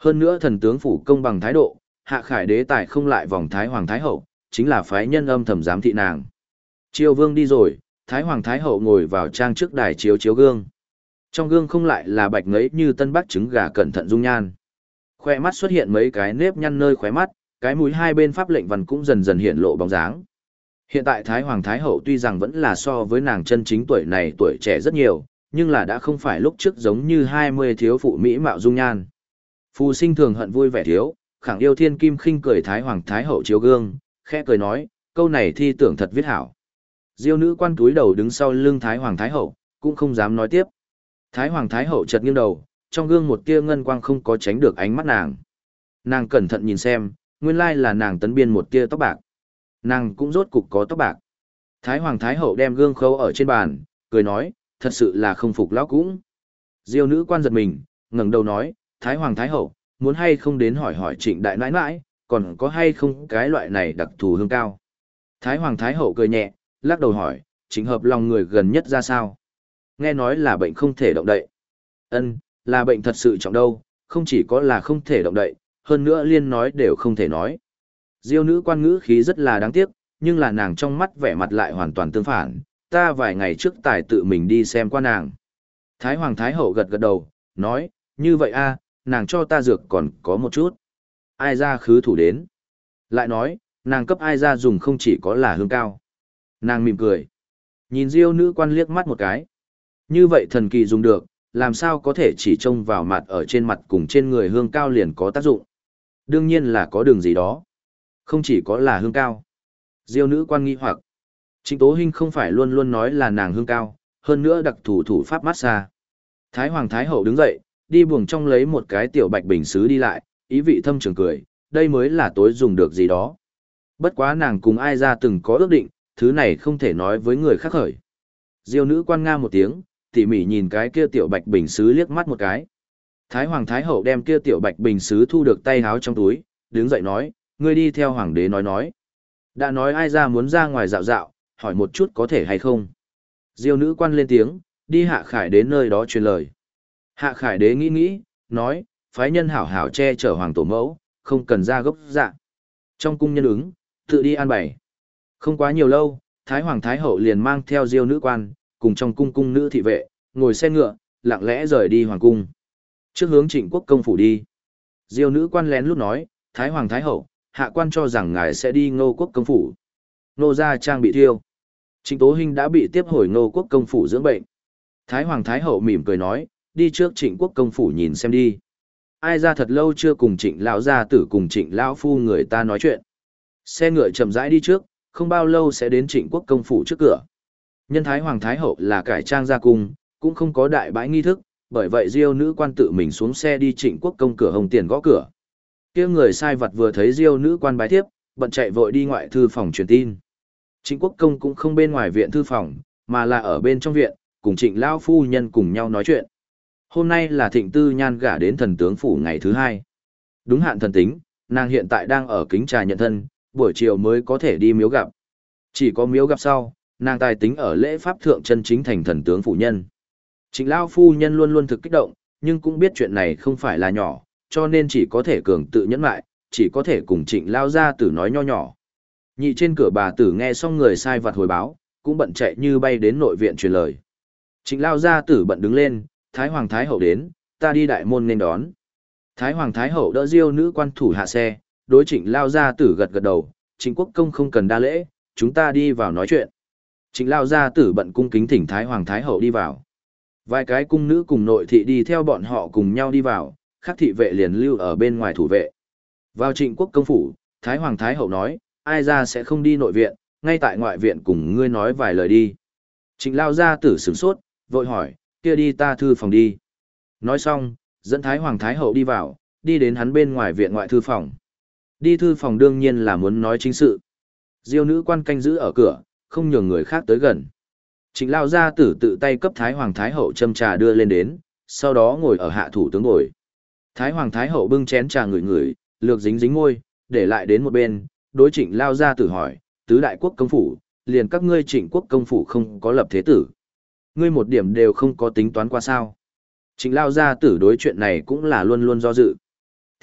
Hơn nữa thần tướng phủ công bằng thái độ, Hạ Khải đế tài không lại vòng Thái Hoàng Thái Hậu, chính là phái nhân âm thầm giám thị nàng. Triều vương đi rồi, Thái Hoàng Thái Hậu ngồi vào trang trước đài chiếu chiếu gương. Trong gương không lại là bạch ngấy như tân bác trứng gà cẩn thận dung nhan. Khoe mắt xuất hiện mấy cái nếp nhăn nơi khóe mắt, cái mũi hai bên pháp lệnh văn cũng dần dần hiện lộ bóng dáng. Hiện tại Thái Hoàng Thái Hậu tuy rằng vẫn là so với nàng chân chính tuổi này tuổi trẻ rất nhiều, nhưng là đã không phải lúc trước giống như hai mươi thiếu phụ mỹ mạo dung nhan. Phù sinh thường hận vui vẻ thiếu, khẳng yêu thiên kim khinh cười Thái Hoàng Thái Hậu chiếu gương, khẽ cười nói, câu này thi tưởng thật viết hảo. Diêu nữ quan túi đầu đứng sau lưng Thái Hoàng Thái Hậu, cũng không dám nói tiếp. Thái Hoàng Thái Hậu chợt nghiêng đầu, trong gương một tia ngân quang không có tránh được ánh mắt nàng. Nàng cẩn thận nhìn xem, nguyên lai là nàng tấn biên một tia tóc bạc. Nàng cũng rốt cục có tóc bạc. Thái Hoàng Thái Hậu đem gương khâu ở trên bàn, cười nói, thật sự là không phục lão cũng. Diêu nữ quan giật mình, ngẩng đầu nói, Thái Hoàng Thái Hậu, muốn hay không đến hỏi hỏi Trịnh đại nãi nãi, còn có hay không cái loại này đặc thù hương cao. Thái Hoàng Thái Hậu cười nhẹ, lắc đầu hỏi, Trịnh hợp lòng người gần nhất ra sao? Nghe nói là bệnh không thể động đậy. Ân, là bệnh thật sự trọng đâu, không chỉ có là không thể động đậy, hơn nữa liên nói đều không thể nói. Diêu nữ quan ngữ khí rất là đáng tiếc, nhưng là nàng trong mắt vẻ mặt lại hoàn toàn tương phản, ta vài ngày trước tài tự mình đi xem qua nàng. Thái Hoàng Thái Hậu gật gật đầu, nói, như vậy a, nàng cho ta dược còn có một chút. Ai ra khứ thủ đến. Lại nói, nàng cấp ai ra dùng không chỉ có là hương cao. Nàng mỉm cười. Nhìn Diêu nữ quan liếc mắt một cái. Như vậy thần kỳ dùng được, làm sao có thể chỉ trông vào mặt ở trên mặt cùng trên người hương cao liền có tác dụng. Đương nhiên là có đường gì đó. Không chỉ có là hương cao. Diêu nữ quan nghi hoặc. Trịnh Tố Hinh không phải luôn luôn nói là nàng hương cao, hơn nữa đặc thủ thủ pháp massage. Thái Hoàng Thái Hậu đứng dậy, đi buồng trong lấy một cái tiểu bạch bình sứ đi lại, ý vị thâm trường cười, đây mới là tối dùng được gì đó. Bất quá nàng cùng ai ra từng có ước định, thứ này không thể nói với người khác khởi. Diêu nữ quan nga một tiếng, tỉ mỉ nhìn cái kia tiểu bạch bình sứ liếc mắt một cái. Thái Hoàng Thái Hậu đem kia tiểu bạch bình sứ thu được tay háo trong túi, đứng dậy nói, ngươi đi theo Hoàng đế nói nói. Đã nói ai ra muốn ra ngoài dạo dạo, hỏi một chút có thể hay không. Diêu nữ quan lên tiếng, đi Hạ Khải đến nơi đó truyền lời. Hạ Khải đế nghĩ nghĩ, nói, phái nhân hảo hảo che chở hoàng tổ mẫu, không cần ra gốc dạ. Trong cung nhân ứng, tự đi an bày. Không quá nhiều lâu, Thái Hoàng Thái Hậu liền mang theo Diêu nữ quan, cùng trong cung cung nữ thị vệ, ngồi xe ngựa, lặng lẽ rời đi hoàng cung. Trước hướng Trịnh Quốc công phủ đi. Diêu nữ quan lén lút nói, Thái Hoàng Thái Hậu, hạ quan cho rằng ngài sẽ đi Ngô Quốc công phủ. Nô gia trang bị thiêu. Trịnh Tố Hinh đã bị tiếp hồi Ngô Quốc công phủ dưỡng bệnh. Thái Hoàng Thái Hậu mỉm cười nói, đi trước Trịnh Quốc công phủ nhìn xem đi. Ai ra thật lâu chưa cùng Trịnh lão gia tử cùng Trịnh lão phu người ta nói chuyện. Xe ngựa chậm rãi đi trước, không bao lâu sẽ đến Trịnh Quốc công phủ trước cửa. Nhân Thái Hoàng Thái Hậu là cải trang ra cung, cũng không có đại bãi nghi thức, bởi vậy Diêu nữ quan tự mình xuống xe đi Trịnh Quốc công cửa hồng tiền gõ cửa. Kia người sai vật vừa thấy Diêu nữ quan bái thiếp, bận chạy vội đi ngoại thư phòng truyền tin. Trịnh Quốc công cũng không bên ngoài viện thư phòng, mà là ở bên trong viện, cùng Trịnh lão phu nhân cùng nhau nói chuyện. Hôm nay là Thịnh Tư Nhan gả đến thần tướng phủ ngày thứ hai. Đúng hạn thần tính, nàng hiện tại đang ở kính trà nhận thân, buổi chiều mới có thể đi miếu gặp. Chỉ có miếu gặp sau, nàng tài tính ở lễ pháp thượng chân chính thành thần tướng phủ nhân. Trịnh lão phu nhân luôn luôn thực kích động, nhưng cũng biết chuyện này không phải là nhỏ, cho nên chỉ có thể cường tự nhẫn lại, chỉ có thể cùng Trịnh lão gia tử nói nho nhỏ. Nhị trên cửa bà tử nghe xong người sai vặt hồi báo, cũng bận chạy như bay đến nội viện truyền lời. Trịnh lão gia tử bận đứng lên, Thái Hoàng Thái Hậu đến, ta đi đại môn nên đón. Thái Hoàng Thái Hậu đỡ Diêu nữ quan thủ hạ xe, đối Trịnh lão gia tử gật gật đầu, Trịnh Quốc công không cần đa lễ, chúng ta đi vào nói chuyện. Trịnh lão gia tử bận cung kính thỉnh Thái Hoàng Thái Hậu đi vào. Vài cái cung nữ cùng nội thị đi theo bọn họ cùng nhau đi vào, khác thị vệ liền lưu ở bên ngoài thủ vệ. Vào Trịnh Quốc công phủ, Thái Hoàng Thái Hậu nói, ai ra sẽ không đi nội viện, ngay tại ngoại viện cùng ngươi nói vài lời đi. Trịnh lão gia tử sửng sốt, vội hỏi, kia đi ta thư phòng đi. Nói xong, dẫn Thái Hoàng Thái Hậu đi vào, đi đến hắn bên ngoài viện ngoại thư phòng. Đi thư phòng đương nhiên là muốn nói chính sự. Diêu nữ quan canh giữ ở cửa, không nhường người khác tới gần. Trịnh lão gia tử tự tay cấp Thái Hoàng Thái Hậu châm trà đưa lên đến, sau đó ngồi ở hạ thủ tướng ngồi. Thái Hoàng Thái Hậu bưng chén trà ngửi ngửi, lược dính dính môi, để lại đến một bên, đối Trịnh lão gia tử hỏi, tứ đại quốc công phủ, liền các ngươi Trịnh Quốc công phủ không có lập thế tử. Ngươi một điểm đều không có tính toán qua sao. Trịnh lão gia tử đối chuyện này cũng là luôn luôn do dự.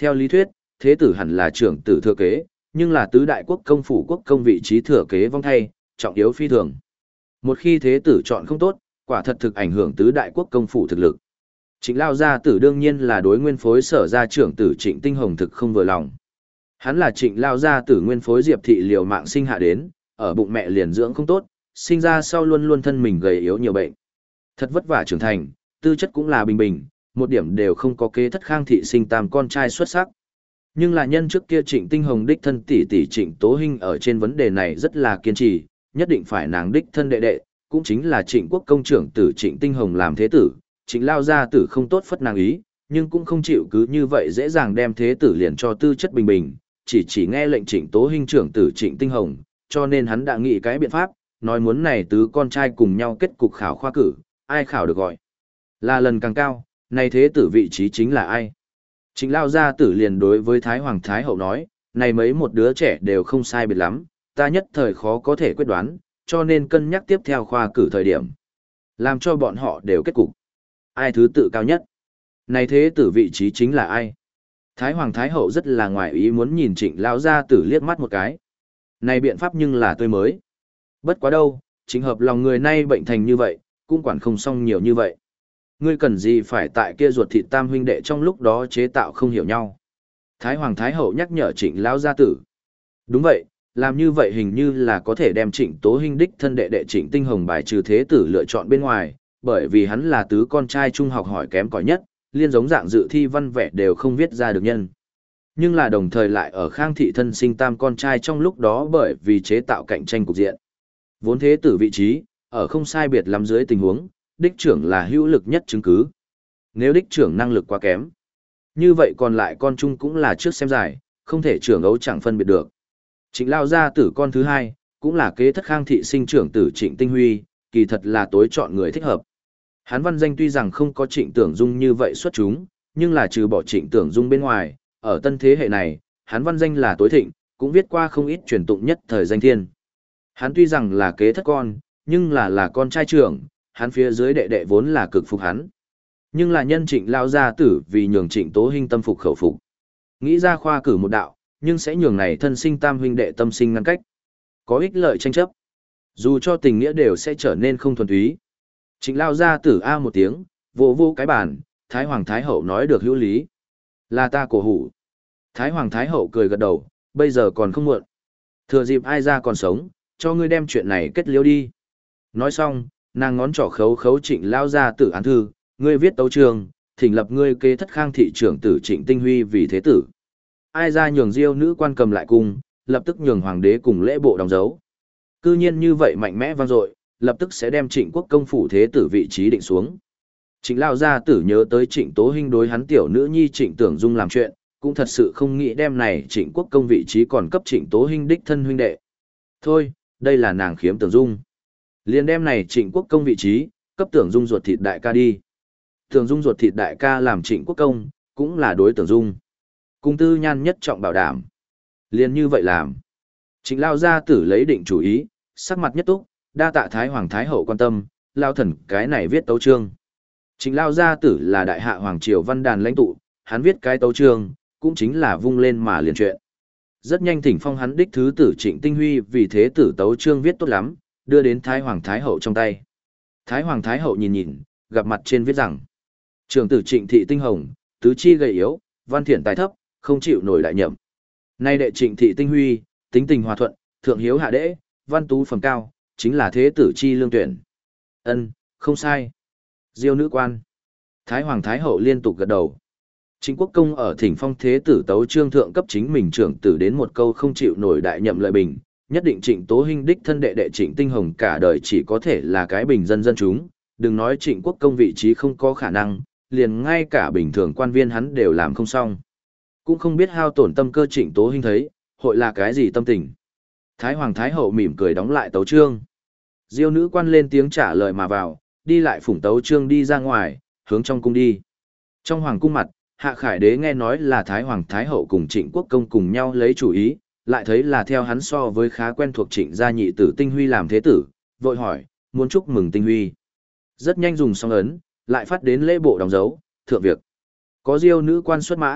Theo lý thuyết, thế tử hẳn là trưởng tử thừa kế, nhưng là tứ đại quốc công phủ quốc công vị trí thừa kế vong thay, trọng yếu phi thường. Một khi thế tử chọn không tốt, quả thật thực ảnh hưởng tứ đại quốc công phủ thực lực. Trịnh Lao gia tử đương nhiên là đối nguyên phối sở gia trưởng tử Trịnh Tinh Hồng thực không vừa lòng. Hắn là Trịnh Lao gia tử nguyên phối Diệp thị liều mạng sinh hạ đến, ở bụng mẹ liền dưỡng không tốt, sinh ra sau luôn luôn thân mình gầy yếu nhiều bệnh. Thật vất vả trưởng thành, tư chất cũng là bình bình, một điểm đều không có kế thất khang thị sinh tam con trai xuất sắc. Nhưng là nhân trước kia Trịnh Tinh Hồng đích thân tỷ tỷ Trịnh Tố Hinh ở trên vấn đề này rất là kiên trì, nhất định phải nàng đích thân đệ đệ, cũng chính là Trịnh Quốc công trưởng tử Trịnh Tinh Hồng làm thế tử, Trịnh Lao gia tử không tốt phất nàng ý, nhưng cũng không chịu cứ như vậy dễ dàng đem thế tử liền cho tư chất bình bình, chỉ chỉ nghe lệnh Trịnh Tố Hinh trưởng tử Trịnh Tinh Hồng, cho nên hắn đã nghĩ cái biện pháp, nói muốn này tứ con trai cùng nhau kết cục khảo khoa cử, ai khảo được gọi là lần càng cao, này thế tử vị trí chính là ai. Trịnh Lao gia tử liền đối với Thái Hoàng Thái Hậu nói, này mấy một đứa trẻ đều không sai biệt lắm, ta nhất thời khó có thể quyết đoán, cho nên cân nhắc tiếp theo khoa cử thời điểm. Làm cho bọn họ đều kết cục. Ai thứ tự cao nhất? Này thế tử vị trí chính là ai? Thái Hoàng Thái Hậu rất là ngoài ý muốn nhìn Trịnh Lao gia tử liếc mắt một cái. Này biện pháp nhưng là tươi mới. Bất quá đâu, chính hợp lòng người nay bệnh thành như vậy, cũng quản không xong nhiều như vậy. Ngươi cần gì phải tại kia ruột thịt tam huynh đệ trong lúc đó chế tạo không hiểu nhau. Thái Hoàng Thái Hậu nhắc nhở Trịnh Lao gia tử. Đúng vậy, làm như vậy hình như là có thể đem Trịnh Tố Hinh đích thân đệ đệ Trịnh Tinh Hồng bài trừ thế tử lựa chọn bên ngoài, bởi vì hắn là tứ con trai trung học hỏi kém cỏi nhất, liên giống dạng dự thi văn vẻ đều không viết ra được nhân. Nhưng là đồng thời lại ở Khang thị thân sinh tam con trai trong lúc đó bởi vì chế tạo cạnh tranh cục diện. Vốn thế tử vị trí, ở không sai biệt lắm dưới tình huống, đích trưởng là hữu lực nhất chứng cứ. Nếu đích trưởng năng lực quá kém, như vậy còn lại con chung cũng là trước xem giải, không thể trưởng ấu chẳng phân biệt được. Trịnh Lao gia tử con thứ hai, cũng là kế thất Khang thị sinh trưởng tử Trịnh Tinh Huy, kỳ thật là tối chọn người thích hợp. Hắn văn danh tuy rằng không có Trịnh Tưởng Dung như vậy xuất chúng, nhưng là trừ bỏ Trịnh Tưởng Dung bên ngoài, ở tân thế hệ này, hắn văn danh là tối thịnh, cũng viết qua không ít truyền tụng nhất thời danh thiên. Hắn tuy rằng là kế thất con, nhưng là là con trai trưởng, hắn phía dưới đệ đệ vốn là cực phục hắn. Nhưng là nhân Trịnh Lao gia tử vì nhường Trịnh Tố Hinh tâm phục khẩu phục. Nghĩ ra khoa cử một đạo, nhưng sẽ nhường này thân sinh tam huynh đệ tâm sinh ngăn cách. Có ích lợi tranh chấp. Dù cho tình nghĩa đều sẽ trở nên không thuần túy. Trịnh Lao gia tử a một tiếng, vô vô cái bàn, Thái Hoàng Thái Hậu nói được hữu lý. Là ta cổ hủ. Thái Hoàng Thái Hậu cười gật đầu, bây giờ còn không muộn. Thừa dịp ai ra còn sống, cho ngươi đem chuyện này kết liễu đi. Nói xong, nàng ngón trỏ khấu khấu Trịnh Lao gia tử án thư, ngươi viết tấu trường, thỉnh lập ngươi kế thất Khang thị trưởng tử Trịnh Tinh Huy vì thế tử. Ai ra nhường diêu nữ quan cầm lại cung, lập tức nhường hoàng đế cùng lễ bộ đóng dấu. Cư nhiên như vậy mạnh mẽ vang dội, lập tức sẽ đem Trịnh Quốc công phủ thế tử vị trí định xuống. Trịnh Lao gia tử nhớ tới Trịnh Tố Hinh đối hắn tiểu nữ nhi Trịnh Tưởng Dung làm chuyện, cũng thật sự không nghĩ đem này Trịnh Quốc công vị trí còn cấp Trịnh Tố Hinh đích thân huynh đệ. Thôi, đây là nàng khiếm Tưởng Dung. Liền đem này Trịnh Quốc công vị trí, cấp Tưởng Dung ruột thịt đại ca đi. Tưởng Dung ruột thịt đại ca làm Trịnh Quốc công, cũng là đối Tưởng Dung. Cung tư nhan nhất trọng bảo đảm. Liền như vậy làm. Trịnh Lao gia tử lấy định chủ ý, sắc mặt nhất túc, đa tạ Thái Hoàng Thái Hậu quan tâm, Lao thần cái này viết tấu chương. Trịnh Lao gia tử là đại hạ Hoàng Triều văn đàn lãnh tụ, hắn viết cái tấu chương, cũng chính là vung lên mà liền chuyện. Rất nhanh thỉnh phong hắn đích thứ tử Trịnh Tinh Huy vì thế tử tấu chương viết tốt lắm, đưa đến Thái Hoàng Thái Hậu trong tay. Thái Hoàng Thái Hậu nhìn nhìn, gặp mặt trên viết rằng, trưởng tử Trịnh Thị Tinh Hồng, tứ chi gầy yếu, văn thiện tài thấp, không chịu nổi đại nhậm. Nay đệ Trịnh Thị Tinh Huy, tính tình hòa thuận, thượng hiếu hạ đễ, văn tú phẩm cao, chính là thế tử chi lương tuyển. Ân, không sai. Diêu nữ quan. Thái Hoàng Thái Hậu liên tục gật đầu. Trịnh Quốc công ở thỉnh phong thế tử tấu trương thượng cấp chính mình trưởng tử đến một câu không chịu nổi đại nhậm lợi bình, nhất định Trịnh Tố Hinh đích thân đệ đệ Trịnh Tinh Hồng cả đời chỉ có thể là cái bình dân dân chúng, đừng nói Trịnh Quốc công vị trí không có khả năng, liền ngay cả bình thường quan viên hắn đều làm không xong. Cũng không biết hao tổn tâm cơ Trịnh Tố Hinh thấy, hội là cái gì tâm tình. Thái Hoàng Thái Hậu mỉm cười đóng lại tấu trương. Diêu nữ quan lên tiếng trả lời mà vào, đi lại phủng tấu trương đi ra ngoài, hướng trong cung đi. Trong hoàng cung mặt, Hạ Khải Đế nghe nói là Thái Hoàng Thái Hậu cùng Trịnh Quốc công cùng nhau lấy chủ ý, lại thấy là theo hắn so với khá quen thuộc Trịnh gia nhị tử Tinh Huy làm thế tử, vội hỏi, muốn chúc mừng Tinh Huy. Rất nhanh dùng xong ấn, lại phát đến lễ bộ đóng dấu, thượng việc. Có Diêu nữ quan xuất mã,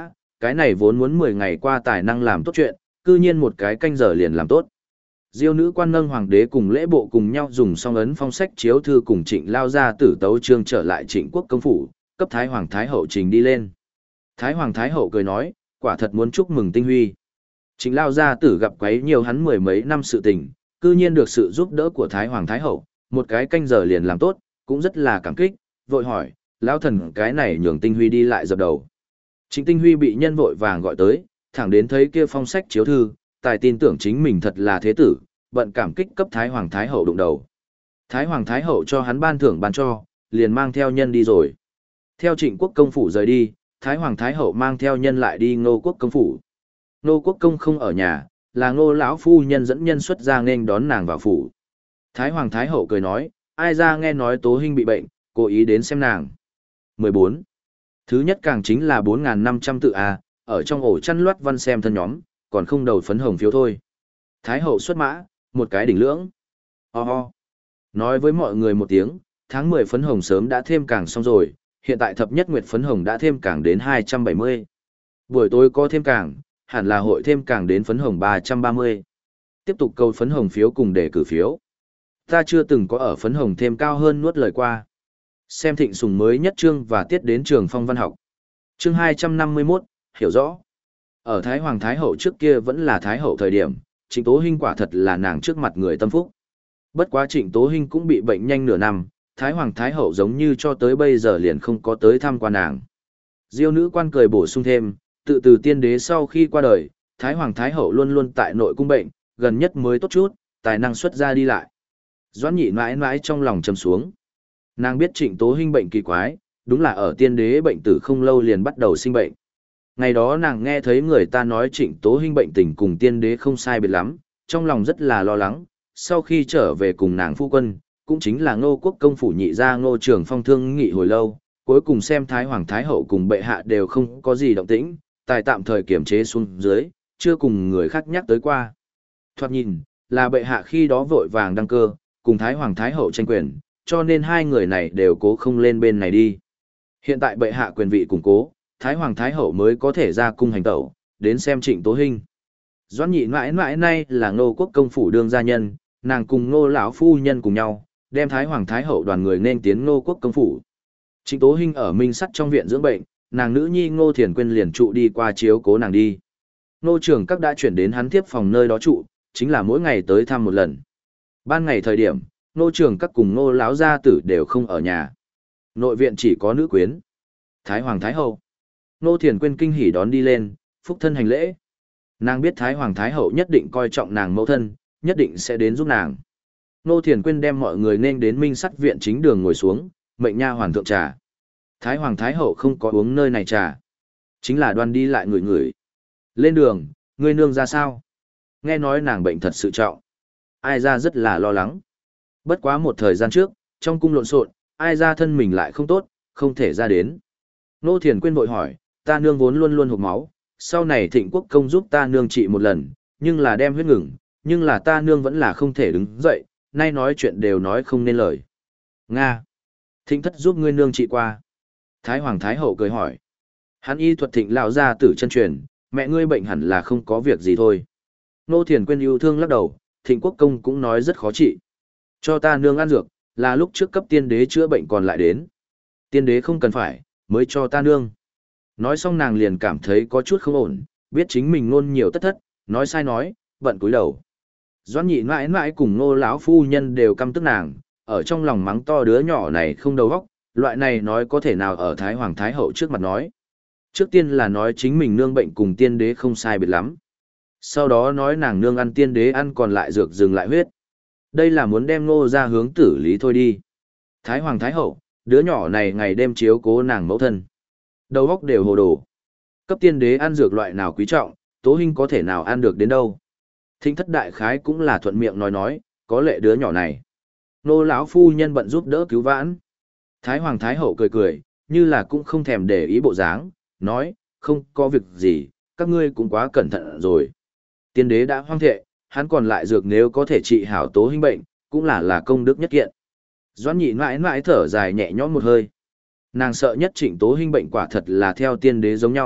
Cái này vốn muốn mười ngày qua tài năng làm tốt chuyện, cư nhiên một cái canh giờ liền làm tốt. Diêu nữ quan nâng hoàng đế cùng lễ bộ cùng nhau dùng song ấn phong sách chiếu thư cùng Trịnh lao ra tử tấu chương trở lại Trịnh quốc công phủ, cấp Thái Hoàng Thái Hậu trình đi lên. Thái Hoàng Thái Hậu cười nói, quả thật muốn chúc mừng tinh huy. Trịnh lao gia tử gặp quấy nhiều hắn mười mấy năm sự tình, cư nhiên được sự giúp đỡ của Thái Hoàng Thái Hậu, một cái canh giờ liền làm tốt, cũng rất là cảm kích, vội hỏi, lão thần cái này nhường tinh huy đi lại dập đầu. Trịnh tinh huy bị nhân vội vàng gọi tới, thẳng đến thấy kia phong sách chiếu thư, tài tin tưởng chính mình thật là thế tử, bận cảm kích cấp Thái Hoàng Thái Hậu đụng đầu. Thái Hoàng Thái Hậu cho hắn ban thưởng ban cho, liền mang theo nhân đi rồi. Theo Trịnh quốc công phủ rời đi, Thái Hoàng Thái Hậu mang theo nhân lại đi Ngô quốc công phủ. Ngô quốc công không ở nhà, là Ngô lão phu nhân dẫn nhân xuất ra nên đón nàng vào phủ. Thái Hoàng Thái Hậu cười nói, ai ra nghe nói Tố Hinh bị bệnh, cố ý đến xem nàng. mười bốn. Thứ nhất càng chính là bốn nghìn năm trăm tự A, ở trong ổ chăn loát văn xem thân nhóm, còn không đầu phấn hồng phiếu thôi. Thái Hậu xuất mã, một cái đỉnh lưỡng. Ho ho. Nói với mọi người một tiếng, tháng mười phấn hồng sớm đã thêm càng xong rồi, hiện tại thập nhất nguyệt phấn hồng đã thêm càng đến hai trăm bảy mươi. Buổi tối có thêm càng, hẳn là hội thêm càng đến phấn hồng ba trăm ba mươi. Tiếp tục câu phấn hồng phiếu cùng đề cử phiếu. Ta chưa từng có ở phấn hồng thêm cao hơn nuốt lời qua. Xem Thịnh Sùng mới nhất chương và tiết đến trường phong văn học. Chương hai trăm năm mươi mốt, hiểu rõ. Ở Thái Hoàng Thái Hậu trước kia vẫn là Thái Hậu thời điểm, Trịnh Tố Hinh quả thật là nàng trước mặt người tâm phúc. Bất quá Trịnh Tố Hinh cũng bị bệnh nhanh nửa năm, Thái Hoàng Thái Hậu giống như cho tới bây giờ liền không có tới thăm qua nàng. Diêu nữ quan cười bổ sung thêm, tự từ tiên đế sau khi qua đời, Thái Hoàng Thái Hậu luôn luôn tại nội cung bệnh, gần nhất mới tốt chút, tài năng xuất ra đi lại. Doãn nhị mãi mãi trong lòng trầm xuống. Nàng biết Trịnh Tố Hinh bệnh kỳ quái, đúng là ở tiên đế bệnh tử không lâu liền bắt đầu sinh bệnh. Ngày đó nàng nghe thấy người ta nói Trịnh Tố Hinh bệnh tình cùng tiên đế không sai biệt lắm, trong lòng rất là lo lắng, sau khi trở về cùng nàng phu quân, cũng chính là Ngô quốc công phủ nhị gia Ngô Trường Phong thương nghị hồi lâu, cuối cùng xem Thái Hoàng Thái Hậu cùng bệ hạ đều không có gì động tĩnh, tài tạm thời kiềm chế xuống dưới, chưa cùng người khác nhắc tới qua. Thoạt nhìn, là bệ hạ khi đó vội vàng đăng cơ, cùng Thái Hoàng Thái Hậu tranh quyền, cho nên hai người này đều cố không lên bên này đi. Hiện tại bệ hạ quyền vị củng cố, Thái Hoàng Thái Hậu mới có thể ra cung hành tẩu, đến xem Trịnh Tố Hinh. Doãn nhị mãi mãi nay là Ngô quốc công phủ đương gia nhân, nàng cùng Ngô lão phu nhân cùng nhau, đem Thái Hoàng Thái Hậu đoàn người nên tiến Ngô quốc công phủ. Trịnh Tố Hinh ở Minh Sắt trong viện dưỡng bệnh, nàng nữ nhi Ngô Thiền Quyên liền trụ đi qua chiếu cố nàng đi. Ngô trưởng các đã chuyển đến hắn tiếp phòng nơi đó trụ, chính là mỗi ngày tới thăm một lần. Ban ngày thời điểm, Ngô trưởng các cùng Ngô lão gia tử đều không ở nhà. Nội viện chỉ có nữ quyến. Thái Hoàng Thái Hậu. Ngô Thiền Quyên kinh hỉ đón đi lên, phúc thân hành lễ. Nàng biết Thái Hoàng Thái Hậu nhất định coi trọng nàng mẫu thân, nhất định sẽ đến giúp nàng. Ngô Thiền Quyên đem mọi người nên đến Minh Sắt viện chính đường ngồi xuống, mệnh nha hoàn thượng trà. Thái Hoàng Thái Hậu không có uống nơi này trà, chính là đoan đi lại người người. Lên đường, ngươi nương ra sao? Nghe nói nàng bệnh thật sự trọng. Ai ra rất là lo lắng. Bất quá một thời gian trước, trong cung lộn xộn, ai ra thân mình lại không tốt, không thể ra đến. Ngô Thiền Quyên vội hỏi, ta nương vốn luôn luôn hộc máu, sau này Thịnh quốc công giúp ta nương trị một lần, nhưng là đem huyết ngừng, nhưng là ta nương vẫn là không thể đứng dậy, nay nói chuyện đều nói không nên lời. Nga. Thịnh thất giúp ngươi nương trị qua. Thái Hoàng Thái Hậu cười hỏi. Hắn y thuật Thịnh lão gia tử chân truyền, mẹ ngươi bệnh hẳn là không có việc gì thôi. Ngô Thiền Quyên yêu thương lắc đầu, Thịnh quốc công cũng nói rất khó trị. Cho ta nương ăn dược, là lúc trước cấp tiên đế chữa bệnh còn lại đến. Tiên đế không cần phải, mới cho ta nương. Nói xong nàng liền cảm thấy có chút không ổn, biết chính mình ngôn nhiều tất thất, nói sai nói, bận cúi đầu. Doãn nhị mãi mãi cùng Ngô lão phu nhân đều căm tức nàng, ở trong lòng mắng to đứa nhỏ này không đầu óc, loại này nói có thể nào ở Thái Hoàng Thái Hậu trước mặt nói. Trước tiên là nói chính mình nương bệnh cùng tiên đế không sai biệt lắm. Sau đó nói nàng nương ăn tiên đế ăn còn lại dược dừng lại huyết. Đây là muốn đem Ngô ra hướng tử lý thôi đi. Thái Hoàng Thái Hậu, đứa nhỏ này ngày đêm chiếu cố nàng mẫu thân. Đầu óc đều hồ đồ. Cấp tiên đế ăn dược loại nào quý trọng, Tố Hinh có thể nào ăn được đến đâu. Thịnh thất đại khái cũng là thuận miệng nói nói, có lệ đứa nhỏ này. Nô lão phu nhân bận giúp đỡ cứu vãn. Thái Hoàng Thái Hậu cười cười, như là cũng không thèm để ý bộ dáng, nói, không có việc gì, các ngươi cũng quá cẩn thận rồi. Tiên đế đã hoang thệ, hắn còn lại dược nếu có thể trị hảo Tố Hinh bệnh, cũng là là công đức nhất kiện. Doãn nhị mãi mãi thở dài nhẹ nhõm một hơi. Nàng sợ nhất Trịnh Tố Hinh bệnh quả thật là theo tiên đế giống nhau,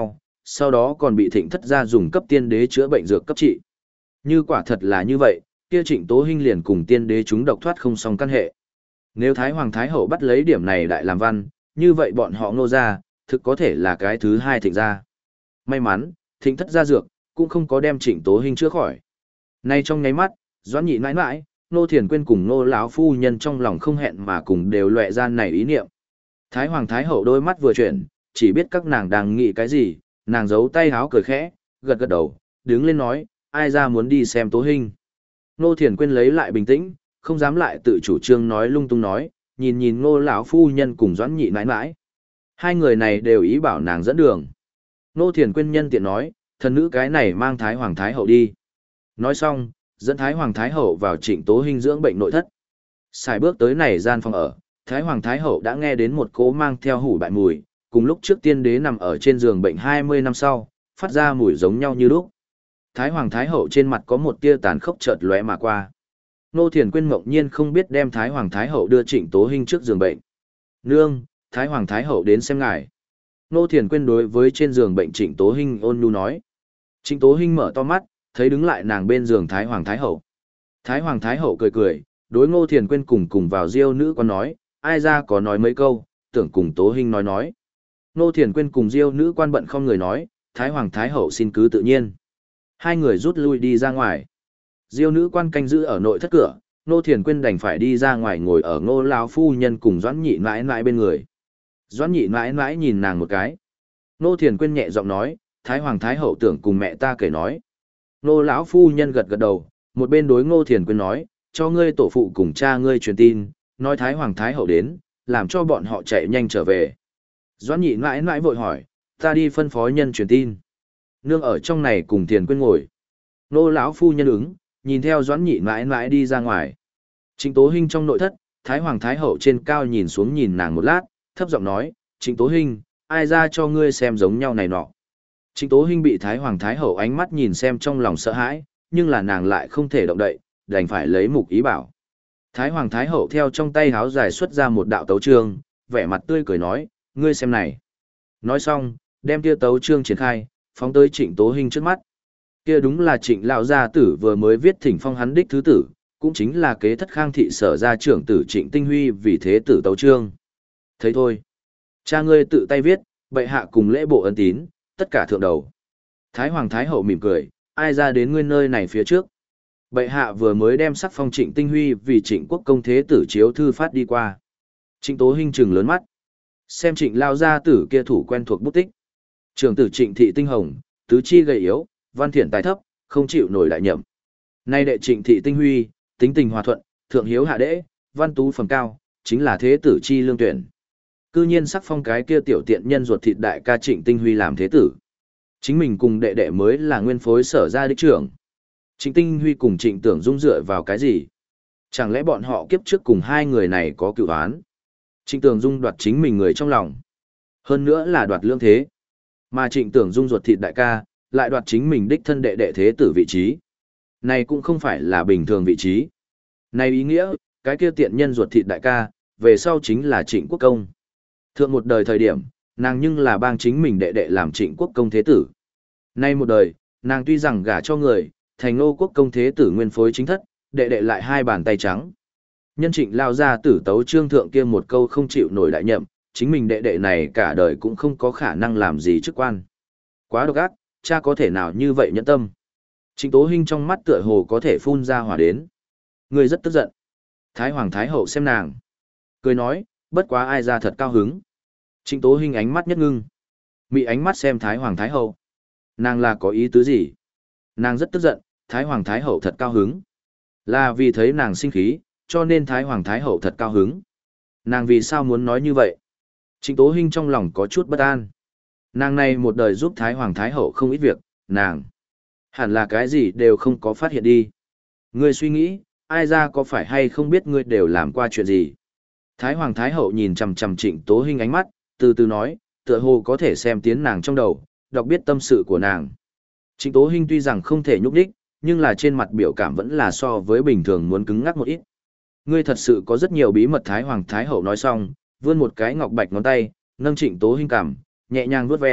sau đó còn bị Thịnh thất gia dùng cấp tiên đế chữa bệnh dược cấp trị. Như quả thật là như vậy, kia Trịnh Tố Hinh liền cùng tiên đế chúng độc thoát không song căn hệ. Nếu Thái Hoàng Thái Hậu bắt lấy điểm này đại làm văn, như vậy bọn họ Ngô gia, thực có thể là cái thứ hai Thịnh gia. May mắn, Thịnh thất gia dược, cũng không có đem Trịnh Tố Hinh chữa khỏi. Nay trong nháy mắt, Doãn Nhị mãi mãi, Nô Thiền Quyên cùng Nô lão phu nhân trong lòng không hẹn mà cùng đều lóe ra này ý niệm. Thái Hoàng Thái Hậu đôi mắt vừa chuyển, chỉ biết các nàng đang nghĩ cái gì, nàng giấu tay háo cười khẽ, gật gật đầu, đứng lên nói, ai ra muốn đi xem Tố Hinh. Nô Thiền Quyên lấy lại bình tĩnh, không dám lại tự chủ trương nói lung tung nói, nhìn nhìn Nô lão phu nhân cùng Doãn Nhị mãi mãi. Hai người này đều ý bảo nàng dẫn đường. Nô Thiền Quyên nhân tiện nói, thần nữ cái này mang Thái Hoàng Thái Hậu đi. Nói xong, dẫn Thái Hoàng Thái Hậu vào Trịnh Tố Hinh dưỡng bệnh nội thất. Xài bước tới này gian phòng ở, Thái Hoàng Thái Hậu đã nghe đến một cỗ mang theo hủ bại mùi, cùng lúc trước tiên đế nằm ở trên giường bệnh hai mươi năm sau, phát ra mùi giống nhau như lúc. Thái Hoàng Thái Hậu trên mặt có một tia tàn khốc chợt lóe mà qua. Nô Thiền Quyên ngẫu nhiên không biết đem Thái Hoàng Thái Hậu đưa Trịnh Tố Hinh trước giường bệnh. Nương, Thái Hoàng Thái Hậu đến xem ngài. Nô Thiền Quyên đối với trên giường bệnh Trịnh Tố Hinh ôn nhu nói. Trịnh Tố Hinh mở to mắt, thấy đứng lại nàng bên giường Thái Hoàng Thái Hậu. Thái Hoàng Thái Hậu cười cười, đối Ngô Thiền Quyên cùng cùng vào Diêu nữ quan nói, ai ra có nói mấy câu, tưởng cùng Tố Hinh nói nói. Ngô Thiền Quyên cùng Diêu nữ quan bận không người nói, Thái Hoàng Thái Hậu xin cứ tự nhiên. Hai người rút lui đi ra ngoài. Diêu nữ quan canh giữ ở nội thất cửa, Ngô Thiền Quyên đành phải đi ra ngoài ngồi ở Ngô lão phu nhân cùng Doãn Nhị mãi mãi bên người. Doãn Nhị mãi mãi nhìn nàng một cái. Ngô Thiền Quyên nhẹ giọng nói, Thái Hoàng Thái Hậu tưởng cùng mẹ ta kể nói. Ngô lão phu nhân gật gật đầu, một bên đối Ngô Thiền Quyên nói, cho ngươi tổ phụ cùng cha ngươi truyền tin, nói Thái Hoàng Thái Hậu đến, làm cho bọn họ chạy nhanh trở về. Doãn Nhị mãi mãi vội hỏi, ta đi phân phó nhân truyền tin. Nương ở trong này cùng Thiền Quyên ngồi. Ngô lão phu nhân ứng, nhìn theo Doãn Nhị mãi mãi đi ra ngoài. Trịnh Tố Hinh trong nội thất, Thái Hoàng Thái Hậu trên cao nhìn xuống nhìn nàng một lát, thấp giọng nói, Trịnh Tố Hinh, ai ra cho ngươi xem giống nhau này nọ. Trịnh Tố Hinh bị Thái Hoàng Thái Hậu ánh mắt nhìn xem trong lòng sợ hãi, nhưng là nàng lại không thể động đậy, đành phải lấy mục ý bảo. Thái Hoàng Thái Hậu theo trong tay háo dài xuất ra một đạo tấu chương, vẻ mặt tươi cười nói, ngươi xem này. Nói xong, đem kia tấu chương triển khai, phóng tới Trịnh Tố Hinh trước mắt. Kia đúng là Trịnh lão gia tử vừa mới viết thỉnh phong hắn đích thứ tử, cũng chính là kế thất Khang thị sở gia trưởng tử Trịnh Tinh Huy vì thế tử tấu chương. Thấy thôi, cha ngươi tự tay viết, bệ hạ cùng lễ bộ ân tín, tất cả thượng đầu. Thái Hoàng Thái Hậu mỉm cười, ai ra đến ngươi nơi này phía trước. Bệ hạ vừa mới đem sắc phong Trịnh Tinh Huy vì Trịnh Quốc công thế tử chiếu thư phát đi qua. Trịnh Tố Hinh trừng lớn mắt, xem Trịnh lao gia tử kia thủ quen thuộc bút tích. Trưởng tử Trịnh thị tinh hồng, tứ chi gầy yếu, văn thiện tài thấp, không chịu nổi đại nhậm. Nay đệ Trịnh thị tinh huy, tính tình hòa thuận, thượng hiếu hạ đễ, văn tú phẩm cao, chính là thế tử chi lương tuyển. Cư nhiên sắc phong cái kia tiểu tiện nhân ruột thịt đại ca Trịnh Tinh Huy làm thế tử. Chính mình cùng đệ đệ mới là nguyên phối sở gia đích trưởng. Trịnh Tinh Huy cùng Trịnh Tưởng Dung dựa vào cái gì? Chẳng lẽ bọn họ kiếp trước cùng hai người này có cựu án? Trịnh Tưởng Dung đoạt chính mình người trong lòng. Hơn nữa là đoạt lương thế. Mà Trịnh Tưởng Dung ruột thịt đại ca, lại đoạt chính mình đích thân đệ đệ thế tử vị trí. Này cũng không phải là bình thường vị trí. Này ý nghĩa, cái kia tiện nhân ruột thịt đại ca, về sau chính là Trịnh Quốc công. Thượng một đời thời điểm, nàng nhưng là bang chính mình đệ đệ làm Trịnh Quốc công thế tử. Nay một đời, nàng tuy rằng gả cho người, thành Ngô Quốc công thế tử nguyên phối chính thất, đệ đệ lại hai bàn tay trắng. Nhân Trịnh lao ra tử tấu trương thượng kia một câu không chịu nổi đại nhậm, chính mình đệ đệ này cả đời cũng không có khả năng làm gì chức quan. Quá độc ác, cha có thể nào như vậy nhẫn tâm. Trịnh Tố Hinh trong mắt tựa hồ có thể phun ra hỏa đến. Người rất tức giận. Thái Hoàng Thái Hậu xem nàng, cười nói, bất quá ai ra thật cao hứng. Trịnh Tố Hinh ánh mắt nhất ngưng, mị ánh mắt xem Thái Hoàng Thái Hậu. Nàng là có ý tứ gì? Nàng rất tức giận, Thái Hoàng Thái Hậu thật cao hứng. Là vì thấy nàng sinh khí, cho nên Thái Hoàng Thái Hậu thật cao hứng. Nàng vì sao muốn nói như vậy? Trịnh Tố Hinh trong lòng có chút bất an. Nàng này một đời giúp Thái Hoàng Thái Hậu không ít việc, nàng hẳn là cái gì đều không có phát hiện đi. Ngươi suy nghĩ, ai ra có phải hay không biết ngươi đều làm qua chuyện gì? Thái Hoàng Thái Hậu nhìn chằm chằm Trịnh Tố Hinh ánh mắt, từ từ nói, tựa hồ có thể xem tiến nàng trong đầu, đọc biết tâm sự của nàng. Trịnh Tố Hinh tuy rằng không thể nhúc đích, nhưng là trên mặt biểu cảm vẫn là so với bình thường muốn cứng ngắc một ít. Ngươi thật sự có rất nhiều bí mật. Thái Hoàng Thái Hậu nói xong, vươn một cái ngọc bạch ngón tay, nâng Trịnh Tố Hinh cằm, nhẹ nhàng vuốt ve,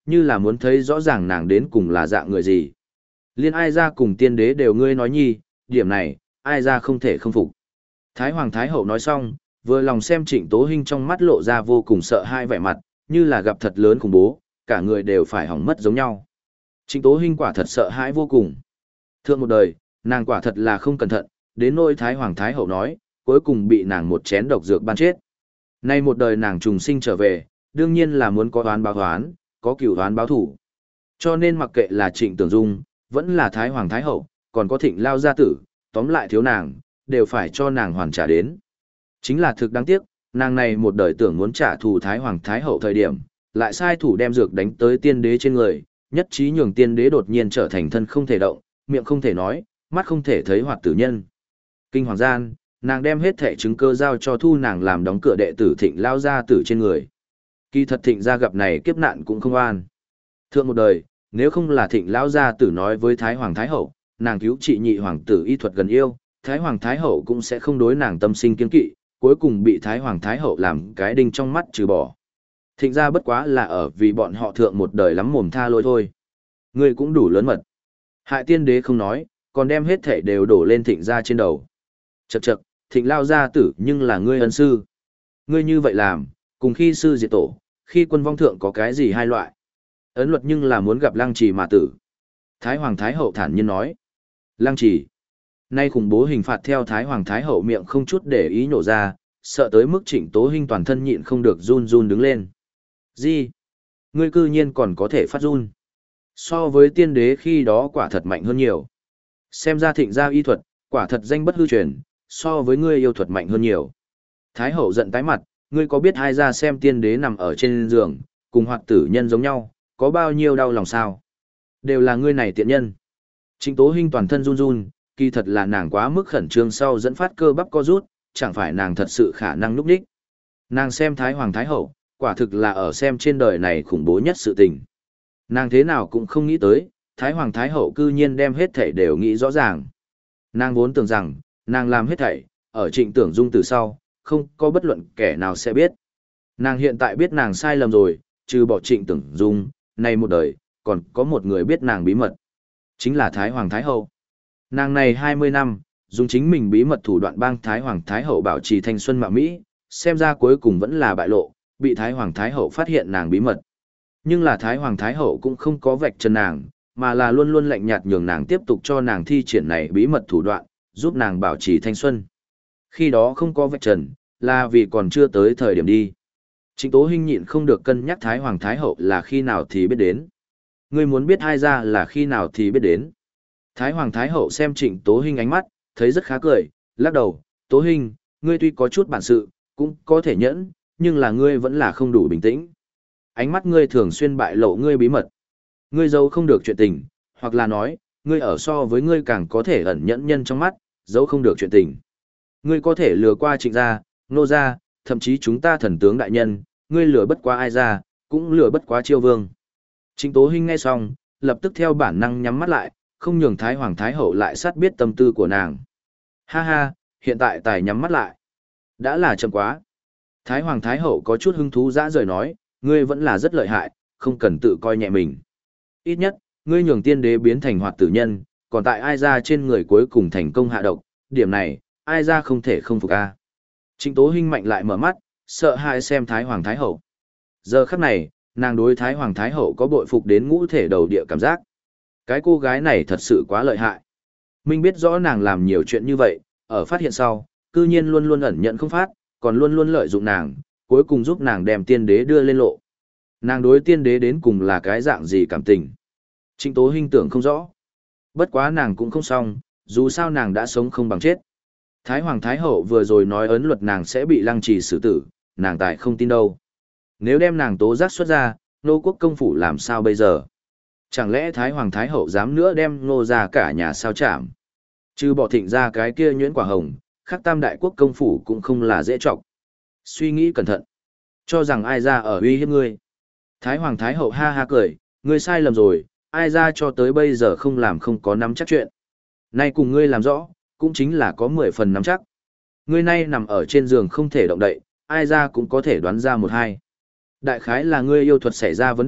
như là muốn thấy rõ ràng nàng đến cùng là dạng người gì. Liên ai ra cùng tiên đế đều ngươi nói nhi, điểm này, ai ra không thể không phục. Thái Hoàng Thái Hậu nói xong, vừa lòng xem Trịnh Tố Hinh trong mắt lộ ra vô cùng sợ hãi vẻ mặt, như là gặp thật lớn khủng bố, cả người đều phải hỏng mất giống nhau. Trịnh Tố Hinh quả thật sợ hãi vô cùng. Thượng một đời, nàng quả thật là không cẩn thận, đến nỗi Thái Hoàng Thái Hậu nói, cuối cùng bị nàng một chén độc dược ban chết. Nay một đời nàng trùng sinh trở về, đương nhiên là muốn có oán báo oán, có cửu oán báo thủ. Cho nên mặc kệ là Trịnh Tưởng Dung, vẫn là Thái Hoàng Thái Hậu, còn có Thịnh Lao gia tử, tóm lại thiếu nàng, đều phải cho nàng hoàn trả đến. Chính là thực đáng tiếc, nàng này một đời tưởng muốn trả thù Thái Hoàng Thái Hậu thời điểm, lại sai thủ đem dược đánh tới tiên đế trên người, nhất trí nhường tiên đế đột nhiên trở thành thân không thể động, miệng không thể nói, mắt không thể thấy hoạt tử nhân. Kinh hoàng gian, nàng đem hết thẻ chứng cơ giao cho thu nàng làm đóng cửa đệ tử Thịnh Lao gia tử trên người. Kỳ thật Thịnh gia gặp này kiếp nạn cũng không an. Thượng một đời, nếu không là Thịnh Lao gia tử nói với Thái Hoàng Thái Hậu, nàng cứu trị nhị hoàng tử y thuật gần yêu, Thái Hoàng Thái Hậu cũng sẽ không đối nàng tâm sinh kiên kỵ, cuối cùng bị Thái Hoàng Thái Hậu làm cái đinh trong mắt trừ bỏ. Thịnh gia bất quá là ở vì bọn họ thượng một đời lắm mồm tha lôi thôi. Ngươi cũng đủ lớn mật. Hại tiên đế không nói, còn đem hết thể đều đổ lên Thịnh gia trên đầu. Chậc chậc, Thịnh Lao gia tử nhưng là ngươi ân sư. Ngươi như vậy làm, cùng khi sư diệt tổ, khi quân vong thượng có cái gì hai loại. Ấn luật nhưng là muốn gặp Lăng Trì mà tử. Thái Hoàng Thái Hậu thản nhiên nói. Lăng Trì. Nay khủng bố hình phạt theo Thái Hoàng Thái Hậu miệng không chút để ý nhổ ra, sợ tới mức Trịnh Tố Hinh toàn thân nhịn không được run run đứng lên. Gì? Ngươi cư nhiên còn có thể phát run. So với tiên đế khi đó quả thật mạnh hơn nhiều. Xem ra Thịnh gia y thuật, quả thật danh bất hư truyền, so với ngươi yêu thuật mạnh hơn nhiều. Thái Hậu giận tái mặt, ngươi có biết ai ra xem tiên đế nằm ở trên giường, cùng hoạt tử nhân giống nhau, có bao nhiêu đau lòng sao? Đều là ngươi này tiện nhân. Trịnh Tố Hinh toàn thân run run, kỳ thật là nàng quá mức khẩn trương sau dẫn phát cơ bắp co rút, chẳng phải nàng thật sự khả năng núp đích. Nàng xem Thái Hoàng Thái Hậu, quả thực là ở xem trên đời này khủng bố nhất sự tình. Nàng thế nào cũng không nghĩ tới, Thái Hoàng Thái Hậu cư nhiên đem hết thảy đều nghĩ rõ ràng. Nàng vốn tưởng rằng, nàng làm hết thảy, ở Trịnh Tưởng Dung từ sau, không có bất luận kẻ nào sẽ biết. Nàng hiện tại biết nàng sai lầm rồi, trừ bỏ Trịnh Tưởng Dung, này một đời, còn có một người biết nàng bí mật. Chính là Thái Hoàng Thái Hậu. Nàng này hai mươi năm, dùng chính mình bí mật thủ đoạn bang Thái Hoàng Thái Hậu bảo trì thanh xuân mạo mỹ, xem ra cuối cùng vẫn là bại lộ, bị Thái Hoàng Thái Hậu phát hiện nàng bí mật. Nhưng là Thái Hoàng Thái Hậu cũng không có vạch trần nàng, mà là luôn luôn lạnh nhạt nhường nàng tiếp tục cho nàng thi triển này bí mật thủ đoạn, giúp nàng bảo trì thanh xuân. Khi đó không có vạch trần, là vì còn chưa tới thời điểm đi. Trịnh Tố Hinh nhịn không được cân nhắc Thái Hoàng Thái Hậu là khi nào thì biết đến. Ngươi muốn biết ai ra là khi nào thì biết đến. Thái Hoàng Thái Hậu xem Trịnh Tố Hinh ánh mắt, thấy rất khá cười, lắc đầu, Tố Hinh, ngươi tuy có chút bản sự, cũng có thể nhẫn, nhưng là ngươi vẫn là không đủ bình tĩnh. Ánh mắt ngươi thường xuyên bại lộ ngươi bí mật. Ngươi giấu không được chuyện tình, hoặc là nói, ngươi ở so với ngươi càng có thể ẩn nhẫn nhân trong mắt, giấu không được chuyện tình. Ngươi có thể lừa qua Trịnh gia, Nô gia, thậm chí chúng ta thần tướng đại nhân, ngươi lừa bất quá ai ra, cũng lừa bất quá Chiêu Vương. Trịnh Tố Hinh nghe xong, lập tức theo bản năng nhắm mắt lại, không nhường Thái Hoàng Thái Hậu lại sát biết tâm tư của nàng. Ha ha, hiện tại tài nhắm mắt lại. Đã là chậm quá. Thái Hoàng Thái Hậu có chút hứng thú dã rời nói, ngươi vẫn là rất lợi hại, không cần tự coi nhẹ mình. Ít nhất, ngươi nhường tiên đế biến thành hoạt tử nhân, còn tại ai ra trên người cuối cùng thành công hạ độc, điểm này, ai ra không thể không phục a. Trịnh Tố Hinh mạnh lại mở mắt, sợ hãi xem Thái Hoàng Thái Hậu. Giờ khắc này, nàng đối Thái Hoàng Thái Hậu có bội phục đến ngũ thể đầu địa cảm giác. Cái cô gái này thật sự quá lợi hại. Minh biết rõ nàng làm nhiều chuyện như vậy, ở phát hiện sau, cư nhiên luôn luôn ẩn nhận không phát, còn luôn luôn lợi dụng nàng, cuối cùng giúp nàng đem tiên đế đưa lên lộ. Nàng đối tiên đế đến cùng là cái dạng gì cảm tình. Trịnh Tố Hinh tưởng không rõ. Bất quá nàng cũng không xong, dù sao nàng đã sống không bằng chết. Thái Hoàng Thái Hậu vừa rồi nói ấn luật nàng sẽ bị lăng trì xử tử, nàng tại không tin đâu. Nếu đem nàng tố giác xuất ra, nô quốc công phủ làm sao bây giờ? Chẳng lẽ Thái Hoàng Thái Hậu dám nữa đem nô ra cả nhà sao chạm? Chứ bỏ Thịnh ra cái kia nhuyễn quả hồng, khác tam đại quốc công phủ cũng không là dễ trọc. Suy nghĩ cẩn thận. Cho rằng ai ra ở uy hiếp ngươi. Thái Hoàng Thái Hậu ha ha cười, ngươi sai lầm rồi, ai ra cho tới bây giờ không làm không có nắm chắc chuyện. Nay cùng ngươi làm rõ, cũng chính là có mười phần nắm chắc. Ngươi nay nằm ở trên giường không thể động đậy, ai ra cũng có thể đoán ra một hai. Đại khái là ngươi yêu thuật xảy ra vấn đề,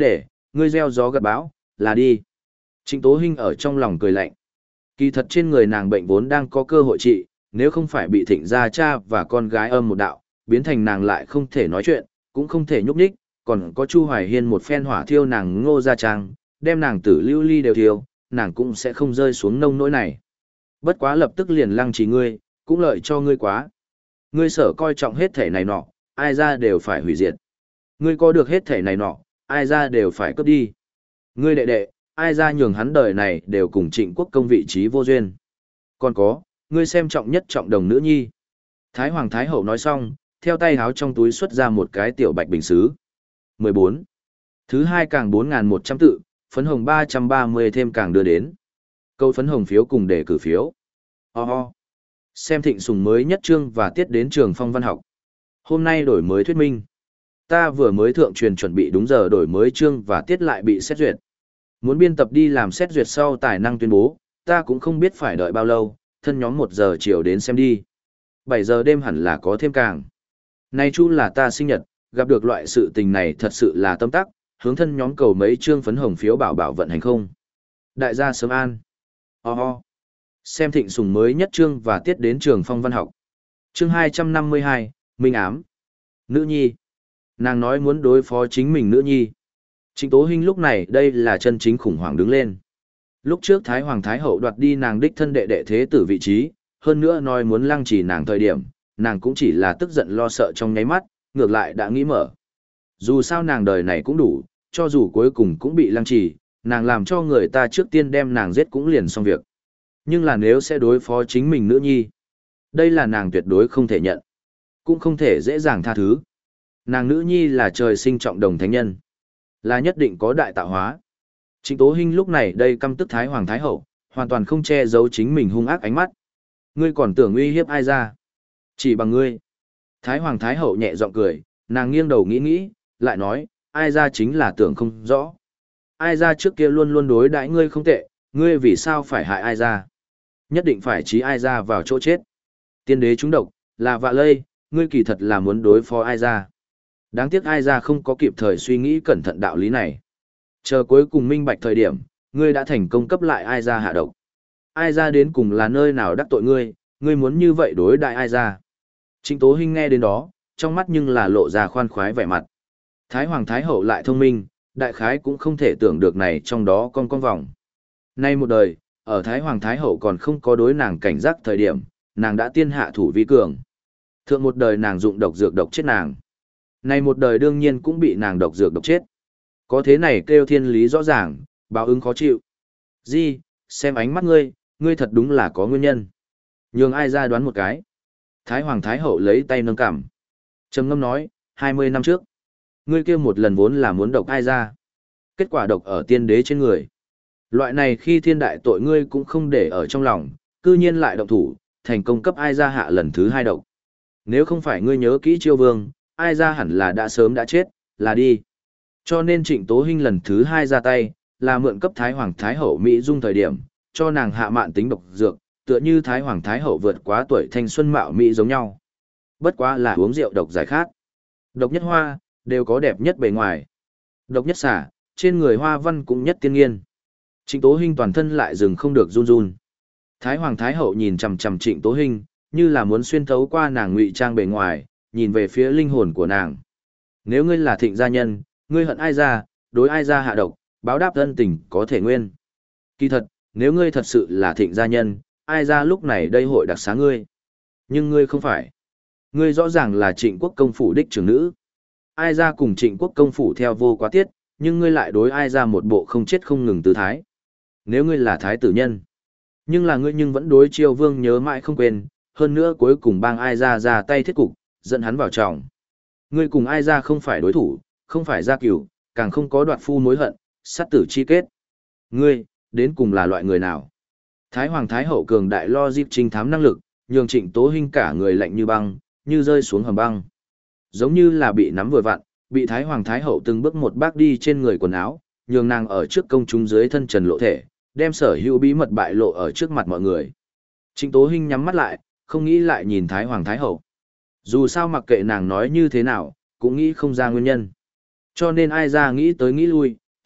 ngươi gieo gió gặt bão, là đi. Trịnh Tố Hinh ở trong lòng cười lạnh. Kỳ thật trên người nàng bệnh vốn đang có cơ hội trị, nếu không phải bị Thịnh gia cha và con gái âm một đạo, biến thành nàng lại không thể nói chuyện, cũng không thể nhúc nhích, còn có Chu Hoài Hiên một phen hỏa thiêu nàng Ngô gia trang, đem nàng tử lưu ly đều thiêu, nàng cũng sẽ không rơi xuống nông nỗi này. Bất quá lập tức liền lăng trì ngươi, cũng lợi cho ngươi quá. Ngươi sở coi trọng hết thể này nọ, ai ra đều phải hủy diệt. Ngươi có được hết thể này nọ, ai ra đều phải cướp đi. Ngươi đệ đệ, ai ra nhường hắn đời này đều cùng Trịnh Quốc công vị trí vô duyên. Còn có, ngươi xem trọng nhất trọng đồng nữ nhi. Thái Hoàng Thái Hậu nói xong, theo tay háo trong túi xuất ra một cái tiểu bạch bình xứ. mười bốn. Thứ hai càng bốn nghìn một trăm tự, phấn hồng ba trăm ba mươi thêm càng đưa đến. Câu phấn hồng phiếu cùng đề cử phiếu. Ho ho. Xem Thịnh Sùng mới nhất trương và tiết đến trường phong văn học. Hôm nay đổi mới thuyết minh. Ta vừa mới thượng truyền chuẩn bị đúng giờ đổi mới chương và tiết lại bị xét duyệt. Muốn biên tập đi làm xét duyệt sau tài năng tuyên bố, ta cũng không biết phải đợi bao lâu, thân nhóm một giờ chiều đến xem đi. bảy giờ đêm hẳn là có thêm càng. Nay chu là ta sinh nhật, gặp được loại sự tình này thật sự là tâm tắc, hướng thân nhóm cầu mấy chương phấn hồng phiếu bảo bảo vận hành không. Đại gia sớm an. Ho ho. Xem Thịnh Sùng mới nhất chương và tiết đến trường phong văn học. Chương hai trăm năm mươi hai, Minh ám. Nữ nhi. Nàng nói muốn đối phó chính mình nữ nhi. Trịnh Tố Hinh lúc này đây là chân chính khủng hoảng đứng lên. Lúc trước Thái Hoàng Thái Hậu đoạt đi nàng đích thân đệ đệ thế tử vị trí, hơn nữa nói muốn lăng trì nàng thời điểm, nàng cũng chỉ là tức giận lo sợ trong nháy mắt, ngược lại đã nghĩ mở. Dù sao nàng đời này cũng đủ, cho dù cuối cùng cũng bị lăng trì, nàng làm cho người ta trước tiên đem nàng giết cũng liền xong việc. Nhưng là nếu sẽ đối phó chính mình nữ nhi, đây là nàng tuyệt đối không thể nhận, cũng không thể dễ dàng tha thứ. Nàng nữ nhi là trời sinh trọng đồng thánh nhân, là nhất định có đại tạo hóa. Trịnh Tố Hinh lúc này đây căm tức Thái Hoàng Thái Hậu, hoàn toàn không che giấu chính mình hung ác ánh mắt. Ngươi còn tưởng uy hiếp ai ra? Chỉ bằng ngươi. Thái Hoàng Thái Hậu nhẹ giọng cười, nàng nghiêng đầu nghĩ nghĩ, lại nói, ai ra chính là tưởng không rõ. Ai ra trước kia luôn luôn đối đãi ngươi không tệ, ngươi vì sao phải hại ai ra? Nhất định phải trí ai ra vào chỗ chết. Tiên đế trúng độc, là vạ lây, ngươi kỳ thật là muốn đối phó ai ra. Đáng tiếc ai ra không có kịp thời suy nghĩ cẩn thận đạo lý này. Chờ cuối cùng minh bạch thời điểm, ngươi đã thành công cấp lại ai ra hạ độc. Ai ra đến cùng là nơi nào đắc tội ngươi, ngươi muốn như vậy đối đại ai ra. Trịnh Tố Hinh nghe đến đó, trong mắt nhưng là lộ ra khoan khoái vẻ mặt. Thái Hoàng Thái Hậu lại thông minh, đại khái cũng không thể tưởng được này trong đó con con vòng. Nay một đời, ở Thái Hoàng Thái Hậu còn không có đối nàng cảnh giác thời điểm, nàng đã tiên hạ thủ vi cường. Thượng một đời nàng dụng độc dược độc chết nàng. Nay một đời đương nhiên cũng bị nàng độc dược độc chết. Có thế này kêu thiên lý rõ ràng, báo ứng khó chịu. Di, xem ánh mắt ngươi, ngươi thật đúng là có nguyên nhân. Nhường ai ra đoán một cái. Thái Hoàng Thái Hậu lấy tay nâng cằm. Trầm ngâm nói, hai mươi năm trước. Ngươi kia một lần vốn là muốn độc ai ra. Kết quả độc ở tiên đế trên người. Loại này khi thiên đại tội ngươi cũng không để ở trong lòng, cư nhiên lại động thủ, thành công cấp ai ra hạ lần thứ hai độc. Nếu không phải ngươi nhớ kỹ chiêu vương, ai ra hẳn là đã sớm đã chết, là đi. Cho nên Trịnh Tố Hinh lần thứ hai ra tay, là mượn cấp Thái Hoàng Thái Hậu Mỹ Dung thời điểm, cho nàng hạ mạn tính độc dược, tựa như Thái Hoàng Thái Hậu vượt quá tuổi thanh xuân mạo Mỹ giống nhau. Bất quá là uống rượu độc giải khát. Độc nhất hoa, đều có đẹp nhất bề ngoài. Độc nhất xả, trên người hoa văn cũng nhất tiên nghiên. Trịnh Tố Hinh toàn thân lại dừng không được run run. Thái Hoàng Thái Hậu nhìn chằm chằm Trịnh Tố Hinh, như là muốn xuyên thấu qua nàng ngụy trang bề ngoài, nhìn về phía linh hồn của nàng. Nếu ngươi là Thịnh gia nhân, ngươi hận ai ra, đối ai ra hạ độc, báo đáp ân tình có thể nguyên. Kỳ thật, nếu ngươi thật sự là Thịnh gia nhân, ai ra lúc này đây hội đặc xá ngươi. Nhưng ngươi không phải. Ngươi rõ ràng là Trịnh Quốc công phủ đích trưởng nữ. Ai ra cùng Trịnh Quốc công phủ theo vô quá tiết, nhưng ngươi lại đối ai ra một bộ không chết không ngừng tư thái. Nếu ngươi là thái tử nhân, nhưng là ngươi nhưng vẫn đối Chiêu Vương nhớ mãi không quên, hơn nữa cuối cùng bang ai ra ra tay thiết cục, dẫn hắn vào trọng. Ngươi cùng ai ra không phải đối thủ, không phải gia cửu, càng không có đoạt phu mối hận, sát tử chi kết. Ngươi, đến cùng là loại người nào? Thái Hoàng Thái Hậu cường đại lo dịp trinh thám năng lực, nhường Trịnh Tố Hinh cả người lạnh như băng, như rơi xuống hầm băng. Giống như là bị nắm vừa vặn, bị Thái Hoàng Thái Hậu từng bước một bác đi trên người quần áo, nhường nàng ở trước công chúng dưới thân trần lộ thể, đem sở hữu bí mật bại lộ ở trước mặt mọi người. Trịnh Tố Hinh nhắm mắt lại, không nghĩ lại nhìn Thái Hoàng Thái Hậu. Dù sao mặc kệ nàng nói như thế nào, cũng nghĩ không ra nguyên nhân. Cho nên ai ra nghĩ tới nghĩ lui,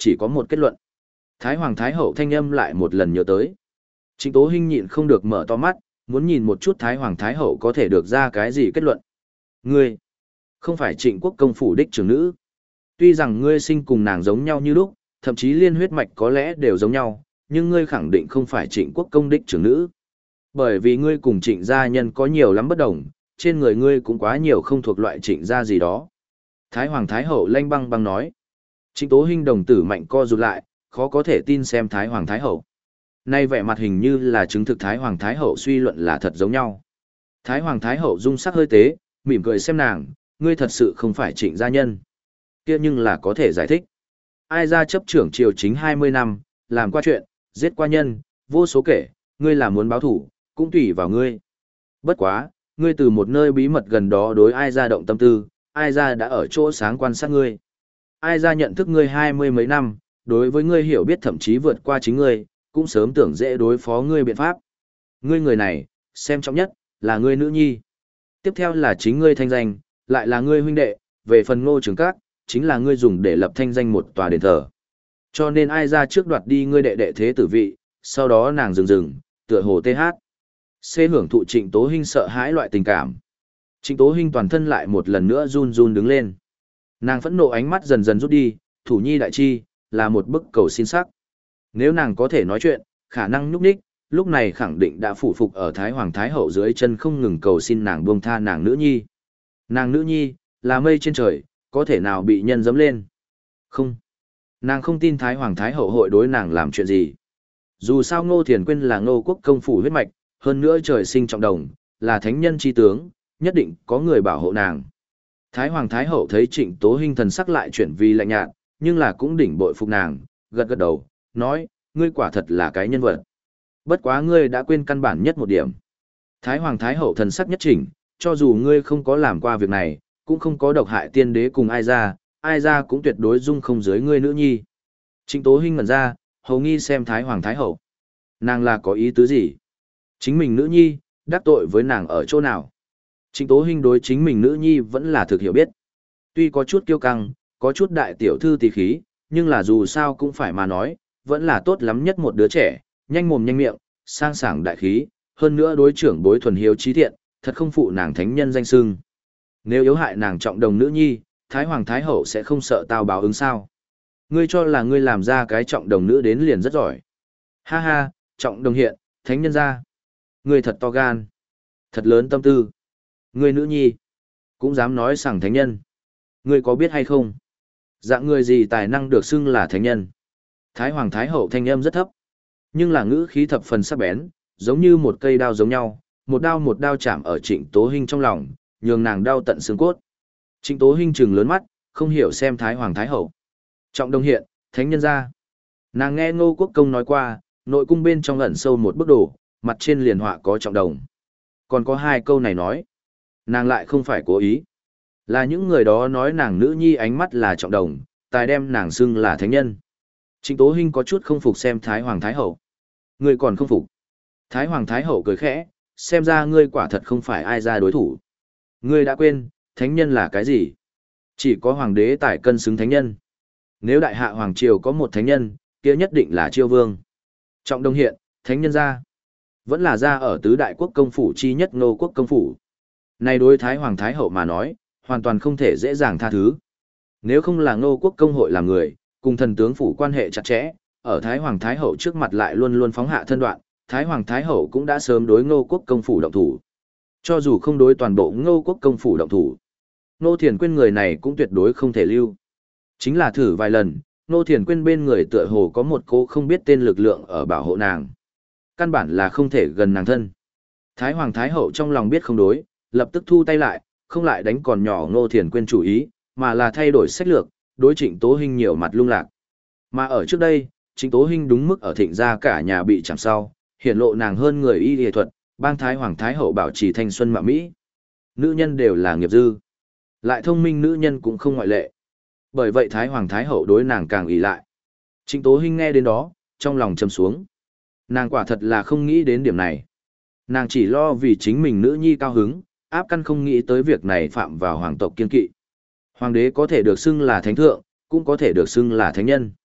chỉ có một kết luận. Thái Hoàng Thái Hậu thanh âm lại một lần nhớ tới. Trịnh Tố Hinh nhịn không được mở to mắt, muốn nhìn một chút Thái Hoàng Thái Hậu có thể được ra cái gì kết luận. Ngươi, không phải Trịnh Quốc công phủ đích trưởng nữ. Tuy rằng ngươi sinh cùng nàng giống nhau như lúc, thậm chí liên huyết mạch có lẽ đều giống nhau, nhưng ngươi khẳng định không phải Trịnh Quốc công đích trưởng nữ. Bởi vì ngươi cùng Trịnh gia nhân có nhiều lắm bất đồng, trên người ngươi cũng quá nhiều không thuộc loại Trịnh gia gì đó. Thái Hoàng Thái Hậu lanh băng băng nói. Trịnh Tố Hinh đồng tử mạnh co rụt lại, khó có thể tin xem Thái Hoàng Thái Hậu. Nay vẻ mặt hình như là chứng thực Thái Hoàng Thái Hậu suy luận là thật giống nhau. Thái Hoàng Thái Hậu dung sắc hơi tế, mỉm cười xem nàng, ngươi thật sự không phải Trịnh gia nhân. Kia nhưng là có thể giải thích. Ai ra chấp trưởng triều chính hai mươi năm, làm qua chuyện, giết qua nhân, vô số kể, ngươi là muốn báo thủ, cũng tùy vào ngươi. Bất quá, ngươi từ một nơi bí mật gần đó đối ai ra động tâm tư, ai ra đã ở chỗ sáng quan sát ngươi. Ai ra nhận thức ngươi hai mươi mấy năm, đối với ngươi hiểu biết thậm chí vượt qua chính ngươi, cũng sớm tưởng dễ đối phó ngươi biện pháp. Ngươi người này, xem trọng nhất, là ngươi nữ nhi. Tiếp theo là chính ngươi thanh danh, lại là ngươi huynh đệ, về phần Ngô Trường Các, chính là ngươi dùng để lập thanh danh một tòa đền thờ. Cho nên ai ra trước đoạt đi ngươi đệ đệ thế tử vị, sau đó nàng dừng dừng, tựa hồ tê hát. Xê hưởng thụ Trịnh Tố Hinh sợ hãi loại tình cảm. Trịnh Tố Hinh toàn thân lại một lần nữa run run đứng lên. Nàng phẫn nộ ánh mắt dần dần rút đi, thủ nhi đại chi, là một bức cầu xin sắc. Nếu nàng có thể nói chuyện, khả năng nhúc nhích, lúc này khẳng định đã phủ phục ở Thái Hoàng Thái Hậu dưới chân không ngừng cầu xin nàng buông tha nàng nữ nhi. Nàng nữ nhi, là mây trên trời, có thể nào bị nhân dẫm lên? Không. Nàng không tin Thái Hoàng Thái Hậu hội đối nàng làm chuyện gì. Dù sao Ngô Thiền Quyên là Ngô quốc công phủ huyết mạch, hơn nữa trời sinh trọng đồng, là thánh nhân chi tướng, nhất định có người bảo hộ nàng. Thái Hoàng Thái Hậu thấy Trịnh Tố Hinh thần sắc lại chuyển vì lạnh nhạt, nhưng là cũng đỉnh bội phục nàng, gật gật đầu, nói, ngươi quả thật là cái nhân vật. Bất quá ngươi đã quên căn bản nhất một điểm. Thái Hoàng Thái Hậu thần sắc nhất chỉnh, cho dù ngươi không có làm qua việc này, cũng không có độc hại tiên đế cùng ai ra, ai ra cũng tuyệt đối dung không dưới ngươi nữ nhi. Trịnh Tố Hinh ngẩn ra, hầu nghi xem Thái Hoàng Thái Hậu. Nàng là có ý tứ gì? Chính mình nữ nhi, đắc tội với nàng ở chỗ nào? Trịnh Tố Hinh đối chính mình nữ nhi vẫn là thực hiểu biết. Tuy có chút kiêu căng, có chút đại tiểu thư tỷ khí, nhưng là dù sao cũng phải mà nói, vẫn là tốt lắm nhất một đứa trẻ, nhanh mồm nhanh miệng, sang sảng đại khí, hơn nữa đối trưởng bối thuần hiếu trí thiện, thật không phụ nàng thánh nhân danh xưng. Nếu yếu hại nàng trọng đồng nữ nhi, Thái Hoàng Thái Hậu sẽ không sợ tao báo ứng sao? Ngươi cho là ngươi làm ra cái trọng đồng nữ đến liền rất giỏi. Ha ha, trọng đồng hiện, thánh nhân ra. Ngươi thật to gan, thật lớn tâm tư. Ngươi nữ nhi, cũng dám nói rằng thánh nhân. Ngươi có biết hay không? Dạng người gì tài năng được xưng là thánh nhân? Thái Hoàng Thái Hậu thanh âm rất thấp, nhưng là ngữ khí thập phần sắc bén, giống như một cây đao giống nhau, một đao một đao chạm ở Trịnh Tố Hinh trong lòng, nhường nàng đau tận xương cốt. Trịnh Tố Hinh trừng lớn mắt, không hiểu xem Thái Hoàng Thái Hậu. Trọng đồng hiện, thánh nhân ra. Nàng nghe Ngô Quốc Công nói qua, nội cung bên trong ẩn sâu một bức đồ, mặt trên liền họa có trọng đồng. Còn có hai câu này nói, nàng lại không phải cố ý. Là những người đó nói nàng nữ nhi ánh mắt là trọng đồng, tài đem nàng xưng là thánh nhân. Trịnh Tố Hinh có chút không phục xem Thái Hoàng Thái Hậu. Ngươi còn không phục. Thái Hoàng Thái Hậu cười khẽ, xem ra ngươi quả thật không phải ai ra đối thủ. Ngươi đã quên, thánh nhân là cái gì? Chỉ có hoàng đế tài cân xứng thánh nhân. Nếu đại hạ hoàng triều có một thánh nhân, kia nhất định là Chiêu Vương. Trọng đồng hiện, thánh nhân ra. Vẫn là ra ở tứ đại quốc công phủ chi nhất Ngô quốc công phủ. Này đối Thái Hoàng Thái Hậu mà nói, hoàn toàn không thể dễ dàng tha thứ. Nếu không là Ngô quốc công hội làm người, cùng thần tướng phủ quan hệ chặt chẽ, ở Thái Hoàng Thái Hậu trước mặt lại luôn luôn phóng hạ thân đoạn, Thái Hoàng Thái Hậu cũng đã sớm đối Ngô quốc công phủ động thủ. Cho dù không đối toàn bộ Ngô quốc công phủ động thủ, Ngô Thiền Quyên người này cũng tuyệt đối không thể lưu. Chính là thử vài lần, Ngô Thiền Quyên bên người tựa hồ có một cô không biết tên lực lượng ở bảo hộ nàng. Căn bản là không thể gần nàng thân. Thái Hoàng Thái Hậu trong lòng biết không đối, lập tức thu tay lại, không lại đánh còn nhỏ Ngô Thiền Quyên chủ ý, mà là thay đổi sách lược, đối Trịnh Tố Hinh nhiều mặt lung lạc. Mà ở trước đây, Trịnh Tố Hinh đúng mức ở thịnh gia cả nhà bị chạm sau, hiển lộ nàng hơn người y y thuật, bang Thái Hoàng Thái Hậu bảo trì thanh xuân mạ mỹ. Nữ nhân đều là nghiệp dư, lại thông minh nữ nhân cũng không ngoại lệ. Bởi vậy Thái Hoàng Thái Hậu đối nàng càng ỷ lại. Trịnh Tố Hinh nghe đến đó, trong lòng trầm xuống. Nàng quả thật là không nghĩ đến điểm này. Nàng chỉ lo vì chính mình nữ nhi cao hứng, áp căn không nghĩ tới việc này phạm vào hoàng tộc kiên kỵ. Hoàng đế có thể được xưng là thánh thượng, cũng có thể được xưng là thánh nhân.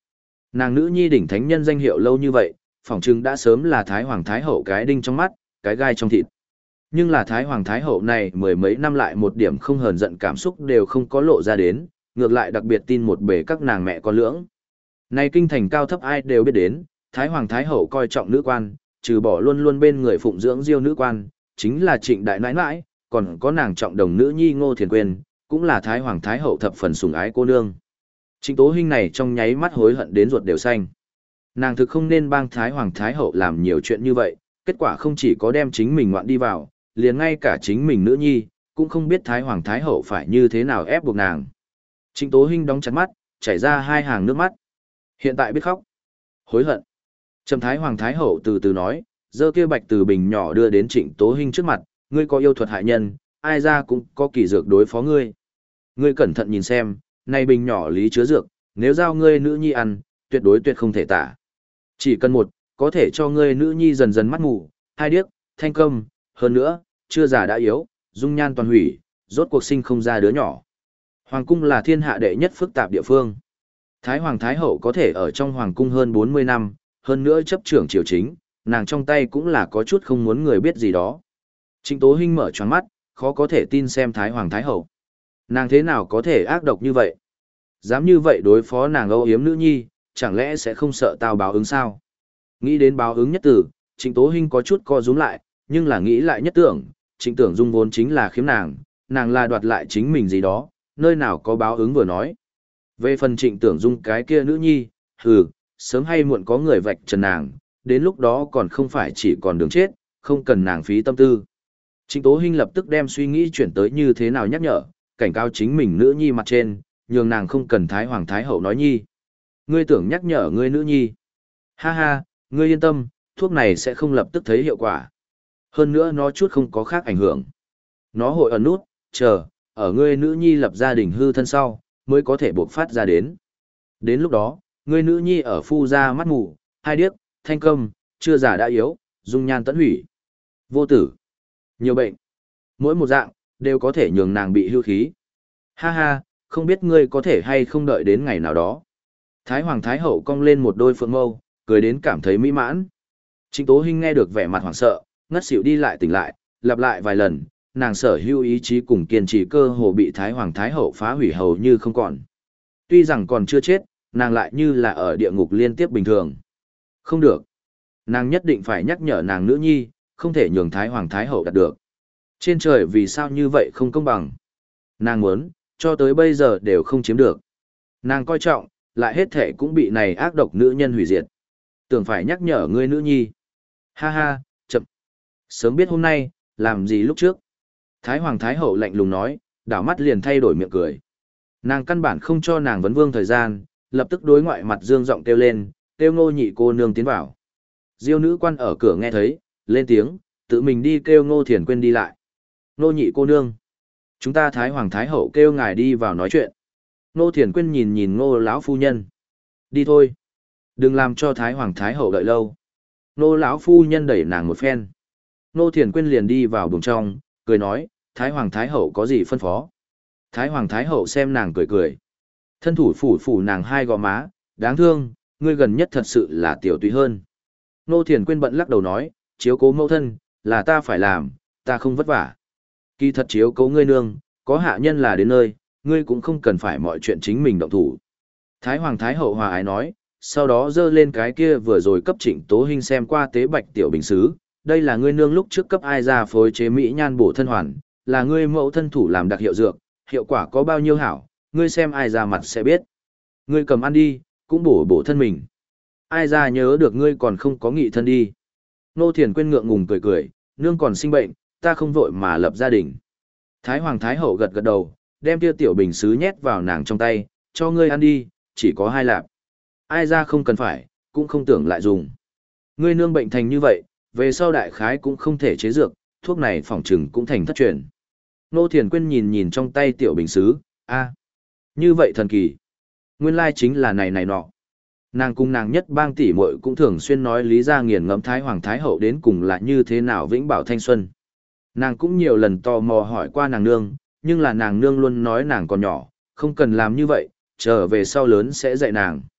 Nàng nữ nhi đỉnh thánh nhân danh hiệu lâu như vậy, phỏng chừng đã sớm là Thái Hoàng Thái Hậu cái đinh trong mắt, cái gai trong thịt. Nhưng là Thái Hoàng Thái Hậu này mười mấy năm lại một điểm không hờn giận cảm xúc đều không có lộ ra đến, ngược lại đặc biệt tin một bề các nàng mẹ con lưỡng. Này kinh thành cao thấp ai đều biết đến, Thái Hoàng Thái Hậu coi trọng nữ quan, trừ bỏ luôn luôn bên người phụng dưỡng diêu nữ quan, chính là Trịnh Đại Nãi Nãi, còn có nàng trọng đồng nữ nhi Ngô Thiền Quyên, cũng là Thái Hoàng Thái Hậu thập phần sủng ái cô nương. Trịnh Tố Hinh này trong nháy mắt hối hận đến ruột đều xanh. Nàng thực không nên bang Thái Hoàng Thái Hậu làm nhiều chuyện như vậy, kết quả không chỉ có đem chính mình ngoạn đi vào, liền ngay cả chính mình nữ nhi, cũng không biết Thái Hoàng Thái Hậu phải như thế nào ép buộc nàng. Trịnh Tố Hinh đóng chặt mắt, chảy ra hai hàng nước mắt. Hiện tại biết khóc. Hối hận. Trầm Thái Hoàng Thái Hậu từ từ nói, giơ kia bạch từ bình nhỏ đưa đến Trịnh Tố Hinh trước mặt, ngươi có yêu thuật hại nhân, ai ra cũng có kỳ dược đối phó ngươi. Ngươi cẩn thận nhìn xem, này bình nhỏ lý chứa dược, nếu giao ngươi nữ nhi ăn, tuyệt đối tuyệt không thể tả. Chỉ cần một, có thể cho ngươi nữ nhi dần dần mắt mù, hai điếc, thanh câm, hơn nữa, chưa già đã yếu, dung nhan toàn hủy, rốt cuộc sinh không ra đứa nhỏ. Hoàng cung là thiên hạ đệ nhất phức tạp địa phương. Thái Hoàng Thái Hậu có thể ở trong Hoàng cung hơn bốn mươi năm, hơn nữa chấp trưởng triều chính, nàng trong tay cũng là có chút không muốn người biết gì đó. Trịnh Tố Hinh mở choáng mắt, khó có thể tin xem Thái Hoàng Thái Hậu. Nàng thế nào có thể ác độc như vậy? Dám như vậy đối phó nàng âu yếm nữ nhi, chẳng lẽ sẽ không sợ tao báo ứng sao? Nghĩ đến báo ứng nhất tử, Trịnh Tố Hinh có chút co rúm lại, nhưng là nghĩ lại nhất tưởng, Trịnh Tưởng Dung vốn chính là khiếm nàng, nàng là đoạt lại chính mình gì đó, nơi nào có báo ứng vừa nói. Về phần Trịnh Tưởng Dung cái kia nữ nhi, hừ, sớm hay muộn có người vạch trần nàng, đến lúc đó còn không phải chỉ còn đường chết, không cần nàng phí tâm tư. Trịnh Tố Hinh lập tức đem suy nghĩ chuyển tới như thế nào nhắc nhở, cảnh cáo chính mình nữ nhi mặt trên, nhường nàng không cần Thái Hoàng Thái Hậu nói nhi. Ngươi tưởng nhắc nhở ngươi nữ nhi. Ha ha, ngươi yên tâm, thuốc này sẽ không lập tức thấy hiệu quả. Hơn nữa nó chút không có khác ảnh hưởng. Nó hội ẩn nút, chờ, ở ngươi nữ nhi lập gia đình hư thân sau, mới có thể bộc phát ra đến. Đến lúc đó, ngươi nữ nhi ở phu gia mắt mù, hai điếc, thanh câm, chưa già đã yếu, dung nhan tẫn hủy. Vô tử. Nhiều bệnh. Mỗi một dạng, đều có thể nhường nàng bị hưu khí. Ha ha, không biết ngươi có thể hay không đợi đến ngày nào đó. Thái Hoàng Thái Hậu cong lên một đôi phượng mâu, cười đến cảm thấy mỹ mãn. Trịnh Tố Hinh nghe được vẻ mặt hoảng sợ, ngất xỉu đi lại tỉnh lại, lặp lại vài lần, nàng sở hữu ý chí cùng kiên trì cơ hồ bị Thái Hoàng Thái Hậu phá hủy hầu như không còn. Tuy rằng còn chưa chết, nàng lại như là ở địa ngục liên tiếp bình thường. Không được. Nàng nhất định phải nhắc nhở nàng nữ nhi, không thể nhường Thái Hoàng Thái Hậu đạt được. Trên trời vì sao như vậy không công bằng. Nàng muốn, cho tới bây giờ đều không chiếm được. Nàng coi trọng, lại hết thể cũng bị này ác độc nữ nhân hủy diệt. Tưởng phải nhắc nhở ngươi nữ nhi. Ha ha, chậm. Sớm biết hôm nay, làm gì lúc trước. Thái Hoàng Thái Hậu lạnh lùng nói, đảo mắt liền thay đổi miệng cười. Nàng căn bản không cho nàng vấn vương thời gian, lập tức đối ngoại mặt dương giọng kêu lên, kêu Ngô nhị cô nương tiến vào. Diêu nữ quan ở cửa nghe thấy, lên tiếng, tự mình đi kêu Ngô Thiền Quyên đi lại. Ngô nhị cô nương. Chúng ta Thái Hoàng Thái Hậu kêu ngài đi vào nói chuyện. Ngô Thiền Quyên nhìn nhìn Ngô lão phu nhân. Đi thôi. Đừng làm cho Thái Hoàng Thái Hậu đợi lâu. Ngô lão phu nhân đẩy nàng một phen. Ngô Thiền Quyên liền đi vào buồng trong, cười nói, Thái Hoàng Thái Hậu có gì phân phó. Thái Hoàng Thái Hậu xem nàng cười cười. Thân thủ phủ phủ nàng hai gò má, đáng thương, ngươi gần nhất thật sự là tiểu tùy hơn. Ngô Thiền Quyên bận lắc đầu nói, chiếu cố mẫu thân, là ta phải làm, ta không vất vả. Kỳ thật chiếu cố ngươi nương, có hạ nhân là đến nơi, ngươi cũng không cần phải mọi chuyện chính mình động thủ. Thái Hoàng Thái Hậu hòa ái nói, sau đó dơ lên cái kia vừa rồi cấp Trịnh Tố Hinh xem qua tế bạch tiểu bình xứ, đây là ngươi nương lúc trước cấp ai ra phối chế mỹ nhan bổ thân hoàn, là ngươi mẫu thân thủ làm đặc hiệu dược, hiệu quả có bao nhiêu hảo, ngươi xem ai ra mặt sẽ biết. Ngươi cầm ăn đi, cũng bổ bổ thân mình. Ai ra nhớ được ngươi còn không có nghị thân đi. Nô Thiền Quyên ngượng ngùng cười cười, nương còn sinh bệnh, ta không vội mà lập gia đình. Thái Hoàng Thái Hậu gật gật đầu, đem kia tiểu bình sứ nhét vào nàng trong tay, cho ngươi ăn đi, chỉ có hai lạp. Ai ra không cần phải, cũng không tưởng lại dùng. Ngươi nương bệnh thành như vậy, về sau đại khái cũng không thể chế dược, thuốc này phỏng chừng cũng thành thất truyền. Nô Thiền Quyên nhìn nhìn trong tay tiểu bình sứ, a, như vậy thần kỳ. Nguyên lai chính là này này nọ. Nàng cùng nàng nhất bang tỷ muội cũng thường xuyên nói lý ra nghiền ngẫm Thái Hoàng Thái Hậu đến cùng là như thế nào vĩnh bảo thanh xuân. Nàng cũng nhiều lần tò mò hỏi qua nàng nương, nhưng là nàng nương luôn nói nàng còn nhỏ, không cần làm như vậy, trở về sau lớn sẽ dạy nàng.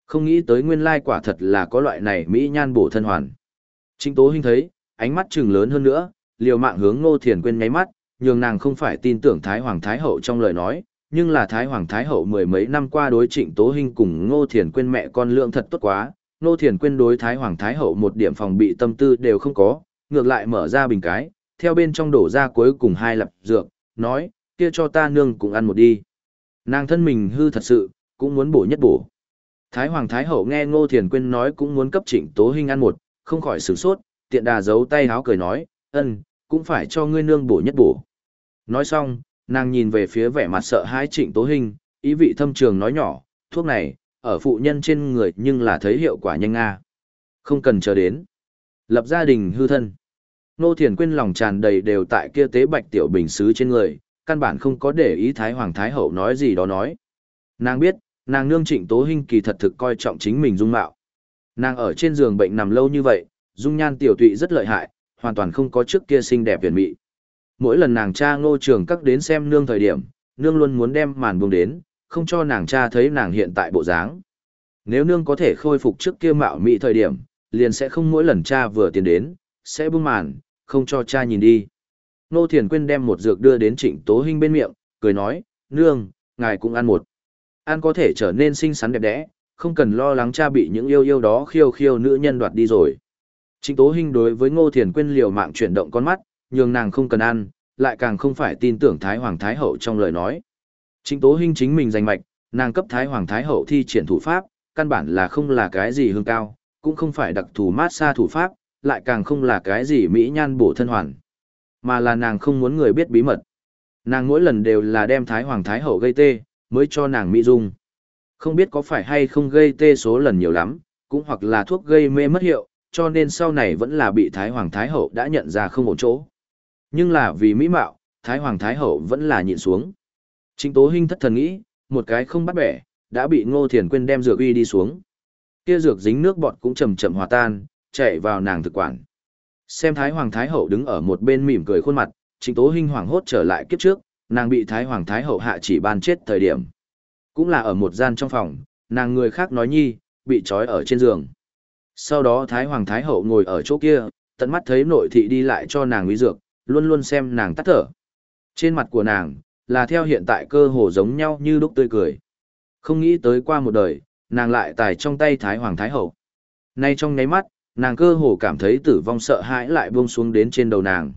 Không nghĩ tới nguyên lai quả thật là có loại này mỹ nhan bổ thân hoàn. Trịnh Tố Hinh thấy, ánh mắt trừng lớn hơn nữa, liều mạng hướng Ngô Thiền Quyên nháy mắt, nhường nàng không phải tin tưởng Thái Hoàng Thái Hậu trong lời nói, nhưng là Thái Hoàng Thái Hậu mười mấy năm qua đối Trịnh Tố Hinh cùng Ngô Thiền Quyên mẹ con lượng thật tốt quá, Ngô Thiền Quyên đối Thái Hoàng Thái Hậu một điểm phòng bị tâm tư đều không có, ngược lại mở ra bình cái, theo bên trong đổ ra cuối cùng hai lặp dược, nói, kia cho ta nương cũng ăn một đi. Nàng thân mình hư thật sự, cũng muốn bổ nhất bổ. Thái Hoàng Thái Hậu nghe Ngô Thiền Quyên nói cũng muốn cấp Trịnh Tố Hinh ăn một, không khỏi sửng sốt, tiện đà giấu tay háo cười nói, ân, cũng phải cho ngươi nương bổ nhất bổ. Nói xong, nàng nhìn về phía vẻ mặt sợ hãi Trịnh Tố Hinh, ý vị thâm trường nói nhỏ, thuốc này, ở phụ nhân trên người nhưng là thấy hiệu quả nhanh nga. Không cần chờ đến. Lập gia đình hư thân. Ngô Thiền Quyên lòng tràn đầy đều tại kia tế bạch tiểu bình sứ trên người, căn bản không có để ý Thái Hoàng Thái Hậu nói gì đó nói. Nàng biết, nàng nương Trịnh Tố Hinh kỳ thật thực coi trọng chính mình dung mạo. Nàng ở trên giường bệnh nằm lâu như vậy, dung nhan tiểu tụy rất lợi hại, hoàn toàn không có trước kia xinh đẹp tuyển mỹ. Mỗi lần nàng cha Ngô Trường Các đến xem nương thời điểm, nương luôn muốn đem màn buông đến, không cho nàng cha thấy nàng hiện tại bộ dáng. Nếu nương có thể khôi phục trước kia mạo mỹ thời điểm, liền sẽ không mỗi lần cha vừa tiến đến, sẽ buông màn, không cho cha nhìn đi. Ngô Thiền Quyên đem một dược đưa đến Trịnh Tố Hinh bên miệng, cười nói, nương, ngài cũng ăn một. Ăn có thể trở nên xinh xắn đẹp đẽ, không cần lo lắng cha bị những yêu yêu đó khiêu khiêu nữ nhân đoạt đi rồi. Trịnh Tố Hinh đối với Ngô Thiền Quyên liều mạng chuyển động con mắt, nhường nàng không cần ăn, lại càng không phải tin tưởng Thái Hoàng Thái Hậu trong lời nói. Trịnh Tố Hinh chính mình giành mạch, nàng cấp Thái Hoàng Thái Hậu thi triển thủ pháp, căn bản là không là cái gì hương cao, cũng không phải đặc thù mát xa thủ pháp, lại càng không là cái gì mỹ nhan bổ thân hoàn, mà là nàng không muốn người biết bí mật. Nàng mỗi lần đều là đem Thái Hoàng Thái Hậu gây tê, mới cho nàng mỹ dung. Không biết có phải hay không gây tê số lần nhiều lắm, cũng hoặc là thuốc gây mê mất hiệu, cho nên sau này vẫn là bị Thái Hoàng Thái Hậu đã nhận ra không ổn chỗ. Nhưng là vì mỹ mạo, Thái Hoàng Thái Hậu vẫn là nhịn xuống. Trịnh Tố Hinh thất thần nghĩ, một cái không bắt bẻ, đã bị Ngô Thiền Quyên đem dược uy đi xuống. Kia dược dính nước bọt cũng chậm chậm hòa tan, chạy vào nàng thực quản. Xem Thái Hoàng Thái Hậu đứng ở một bên mỉm cười khuôn mặt, Trịnh Tố Hinh hoảng hốt trở lại kiếp trước, nàng bị Thái Hoàng Thái Hậu hạ chỉ ban chết thời điểm. Cũng là ở một gian trong phòng, nàng người khác nói nhi, bị trói ở trên giường. Sau đó Thái Hoàng Thái Hậu ngồi ở chỗ kia, tận mắt thấy nội thị đi lại cho nàng uy dược, luôn luôn xem nàng tắt thở. Trên mặt của nàng, là theo hiện tại cơ hồ giống nhau như đúc tươi cười. Không nghĩ tới qua một đời, nàng lại tài trong tay Thái Hoàng Thái Hậu. Nay trong nháy mắt, nàng cơ hồ cảm thấy tử vong sợ hãi lại buông xuống đến trên đầu nàng.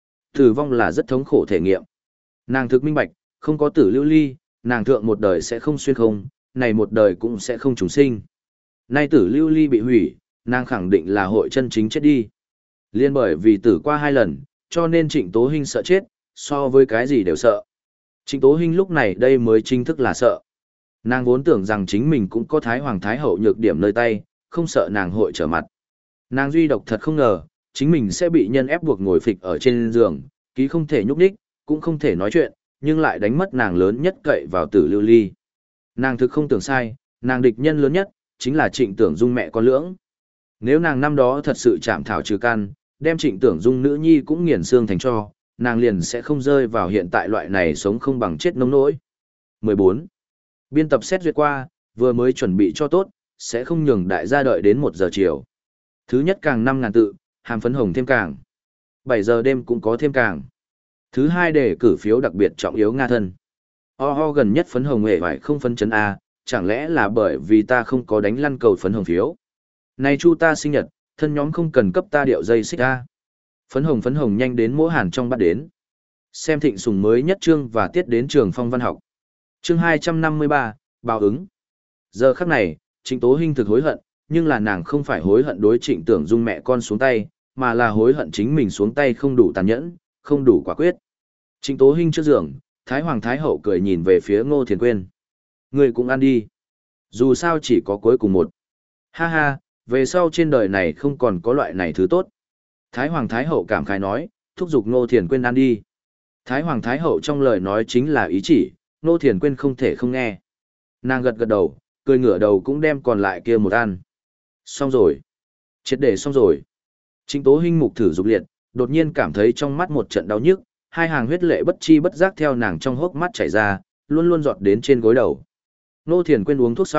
Tử vong là rất thống khổ thể nghiệm. Nàng thực minh bạch, không có tử lưu ly, nàng thượng một đời sẽ không xuyên không, này một đời cũng sẽ không trùng sinh. Nay tử lưu ly bị hủy, nàng khẳng định là hội chân chính chết đi. Liên bởi vì tử qua hai lần, cho nên Trịnh Tố Hinh sợ chết, so với cái gì đều sợ. Trịnh Tố Hinh lúc này đây mới chính thức là sợ. Nàng vốn tưởng rằng chính mình cũng có Thái Hoàng Thái Hậu nhược điểm nơi tay, không sợ nàng hội trở mặt. Nàng duy độc thật không ngờ, chính mình sẽ bị nhân ép buộc ngồi phịch ở trên giường, ký không thể nhúc nhích, cũng không thể nói chuyện, nhưng lại đánh mất nàng lớn nhất cậy vào tử lưu ly. Nàng thực không tưởng sai, nàng địch nhân lớn nhất, chính là Trịnh Tưởng Dung mẹ con lưỡng. Nếu nàng năm đó thật sự chạm thảo trừ căn, đem Trịnh Tưởng Dung nữ nhi cũng nghiền xương thành cho, nàng liền sẽ không rơi vào hiện tại loại này sống không bằng chết nông nỗi. mười bốn. Biên tập xét duyệt qua, vừa mới chuẩn bị cho tốt, sẽ không nhường đại gia đợi đến một giờ chiều. Thứ nhất càng năm ngàn tự, hàm phấn hồng thêm càng. bảy giờ đêm cũng có thêm càng. Thứ hai đề cử phiếu đặc biệt trọng yếu Nga thân. Ho ho gần nhất phấn hồng hề phải không phân chấn A, chẳng lẽ là bởi vì ta không có đánh lăn cầu phấn hồng phiếu. Này chu ta sinh nhật, thân nhóm không cần cấp ta điệu dây xích A. Phấn hồng phấn hồng nhanh đến mỗi hàn trong bắt đến. Xem thịnh sùng mới nhất chương và tiết đến trường phong văn học. Chương hai trăm năm mươi ba, báo ứng. Giờ khắc này, Trịnh Tố Hinh thực hối hận, nhưng là nàng không phải hối hận đối Trịnh Tưởng Dung mẹ con xuống tay, mà là hối hận chính mình xuống tay không đủ tàn nhẫn, không đủ quả quyết. Trịnh Tố Hinh trước giường, Thái Hoàng Thái Hậu cười nhìn về phía Ngô Thiền Quyên. Người cũng ăn đi. Dù sao chỉ có cuối cùng một. Ha ha, về sau trên đời này không còn có loại này thứ tốt. Thái Hoàng Thái Hậu cảm khái nói, thúc giục Ngô Thiền Quyên ăn đi. Thái Hoàng Thái Hậu trong lời nói chính là ý chỉ, Ngô Thiền Quyên không thể không nghe. Nàng gật gật đầu, cười ngửa đầu cũng đem còn lại kia một ăn. Xong rồi. Triệt để xong rồi. Trịnh Tố Hinh mục thử dục liệt, đột nhiên cảm thấy trong mắt một trận đau nhức, hai hàng huyết lệ bất chi bất giác theo nàng trong hốc mắt chảy ra, luôn luôn giọt đến trên gối đầu. Ngô Thiền Quyên uống thuốc xong,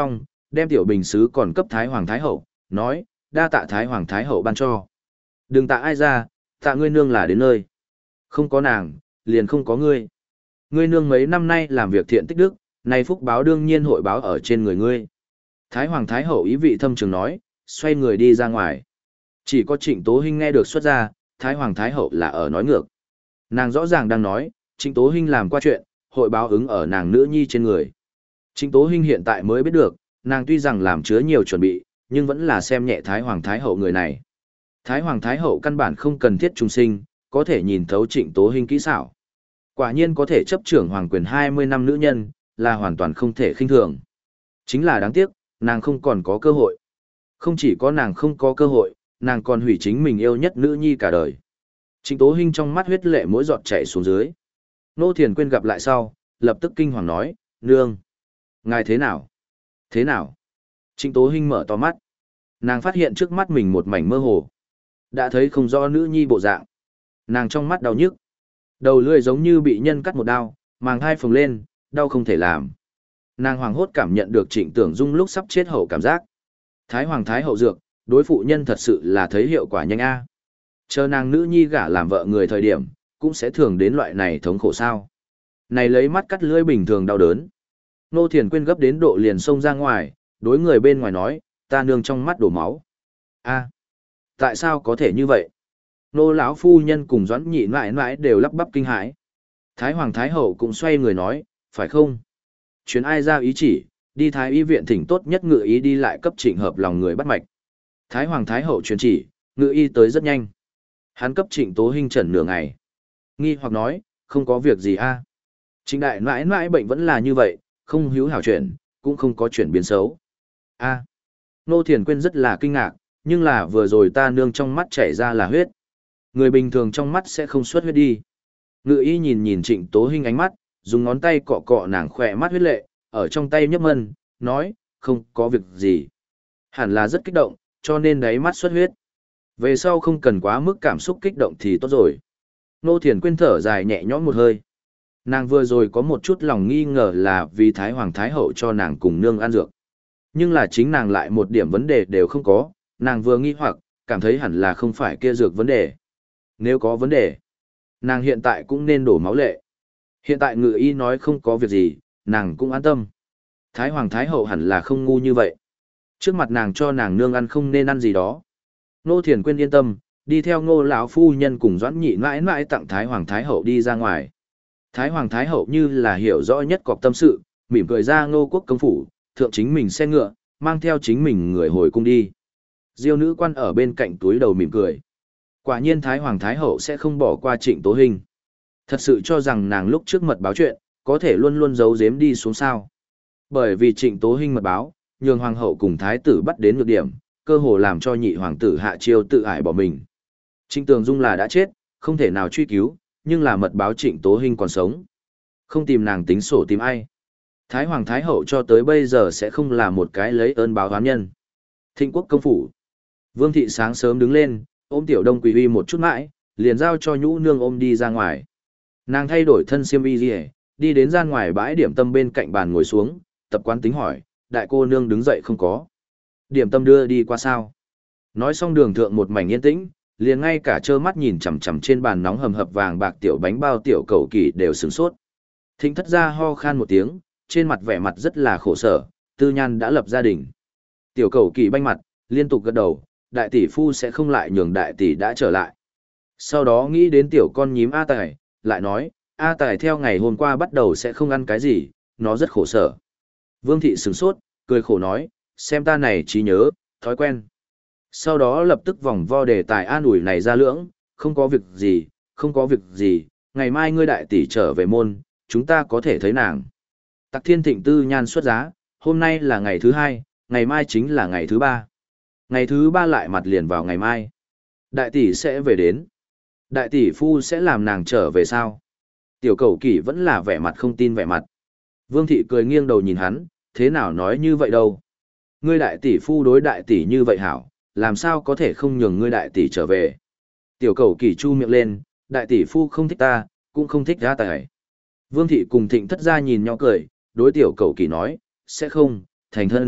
đem tiểu bình sứ còn cấp Thái Hoàng Thái Hậu, nói, đa tạ Thái Hoàng Thái Hậu ban cho. Đừng tạ ai ra, tạ ngươi nương là đến nơi. Không có nàng, liền không có ngươi. Ngươi nương mấy năm nay làm việc thiện tích đức, nay phúc báo đương nhiên hội báo ở trên người ngươi. Thái Hoàng Thái Hậu ý vị thâm trường nói, xoay người đi ra ngoài. Chỉ có Trịnh Tố Hinh nghe được xuất ra, Thái Hoàng Thái Hậu là ở nói ngược. Nàng rõ ràng đang nói, Trịnh Tố Hinh làm qua chuyện, hội báo ứng ở nàng nữ nhi trên người. Trịnh Tố Hinh hiện tại mới biết được, nàng tuy rằng làm chứa nhiều chuẩn bị, nhưng vẫn là xem nhẹ Thái Hoàng Thái Hậu người này. Thái Hoàng Thái Hậu căn bản không cần thiết trung sinh, có thể nhìn thấu Trịnh Tố Hinh kỹ xảo. Quả nhiên có thể chấp trưởng hoàng quyền hai mươi năm nữ nhân, là hoàn toàn không thể khinh thường. Chính là đáng tiếc, nàng không còn có cơ hội. Không chỉ có nàng không có cơ hội, nàng còn hủy chính mình yêu nhất nữ nhi cả đời. Trịnh Tố Hinh trong mắt huyết lệ mỗi giọt chảy xuống dưới. Nô Thiền Quyên gặp lại sau, lập tức kinh hoàng nói, nương. Ngài thế nào? Thế nào? Trịnh Tố Hinh mở to mắt. Nàng phát hiện trước mắt mình một mảnh mơ hồ. Đã thấy không rõ nữ nhi bộ dạng. Nàng trong mắt đau nhức. Đầu lưỡi giống như bị nhân cắt một đao, màng thai phồng lên, đau không thể làm. Nàng hoàng hốt cảm nhận được Trịnh Tưởng Dung lúc sắp chết hậu cảm giác. Thái Hoàng Thái Hậu dược, đối phụ nhân thật sự là thấy hiệu quả nhanh a. Chờ nàng nữ nhi gả làm vợ người thời điểm, cũng sẽ thường đến loại này thống khổ sao. Này lấy mắt cắt lưỡi bình thường đau đớn. Nô Thiền Quyên gấp đến độ liền xông ra ngoài, đối người bên ngoài nói, ta nương trong mắt đổ máu. A, tại sao có thể như vậy? Nô lão phu nhân cùng Doãn Nhị mãi mãi đều lắp bắp kinh hãi. Thái Hoàng Thái Hậu cũng xoay người nói, phải không? Chuyến ai ra ý chỉ, đi Thái Y viện thỉnh tốt nhất ngự ý đi lại cấp Trịnh hợp lòng người bắt mạch. Thái Hoàng Thái Hậu truyền chỉ, ngự y tới rất nhanh. Hắn cấp Trịnh Tố Hinh trần nửa ngày. Nghi hoặc nói, không có việc gì a. Trịnh đại mãi mãi bệnh vẫn là như vậy, không hữu hảo chuyển, cũng không có chuyển biến xấu. A. Nô Thiền Quyên rất là kinh ngạc, nhưng là vừa rồi ta nương trong mắt chảy ra là huyết. Người bình thường trong mắt sẽ không xuất huyết đi. Ngự y nhìn nhìn Trịnh Tố Hinh ánh mắt, dùng ngón tay cọ cọ nàng khỏe mắt huyết lệ, ở trong tay nhấp mân, nói, không có việc gì. Hẳn là rất kích động, cho nên đáy mắt xuất huyết. Về sau không cần quá mức cảm xúc kích động thì tốt rồi. Nô Thiền Quyên thở dài nhẹ nhõm một hơi. Nàng vừa rồi có một chút lòng nghi ngờ là vì Thái Hoàng Thái Hậu cho nàng cùng nương ăn dược. Nhưng là chính nàng lại một điểm vấn đề đều không có, nàng vừa nghi hoặc, cảm thấy hẳn là không phải kia dược vấn đề. Nếu có vấn đề, nàng hiện tại cũng nên đổ máu lệ. Hiện tại ngự y nói không có việc gì, nàng cũng an tâm. Thái Hoàng Thái Hậu hẳn là không ngu như vậy. Trước mặt nàng cho nàng nương ăn không nên ăn gì đó. Nô Thiền Quyên yên tâm, đi theo Ngô lão phu nhân cùng Doãn Nhị mãi mãi tặng Thái Hoàng Thái Hậu đi ra ngoài. Thái Hoàng Thái Hậu như là hiểu rõ nhất cọc tâm sự, mỉm cười ra Ngô quốc công phủ, thượng chính mình xe ngựa, mang theo chính mình người hồi cung đi. Diêu nữ quan ở bên cạnh túi đầu mỉm cười. Quả nhiên Thái Hoàng Thái Hậu sẽ không bỏ qua Trịnh Tố Hinh. Thật sự cho rằng nàng lúc trước mật báo chuyện, có thể luôn luôn giấu giếm đi xuống sao. Bởi vì Trịnh Tố Hinh mật báo, nhường Hoàng hậu cùng Thái tử bắt đến nhược điểm, cơ hồ làm cho nhị hoàng tử hạ chiêu tự ải bỏ mình. Trịnh Tường Dung là đã chết, không thể nào truy cứu, nhưng là mật báo Trịnh Tố Hinh còn sống. Không tìm nàng tính sổ tìm ai. Thái Hoàng Thái Hậu cho tới bây giờ sẽ không là một cái lấy ơn báo oán nhân. Thịnh quốc công phủ. Vương thị sáng sớm đứng lên, ôm Tiểu Đông Quỳ Huy một chút mãi, liền giao cho Nhũ nương ôm đi ra ngoài. Nàng thay đổi thân xiêm y liề, đi đến ra ngoài bãi điểm tâm bên cạnh bàn ngồi xuống, tập quán tính hỏi, đại cô nương đứng dậy không có. Điểm tâm đưa đi qua sao? Nói xong đường thượng một mảnh yên tĩnh, liền ngay cả trơ mắt nhìn chằm chằm trên bàn nóng hầm hập vàng bạc tiểu bánh bao tiểu cầu kỳ đều sửng sốt. Thịnh thất ra ho khan một tiếng, trên mặt vẻ mặt rất là khổ sở, tư nhan đã lập gia đình. Tiểu cầu kỳ banh mặt, liên tục gật đầu, đại tỷ phu sẽ không lại nhường đại tỷ đã trở lại. Sau đó nghĩ đến tiểu con nhím A Tài, lại nói, A Tài theo ngày hôm qua bắt đầu sẽ không ăn cái gì, nó rất khổ sở. Vương thị sửng sốt, cười khổ nói, xem ta này trí nhớ, thói quen. Sau đó lập tức vòng vo đề tài an ủi này ra lưỡng, không có việc gì, không có việc gì, ngày mai ngươi đại tỷ trở về môn, chúng ta có thể thấy nàng. Tặc Thiên Thịnh tư nhan xuất giá, hôm nay là ngày thứ hai, ngày mai chính là ngày thứ ba. Ngày thứ ba lại mặt liền vào ngày mai. Đại tỷ sẽ về đến. Đại tỷ phu sẽ làm nàng trở về sao? Tiểu cầu kỷ vẫn là vẻ mặt không tin vẻ mặt. Vương thị cười nghiêng đầu nhìn hắn, thế nào nói như vậy đâu? Ngươi đại tỷ phu đối đại tỷ như vậy hảo, làm sao có thể không nhường ngươi đại tỷ trở về? Tiểu cầu kỷ chu miệng lên, đại tỷ phu không thích ta, cũng không thích A Tài. Vương thị cùng Thịnh thất gia nhìn nhau cười, đối tiểu cầu kỷ nói, sẽ không, thành thân,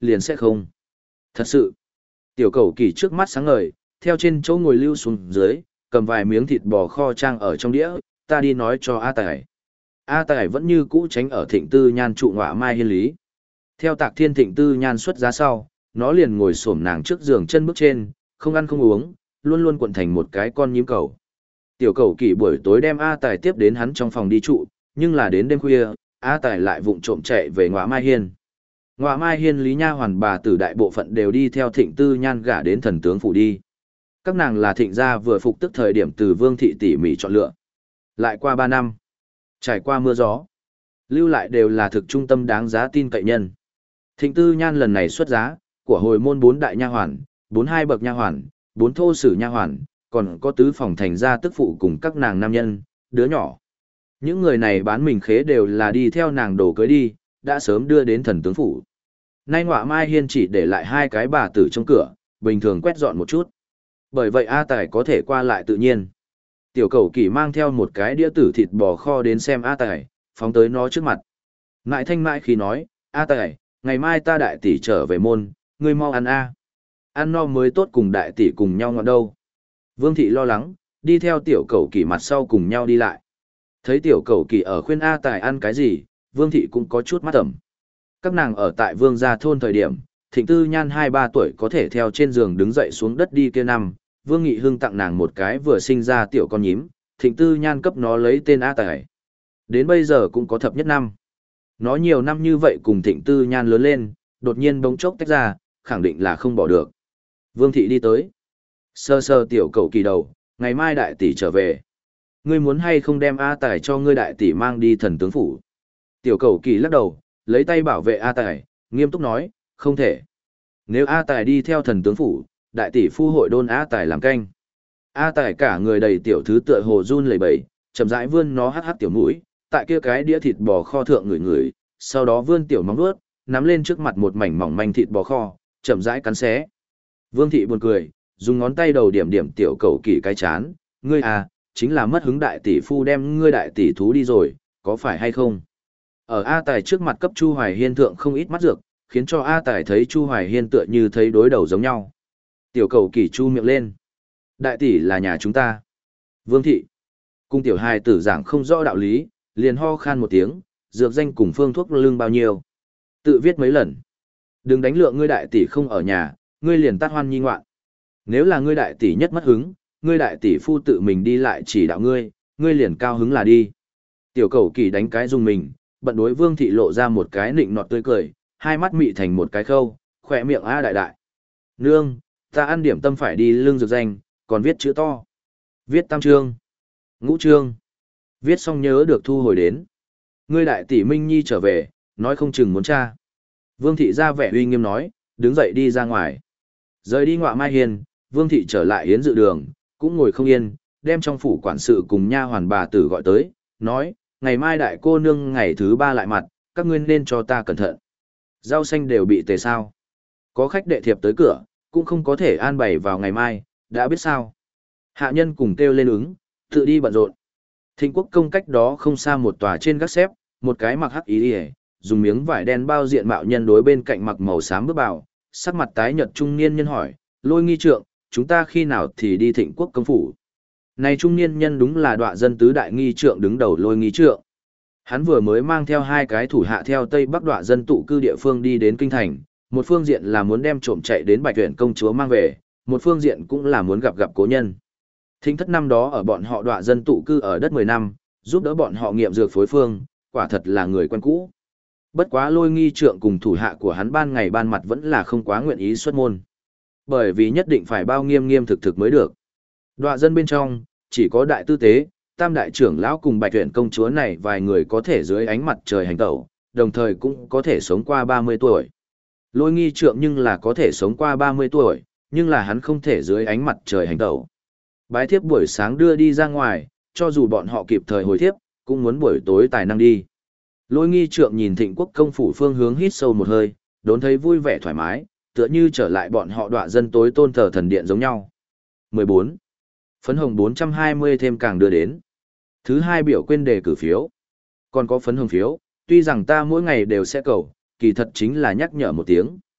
liền sẽ không. Thật sự, tiểu cầu kỳ trước mắt sáng ngời, theo trên chỗ ngồi lưu xuống dưới, cầm vài miếng thịt bò kho trang ở trong đĩa, ta đi nói cho A Tài. A Tài vẫn như cũ tránh ở Thịnh Tư Nhan trụ ngọa mai hiên lý. Theo Tạc Thiên Thịnh Tư Nhan xuất giá sau, nó liền ngồi xổm nàng trước giường chân bước trên, không ăn không uống, luôn luôn cuộn thành một cái con nhím cầu. Tiểu cầu kỳ buổi tối đem A Tài tiếp đến hắn trong phòng đi trụ, nhưng là đến đêm khuya, A Tài lại vụng trộm chạy về ngọa mai hiên. Ngọa mai hiên lý nha hoàn bà tử đại bộ phận đều đi theo Thịnh Tư Nhan gả đến thần tướng phủ đi. Các nàng là Thịnh gia vừa phục tức thời điểm từ Vương thị tỉ mỉ chọn lựa. Lại qua ba năm, trải qua mưa gió, lưu lại đều là thực trung tâm đáng giá tin cậy nhân. Thịnh Tư Nhan lần này xuất giá, của hồi môn bốn đại nha hoàn, bốn hai bậc nha hoàn, bốn thô sử nha hoàn, còn có tứ phòng thành gia tức phụ cùng các nàng nam nhân, đứa nhỏ. Những người này bán mình khế đều là đi theo nàng đồ cưới đi, đã sớm đưa đến thần tướng phủ. Nay ngọa mai hiên chỉ để lại hai cái bà tử trong cửa, bình thường quét dọn một chút. Bởi vậy A Tài có thể qua lại tự nhiên. Tiểu cầu kỳ mang theo một cái đĩa tử thịt bò kho đến xem A Tài, phóng tới nó trước mặt. Ngại thanh mãi khi nói, A Tài, ngày mai ta đại tỷ trở về môn, ngươi mau ăn A. Ăn no mới tốt cùng đại tỷ cùng nhau ngọt đâu. Vương thị lo lắng, đi theo tiểu cầu kỳ mặt sau cùng nhau đi lại. Thấy tiểu cầu kỳ ở khuyên A Tài ăn cái gì, Vương thị cũng có chút mắt ẩm. Các nàng ở tại Vương gia thôn thời điểm, Thịnh Tư Nhan hai ba tuổi có thể theo trên giường đứng dậy xuống đất đi kia năm, Vương Nghị Hưng tặng nàng một cái vừa sinh ra tiểu con nhím, Thịnh Tư Nhan cấp nó lấy tên A Tài. Đến bây giờ cũng có thập nhất năm. Nó nhiều năm như vậy cùng Thịnh Tư Nhan lớn lên, đột nhiên bỗng chốc tách ra, khẳng định là không bỏ được. Vương thị đi tới. Sơ sơ tiểu cầu kỳ đầu, ngày mai đại tỷ trở về. Ngươi muốn hay không đem A Tài cho ngươi đại tỷ mang đi thần tướng phủ? Tiểu cầu kỳ lắc đầu, lấy tay bảo vệ A Tài, nghiêm túc nói, không thể. Nếu A Tài đi theo thần tướng phủ, đại tỷ phu hội đôn A Tài làm canh. A Tài cả người đầy tiểu thứ tựa hồ run lẩy bẩy, chậm rãi vươn nó hắt hắt tiểu mũi, tại kia cái đĩa thịt bò kho thượng người người, sau đó vươn tiểu móng vuốt, nắm lên trước mặt một mảnh mỏng manh thịt bò kho, chậm rãi cắn xé. Vương thị buồn cười, dùng ngón tay đầu điểm điểm tiểu cầu kỳ cái chán, ngươi à, chính là mất hứng đại tỷ phu đem ngươi đại tỷ thú đi rồi, có phải hay không? Ở A Tài trước mặt cấp Chu Hoài Hiên thượng không ít mắt dược, khiến cho A Tài thấy Chu Hoài Hiên tựa như thấy đối đầu giống nhau. Tiểu cầu kỳ chu miệng lên. Đại tỷ là nhà chúng ta. Vương thị. Cung tiểu hài tử giảng không rõ đạo lý, liền ho khan một tiếng, dược danh cùng phương thuốc lương bao nhiêu. Tự viết mấy lần. Đừng đánh lượng ngươi đại tỷ không ở nhà, ngươi liền tát hoan nhi ngoạn. Nếu là ngươi đại tỷ nhất mất hứng, ngươi đại tỷ phu tự mình đi lại chỉ đạo ngươi, ngươi liền cao hứng là đi. Tiểu cầu kỳ đánh cái dùng mình, bận đối Vương thị lộ ra một cái nịnh nọt tươi cười, hai mắt mị thành một cái khâu, khỏe miệng a đại đại. Nương, ta ăn điểm tâm phải đi lương dược danh, còn viết chữ to. Viết tam trương, ngũ trương. Viết xong nhớ được thu hồi đến. Ngươi đại tỷ Minh Nhi trở về, nói không chừng muốn tra. Vương thị ra vẻ uy nghiêm nói, đứng dậy đi ra ngoài. Rời đi ngọa mai hiền, Vương thị trở lại yến dự đường, cũng ngồi không yên, đem trong phủ quản sự cùng nha hoàn bà tử gọi tới, nói, ngày mai đại cô nương ngày thứ ba lại mặt, các ngươi nên cho ta cẩn thận. Rau xanh đều bị tề sao. Có khách đệ thiệp tới cửa, cũng không có thể an bày vào ngày mai, đã biết sao. Hạ nhân cùng kêu lên ứng, tự đi bận rộn. Thịnh Quốc công cách đó không xa một tòa trên gác xếp, một cái mặc hắc ý ỉa, dùng miếng vải đen bao diện mạo nhân đối bên cạnh mặc màu xám bước vào, sắc mặt tái nhợt trung niên nhân hỏi, Lôi nghi trượng, chúng ta khi nào thì đi Thịnh Quốc công phủ? Này trung niên nhân đúng là đọa dân tứ đại nghi trượng đứng đầu Lôi nghi trượng. Hắn vừa mới mang theo hai cái thủ hạ theo Tây Bắc đọa dân tụ cư địa phương đi đến kinh thành, một phương diện là muốn đem trộm chạy đến Bạch Tuyển công chúa mang về, một phương diện cũng là muốn gặp gặp cố nhân. Thính thất năm đó ở bọn họ đọa dân tụ cư ở đất mười năm, giúp đỡ bọn họ nghiệm dược phối phương, quả thật là người quen cũ. Bất quá Lôi nghi trượng cùng thủ hạ của hắn ban ngày ban mặt vẫn là không quá nguyện ý xuất môn. Bởi vì nhất định phải bao nghiêm nghiêm thực thực mới được. Đọa dân bên trong, chỉ có đại tư tế, tam đại trưởng lão cùng Bạch Tuyển công chúa này vài người có thể dưới ánh mặt trời hành tẩu, đồng thời cũng có thể sống qua ba mươi tuổi. Lôi nghi trượng nhưng là có thể sống qua ba mươi tuổi, nhưng là hắn không thể dưới ánh mặt trời hành tẩu. Bái thiếp buổi sáng đưa đi ra ngoài, cho dù bọn họ kịp thời hồi thiếp, cũng muốn buổi tối tài năng đi. Lôi nghi trượng nhìn Thịnh Quốc công phủ phương hướng hít sâu một hơi, đốn thấy vui vẻ thoải mái, tựa như trở lại bọn họ đọa dân tối tôn thờ thần điện giống nhau. mười bốn. Phấn hồng bốn trăm hai mươi thêm càng đưa đến. Thứ hai biểu quên đề cử phiếu. Còn có phấn hồng phiếu, tuy rằng ta mỗi ngày đều sẽ cầu, kỳ thật chính là nhắc nhở một tiếng.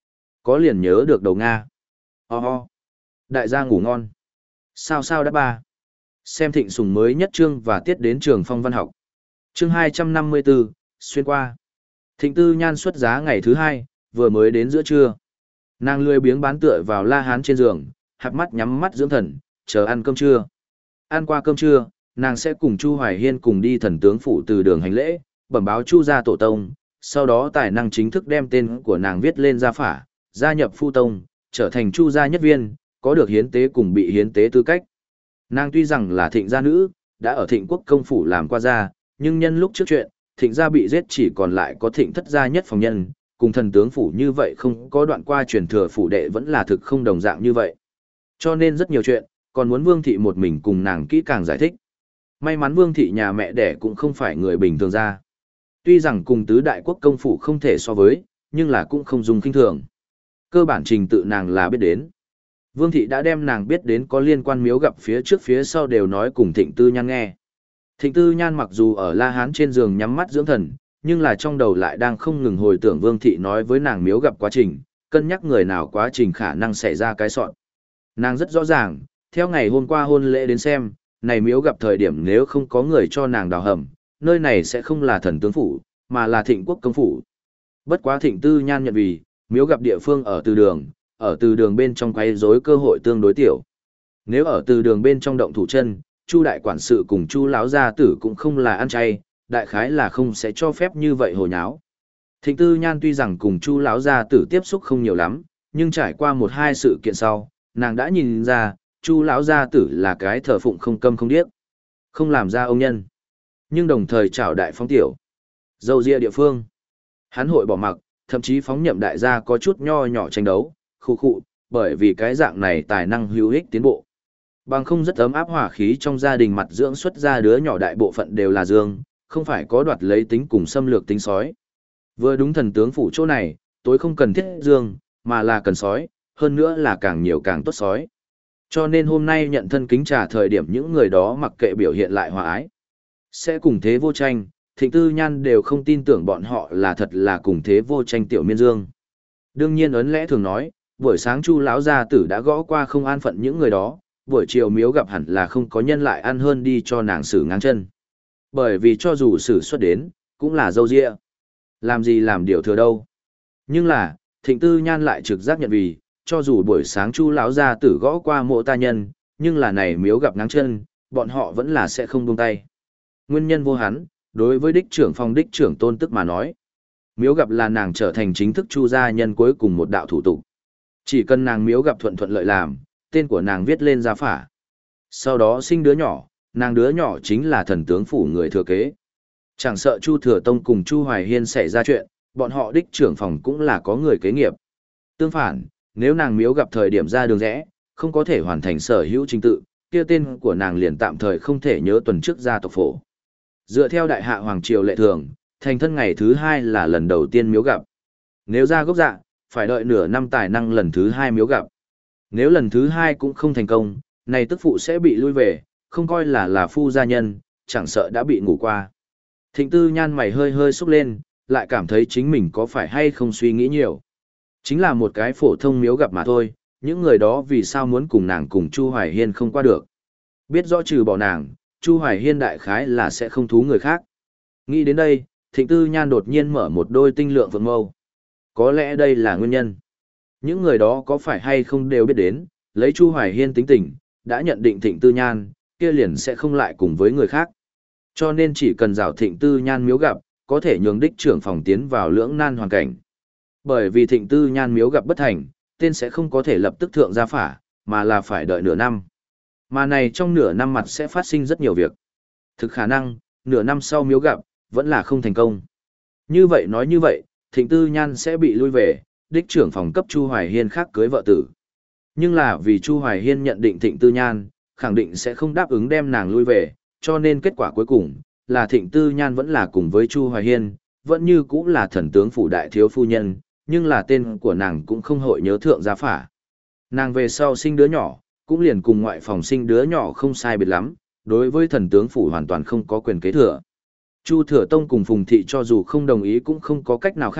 Có liền nhớ được đầu Nga. Ho ho. Đại gia ngủ ngon. Sao sao đã ba. Xem Thịnh Sùng mới nhất chương và tiết đến trường phong văn học. Chương hai trăm năm mươi tư, xuyên qua. Thịnh Tư Nhan xuất giá ngày thứ hai, vừa mới đến giữa trưa. Nàng lười biếng bán tựa vào la hán trên giường, hạt mắt nhắm mắt dưỡng thần, chờ ăn cơm trưa. Ăn qua cơm trưa, nàng sẽ cùng Chu Hoài Hiên cùng đi thần tướng phủ từ đường hành lễ, bẩm báo Chu gia tổ tông, sau đó tài năng chính thức đem tên của nàng viết lên gia phả, gia nhập phu tông, trở thành Chu gia nhất viên, có được hiến tế cùng bị hiến tế tư cách. Nàng tuy rằng là Thịnh gia nữ, đã ở Thịnh quốc công phủ làm qua gia, nhưng nhân lúc trước chuyện, Thịnh gia bị giết chỉ còn lại có Thịnh thất gia nhất phòng nhân, cùng thần tướng phủ như vậy không có đoạn qua truyền thừa phủ đệ vẫn là thực không đồng dạng như vậy. Cho nên rất nhiều chuyện, còn muốn Vương thị một mình cùng nàng kỹ càng giải thích. May mắn Vương thị nhà mẹ đẻ cũng không phải người bình thường ra. Tuy rằng cùng tứ đại quốc công phủ không thể so với, nhưng là cũng không dùng kinh thường. Cơ bản trình tự nàng là biết đến. Vương thị đã đem nàng biết đến có liên quan miếu gặp phía trước phía sau đều nói cùng Thịnh Tư Nhan nghe. Thịnh Tư Nhan mặc dù ở La Hán trên giường nhắm mắt dưỡng thần, nhưng là trong đầu lại đang không ngừng hồi tưởng Vương thị nói với nàng miếu gặp quá trình, cân nhắc người nào quá trình khả năng xảy ra cái sọn. Nàng rất rõ ràng, theo ngày hôm qua hôn lễ đến xem, này miếu gặp thời điểm nếu không có người cho nàng đào hầm, nơi này sẽ không là thần tướng phủ, mà là Thịnh quốc công phủ. Bất quá Thịnh Tư Nhan nhận vì, miếu gặp địa phương ở từ đường, ở từ đường bên trong quay rối cơ hội tương đối tiểu. Nếu ở từ đường bên trong động thủ chân, Chu đại quản sự cùng Chu lão gia tử cũng không là ăn chay, đại khái là không sẽ cho phép như vậy hồ nháo. Thịnh Tư Nhan tuy rằng cùng Chu lão gia tử tiếp xúc không nhiều lắm, nhưng trải qua một hai sự kiện sau, nàng đã nhìn ra, Chu lão gia tử là cái thờ phụng không câm không điếc, không làm ra ông nhân, nhưng đồng thời trảo đại phóng tiểu. Dâu ria địa phương, hắn hội bỏ mặc, thậm chí phóng nhậm đại gia có chút nho nhỏ tranh đấu, khu khụ, bởi vì cái dạng này tài năng hữu ích tiến bộ. Bằng không rất ấm áp hỏa khí trong gia đình mặt dưỡng xuất ra đứa nhỏ đại bộ phận đều là dương, không phải có đoạt lấy tính cùng xâm lược tính sói. Vừa đúng thần tướng phủ chỗ này, tối không cần thiết dương, mà là cần sói, hơn nữa là càng nhiều càng tốt sói. Cho nên hôm nay nhận thân kính trà thời điểm những người đó mặc kệ biểu hiện lại hòa ái. Sẽ cùng thế vô tranh, Thịnh Tư Nhan đều không tin tưởng bọn họ là thật là cùng thế vô tranh tiểu miên dương. Đương nhiên ấn lẽ thường nói, buổi sáng Chu lão gia tử đã gõ qua không an phận những người đó, buổi chiều miếu gặp hẳn là không có nhân lại ăn hơn đi cho nàng xử ngang chân. Bởi vì cho dù xử xuất đến, cũng là dâu dịa. Làm gì làm điều thừa đâu. Nhưng là, Thịnh Tư Nhan lại trực giác nhận vì, cho dù buổi sáng Chu lão gia tử gõ qua mộ ta nhân, nhưng là này miếu gặp ngang chân, bọn họ vẫn là sẽ không buông tay. Nguyên nhân vô hắn, đối với đích trưởng phòng đích trưởng tôn tức mà nói. Miếu gặp là nàng trở thành chính thức Chu gia nhân cuối cùng một đạo thủ tục. Chỉ cần nàng miếu gặp thuận thuận lợi làm, tên của nàng viết lên gia phả. Sau đó sinh đứa nhỏ, nàng đứa nhỏ chính là thần tướng phủ người thừa kế. Chẳng sợ Chu Thừa Tông cùng Chu Hoài Hiên xảy ra chuyện, bọn họ đích trưởng phòng cũng là có người kế nghiệp. Tương phản, nếu nàng miếu gặp thời điểm ra đường rẽ, không có thể hoàn thành sở hữu trình tự, kia tên của nàng liền tạm thời không thể nhớ tuần trước gia tộc phổ. Dựa theo đại hạ hoàng triều lệ thường, thành thân ngày thứ hai là lần đầu tiên miếu gặp. Nếu ra gốc dạ, phải đợi nửa năm tài năng lần thứ hai miếu gặp. Nếu lần thứ hai cũng không thành công, này tức phụ sẽ bị lui về, không coi là là phu gia nhân, chẳng sợ đã bị ngủ qua. Thịnh Tư Nhan mày hơi hơi xúc lên, lại cảm thấy chính mình có phải hay không suy nghĩ nhiều. Chính là một cái phổ thông miếu gặp mà thôi, những người đó vì sao muốn cùng nàng cùng Chu Hoài Hiên không qua được. Biết rõ trừ bỏ nàng, Chu Hoài Hiên đại khái là sẽ không thú người khác. Nghĩ đến đây, Thịnh Tư Nhan đột nhiên mở một đôi tinh lượng vượng mâu. Có lẽ đây là nguyên nhân. Những người đó có phải hay không đều biết đến, lấy Chu Hoài Hiên tính tình, đã nhận định Thịnh Tư Nhan, kia liền sẽ không lại cùng với người khác. Cho nên chỉ cần rào Thịnh Tư Nhan miếu gặp, có thể nhường đích trưởng phòng tiến vào lưỡng nan hoàn cảnh. Bởi vì Thịnh Tư Nhan miếu gặp bất thành, tên sẽ không có thể lập tức thượng gia phả, mà là phải đợi nửa năm. Mà này trong nửa năm mặt sẽ phát sinh rất nhiều việc. Thực khả năng, nửa năm sau miếu gặp, vẫn là không thành công. Như vậy nói như vậy, Thịnh Tư Nhan sẽ bị lui về, đích trưởng phòng cấp Chu Hoài Hiên khác cưới vợ tử. Nhưng là vì Chu Hoài Hiên nhận định Thịnh Tư Nhan, khẳng định sẽ không đáp ứng đem nàng lui về, cho nên kết quả cuối cùng, là Thịnh Tư Nhan vẫn là cùng với Chu Hoài Hiên, vẫn như cũng là thần tướng phủ đại thiếu phu nhân, nhưng là tên của nàng cũng không hội nhớ thượng gia phả. Nàng về sau sinh đứa nhỏ, cũng liền cùng ngoại phòng sinh đứa nhỏ không sai biệt lắm, đối với thần tướng phủ hoàn toàn không có quyền kế thừa. Chu Thừa Tông cùng Phùng Thị cho dù không đồng ý cũng không có cách nào khác,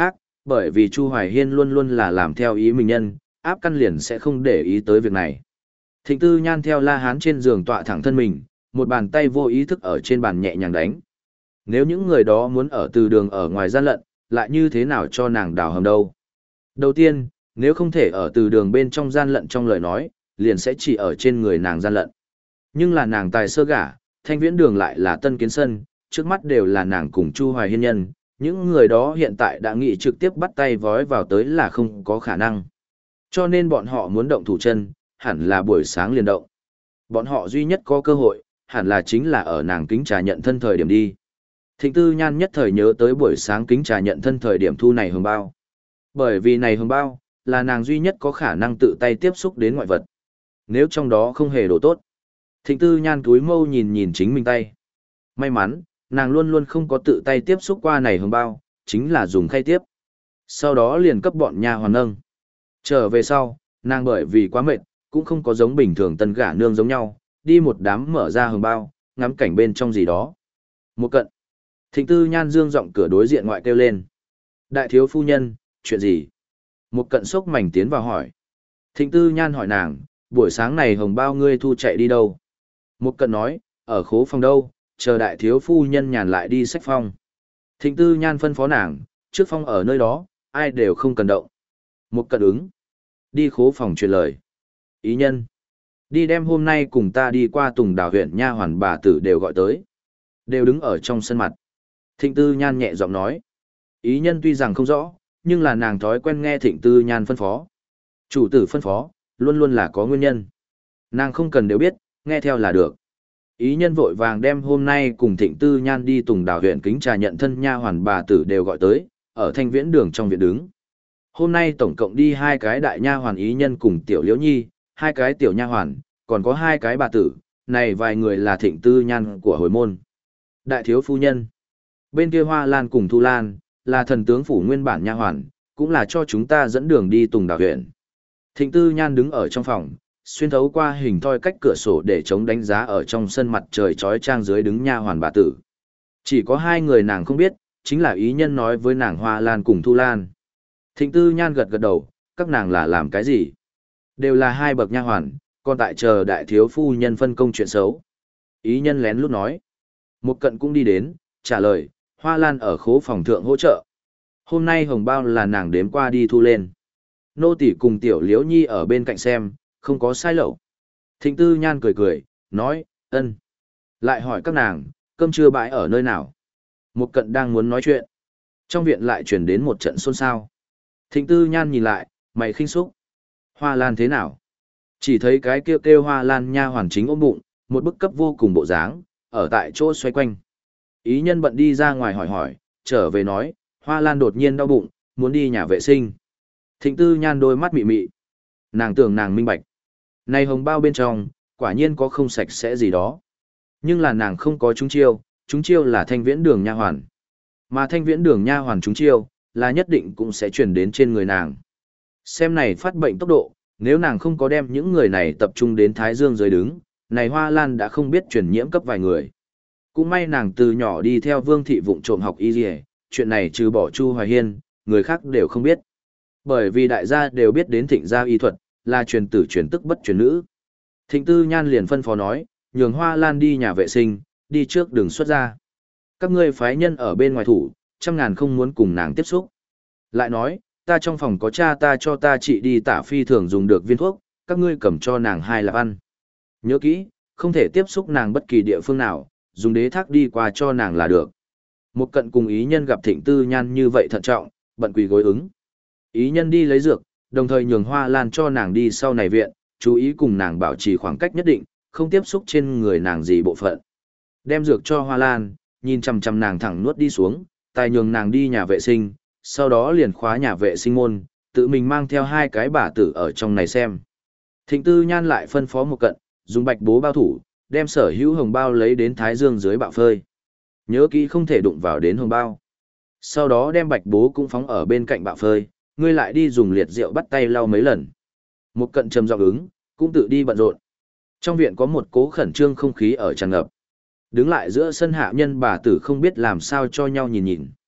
bởi vì Chu Hoài Hiên luôn luôn là làm theo ý mình nhân, áp căn liền sẽ không để ý tới việc này. Thịnh Tư Nhan theo La Hán trên giường tọa thẳng thân mình, một bàn tay vô ý thức ở trên bàn nhẹ nhàng đánh. Nếu những người đó muốn ở từ đường ở ngoài gian lận, lại như thế nào cho nàng đào hầm đâu? Đầu tiên, nếu không thể ở từ đường bên trong gian lận trong lời nói, liền sẽ chỉ ở trên người nàng gian lận. Nhưng là nàng tài sơ gả, thanh viễn đường lại là tân kiến sân, trước mắt đều là nàng cùng Chu Hoài Hiên nhân, những người đó hiện tại đã nghĩ trực tiếp bắt tay vói vào tới là không có khả năng. Cho nên bọn họ muốn động thủ chân, hẳn là buổi sáng liền động. Bọn họ duy nhất có cơ hội, hẳn là chính là ở nàng kính trà nhận thân thời điểm đi. Thịnh Tư Nhan nhất thời nhớ tới buổi sáng kính trà nhận thân thời điểm thu này hồng bao. Bởi vì này hồng bao, là nàng duy nhất có khả năng tự tay tiếp xúc đến ngoại vật. Nếu trong đó không hề đồ tốt. Thịnh Tư Nhan túi mâu nhìn nhìn chính mình tay. May mắn, nàng luôn luôn không có tự tay tiếp xúc qua này hồng bao, chính là dùng khay tiếp. Sau đó liền cấp bọn nha hoàn nâng. Trở về sau, nàng bởi vì quá mệt, cũng không có giống bình thường tân gả nương giống nhau, đi một đám mở ra hồng bao, ngắm cảnh bên trong gì đó. Một cận. Thịnh Tư Nhan dương giọng cửa đối diện ngoại kêu lên. Đại thiếu phu nhân, chuyện gì? Một cận sốc mảnh tiến vào hỏi. Thịnh Tư Nhan hỏi nàng, buổi sáng này hồng bao ngươi thu chạy đi đâu? Một cận nói, ở khố phòng đâu, chờ đại thiếu phu nhân nhàn lại đi sách phong. Thịnh Tư Nhan phân phó nàng, trước phong ở nơi đó, ai đều không cần động. Một cận ứng. Đi khố phòng truyền lời. Ý nhân. Đi đem hôm nay cùng ta đi qua Tùng Đào huyện nha hoàn bà tử đều gọi tới. Đều đứng ở trong sân mặt. Thịnh Tư Nhan nhẹ giọng nói. Ý nhân tuy rằng không rõ, nhưng là nàng thói quen nghe Thịnh Tư Nhan phân phó. Chủ tử phân phó, luôn luôn là có nguyên nhân. Nàng không cần đều biết, nghe theo là được. Ý nhân vội vàng đem hôm nay cùng Thịnh Tư Nhan đi Tùng Đào huyện kính trà nhận thân nha hoàn bà tử đều gọi tới, ở Thanh Viễn đường trong viện đứng. Hôm nay tổng cộng đi hai cái đại nha hoàn ý nhân cùng tiểu Liễu Nhi, hai cái tiểu nha hoàn, còn có hai cái bà tử, này vài người là Thịnh Tư Nhan của hồi môn. Đại thiếu phu nhân. Bên kia Hoa Lan cùng Thu Lan, là thần tướng phủ nguyên bản nha hoàn, cũng là cho chúng ta dẫn đường đi Tùng Đào huyện. Thịnh Tư Nhan đứng ở trong phòng, xuyên thấu qua hình thoi cách cửa sổ để chống đánh giá ở trong sân mặt trời chói chang dưới đứng nha hoàn bà tử. Chỉ có hai người nàng không biết, chính là ý nhân nói với nàng Hoa Lan cùng Thu Lan. Thịnh Tư Nhan gật gật đầu, các nàng là làm cái gì? Đều là hai bậc nha hoàn, còn tại chờ đại thiếu phu nhân phân công chuyện xấu. Ý nhân lén lút nói. Một cận cũng đi đến, trả lời, Hoa Lan ở khố phòng thượng hỗ trợ. Hôm nay hồng bao là nàng đếm qua đi thu lên. Nô tỷ cùng tiểu Liễu Nhi ở bên cạnh xem, không có sai lậu. Thịnh Tư Nhan cười cười, nói, ân. Lại hỏi các nàng, cơm trưa bãi ở nơi nào? Một cận đang muốn nói chuyện. Trong viện lại chuyển đến một trận xôn xao. Thịnh Tư Nhan nhìn lại, mày khinh xúc. Hoa Lan thế nào? Chỉ thấy cái kêu kêu Hoa Lan nha hoàn chính ôm bụng, một bức cấp vô cùng bộ dáng, ở tại chỗ xoay quanh. Ý nhân bận đi ra ngoài hỏi hỏi, trở về nói, Hoa Lan đột nhiên đau bụng, muốn đi nhà vệ sinh. Thịnh Tư Nhan đôi mắt mị mị. Nàng tưởng nàng minh bạch. Này hồng bao bên trong, quả nhiên có không sạch sẽ gì đó. Nhưng là nàng không có trúng chiêu, trúng chiêu là Thanh Viễn đường nha hoàn. Mà Thanh Viễn đường nha hoàn trúng chiêu, là nhất định cũng sẽ chuyển đến trên người nàng. Xem này phát bệnh tốc độ, nếu nàng không có đem những người này tập trung đến Thái Dương dưới đứng, này Hoa Lan đã không biết truyền nhiễm cấp vài người. Cũng may nàng từ nhỏ đi theo Vương thị vụng trộm học y dì, chuyện này trừ bỏ Chu Hoài Hiên, người khác đều không biết. Bởi vì đại gia đều biết đến Thịnh gia y thuật, là truyền tử truyền tức bất truyền nữ. Thịnh Tư Nhan liền phân phó nói, nhường Hoa Lan đi nhà vệ sinh, đi trước đường xuất ra. Các ngươi phái nhân ở bên ngoài thủ, trăm ngàn không muốn cùng nàng tiếp xúc. Lại nói, ta trong phòng có cha ta cho ta chị đi tả phi thường dùng được viên thuốc, các ngươi cầm cho nàng hai lạp ăn. Nhớ kỹ, không thể tiếp xúc nàng bất kỳ địa phương nào, dùng đế thác đi qua cho nàng là được. Một cận cùng ý nhân gặp Thịnh Tư Nhan như vậy thận trọng, bận quỳ gối ứng. Ý nhân đi lấy dược, đồng thời nhường Hoa Lan cho nàng đi sau này viện, chú ý cùng nàng bảo trì khoảng cách nhất định, không tiếp xúc trên người nàng gì bộ phận. Đem dược cho Hoa Lan, nhìn chằm chằm nàng thẳng nuốt đi xuống, tài nhường nàng đi nhà vệ sinh, sau đó liền khóa nhà vệ sinh môn, tự mình mang theo hai cái bả tử ở trong này xem. Thịnh Tư Nhan lại phân phó một cận, dùng bạch bố bao thủ, đem sở hữu hồng bao lấy đến thái dương dưới bạo phơi. Nhớ kỹ không thể đụng vào đến hồng bao. Sau đó đem bạch bố cũng phóng ở bên cạnh bạo phơi, ngươi lại đi dùng liệt rượu bắt tay lau mấy lần. Một cận trầm giọng ứng, cũng tự đi bận rộn. Trong viện có một cố khẩn trương không khí ở tràn ngập. Đứng lại giữa sân hạ nhân bà tử không biết làm sao cho nhau nhìn nhìn.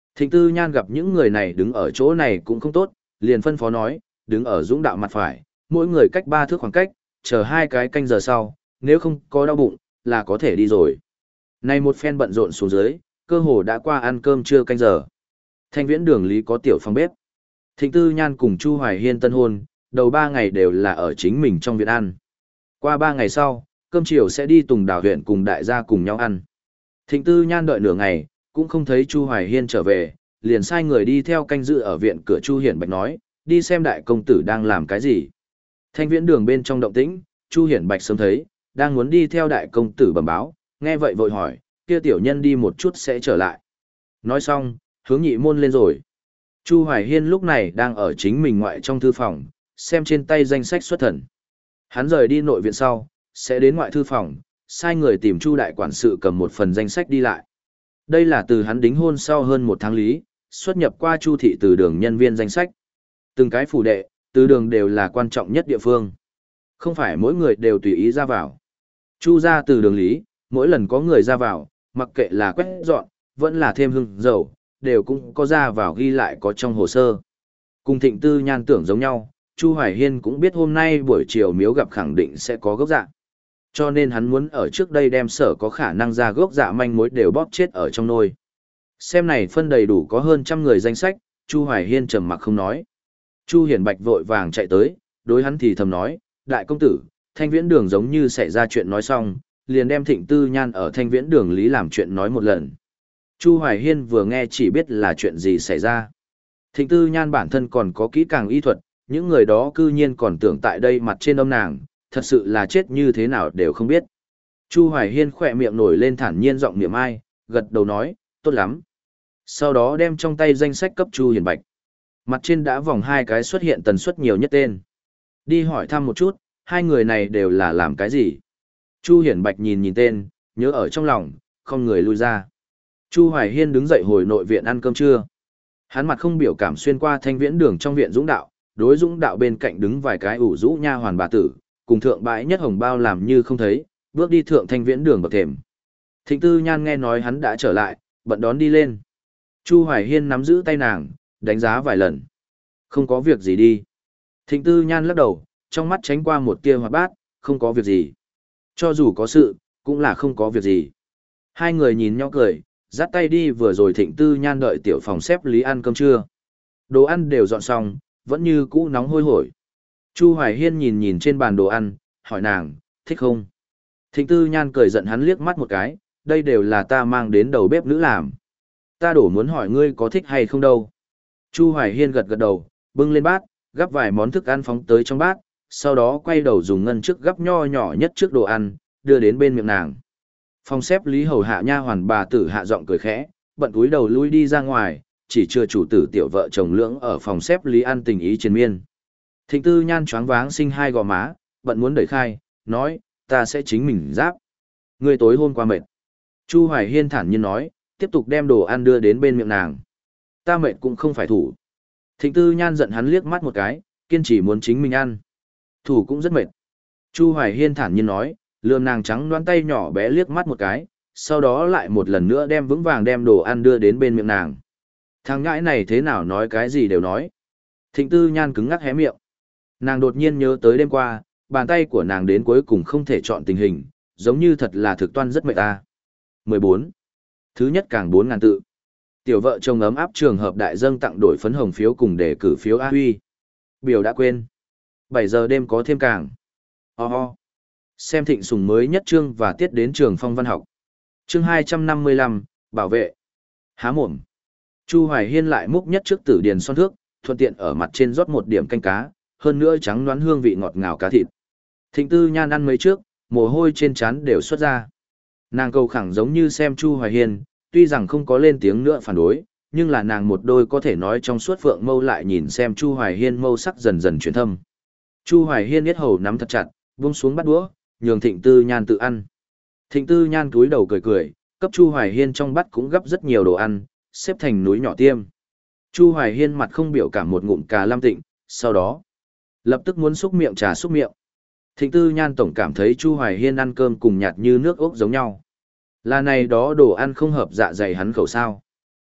Thịnh Tư Nhan gặp những người này đứng ở chỗ này cũng không tốt, liền phân phó nói, đứng ở dũng đạo mặt phải, mỗi người cách ba thước khoảng cách, chờ hai cái canh giờ sau, nếu không có đau bụng, là có thể đi rồi. Này một phen bận rộn xuống dưới, cơ hồ đã qua ăn cơm trưa canh giờ. Thanh Viễn Đường Lý có tiểu phòng bếp. Thịnh Tư Nhan cùng Chu Hoài Hiên tân hôn, đầu ba ngày đều là ở chính mình trong viện ăn. Qua ba ngày sau, cơm chiều sẽ đi Tùng Đào huyện cùng đại gia cùng nhau ăn. Thịnh Tư Nhan đợi nửa ngày, cũng không thấy Chu Hoài Hiên trở về, liền sai người đi theo canh giữ ở viện cửa Chu Hiển Bạch nói, đi xem đại công tử đang làm cái gì. Thanh Viễn Đường bên trong động tĩnh, Chu Hiển Bạch sớm thấy, đang muốn đi theo đại công tử bẩm báo, nghe vậy vội hỏi, kia tiểu nhân đi một chút sẽ trở lại. Nói xong, hướng nhị môn lên rồi. Chu Hoài Hiên lúc này đang ở chính mình ngoại trong thư phòng, xem trên tay danh sách xuất thần. Hắn rời đi nội viện sau, sẽ đến ngoại thư phòng, sai người tìm Chu đại quản sự cầm một phần danh sách đi lại. Đây là từ hắn đính hôn sau hơn một tháng lý, xuất nhập qua Chu thị từ đường nhân viên danh sách. Từng cái phủ đệ, từ đường đều là quan trọng nhất địa phương. Không phải mỗi người đều tùy ý ra vào. Chu ra từ đường lý, mỗi lần có người ra vào, mặc kệ là quét dọn, vẫn là thêm hương dầu, đều cũng có ra vào ghi lại có trong hồ sơ. Cùng Thịnh Tư Nhan tưởng giống nhau, Chu Hoài Hiên cũng biết hôm nay buổi chiều miếu gặp khẳng định sẽ có gốc dạ. Cho nên hắn muốn ở trước đây đem sở có khả năng ra gốc dạ manh mối đều bóp chết ở trong nôi. Xem này phân đầy đủ có hơn trăm người danh sách, Chu Hoài Hiên trầm mặc không nói. Chu Hiển Bạch vội vàng chạy tới, đối hắn thì thầm nói, đại công tử, Thanh Viễn Đường giống như xảy ra chuyện nói xong, liền đem Thịnh Tư Nhan ở Thanh Viễn Đường lý làm chuyện nói một lần. Chu Hoài Hiên vừa nghe chỉ biết là chuyện gì xảy ra. Thịnh Tư Nhan bản thân còn có kỹ càng y thuật, những người đó cư nhiên còn tưởng tại đây mặt trên ông nàng, thật sự là chết như thế nào đều không biết. Chu Hoài Hiên khỏe miệng nổi lên thản nhiên giọng niệm ai, gật đầu nói, tốt lắm. Sau đó đem trong tay danh sách cấp Chu Hiển Bạch. Mặt trên đã vòng hai cái xuất hiện tần suất nhiều nhất tên. Đi hỏi thăm một chút, hai người này đều là làm cái gì? Chu Hiển Bạch nhìn nhìn tên, nhớ ở trong lòng, không người lui ra. Chu Hoài Hiên đứng dậy hồi nội viện ăn cơm trưa. Hắn mặt không biểu cảm xuyên qua Thanh Viễn Đường trong viện Dũng Đạo, đối Dũng Đạo bên cạnh đứng vài cái ủ rũ nha hoàn bà tử, cùng thượng bãi nhất hồng bao làm như không thấy, bước đi thượng Thanh Viễn Đường bậc thềm. Thịnh Tư Nhan nghe nói hắn đã trở lại, bận đón đi lên. Chu Hoài Hiên nắm giữ tay nàng, đánh giá vài lần. Không có việc gì đi. Thịnh Tư Nhan lắc đầu, trong mắt tránh qua một tia hoạt bát, không có việc gì. Cho dù có sự, cũng là không có việc gì. Hai người nhìn nhau cười, dắt tay đi vừa rồi Thịnh Tư Nhan đợi tiểu phòng xếp lý ăn cơm trưa. Đồ ăn đều dọn xong, vẫn như cũ nóng hôi hổi. Chu Hoài Hiên nhìn nhìn trên bàn đồ ăn, hỏi nàng, thích không? Thịnh Tư Nhan cười giận hắn liếc mắt một cái, đây đều là ta mang đến đầu bếp nữ làm. Ta đổ muốn hỏi ngươi có thích hay không đâu. Chu Hoài Hiên gật gật đầu, bưng lên bát, gắp vài món thức ăn phóng tới trong bát, sau đó quay đầu dùng ngân trước gắp nho nhỏ nhất trước đồ ăn, đưa đến bên miệng nàng. Phòng xếp Lý Hầu hạ nha hoàn bà tử hạ giọng cười khẽ, bận túi đầu lui đi ra ngoài, chỉ chưa chủ tử tiểu vợ chồng lưỡng ở phòng xếp Lý ăn tình ý triền miên. Thịnh Tư Nhan choáng váng sinh hai gò má, bận muốn đẩy khai, nói, ta sẽ chính mình giáp. Ngươi tối hôm qua mệt. Chu Hoài Hiên thản nhiên nói, tiếp tục đem đồ ăn đưa đến bên miệng nàng. Ta mệt cũng không phải thủ. Thịnh Tư Nhan giận hắn liếc mắt một cái, kiên trì muốn chính mình ăn. Thủ cũng rất mệt. Chu Hoài Hiên thản nhiên nói, lườm nàng trắng đoán tay nhỏ bé liếc mắt một cái, sau đó lại một lần nữa đem vững vàng đem đồ ăn đưa đến bên miệng nàng. Thằng ngãi này thế nào nói cái gì đều nói. Thịnh Tư Nhan cứng ngắc hé miệng. Nàng đột nhiên nhớ tới đêm qua, bàn tay của nàng đến cuối cùng không thể chọn tình hình, giống như thật là thực toan rất mệt ta. mười bốn. Thứ nhất càng bốn ngàn tự. Tiểu vợ chồng ấm áp trường hợp đại dâng tặng đổi phấn hồng phiếu cùng đề cử phiếu A Huy. Biểu đã quên. bảy giờ đêm có thêm càng. Ho oh ho. Oh. Xem Thịnh Sùng mới nhất chương và tiết đến trường phong văn học. Chương hai trăm năm mươi lăm, bảo vệ. Há mồm. Chu Hoài Hiên lại múc nhất trước tử điền son thước, thuận tiện ở mặt trên rót một điểm canh cá, hơn nữa trắng đoán hương vị ngọt ngào cá thịt. Thịnh Tư Nhan ăn mấy trước, mồ hôi trên trán đều xuất ra. Nàng cầu khẳng giống như xem Chu Hoài Hiên, tuy rằng không có lên tiếng nữa phản đối, nhưng là nàng một đôi có thể nói trong suốt phượng mâu lại nhìn xem Chu Hoài Hiên mâu sắc dần dần chuyển thâm. Chu Hoài Hiên yết hầu nắm thật chặt, buông xuống bắt đũa, nhường Thịnh Tư Nhan tự ăn. Thịnh Tư Nhan cúi đầu cười cười, cấp Chu Hoài Hiên trong bát cũng gấp rất nhiều đồ ăn, xếp thành núi nhỏ tiêm. Chu Hoài Hiên mặt không biểu cảm một ngụm cà lam tịnh, sau đó lập tức muốn xúc miệng trà xúc miệng. Thịnh Tư Nhan tổng cảm thấy Chu Hoài Hiên ăn cơm cùng nhạt như nước ốc giống nhau. Là này đó đồ ăn không hợp dạ dày hắn khẩu sao.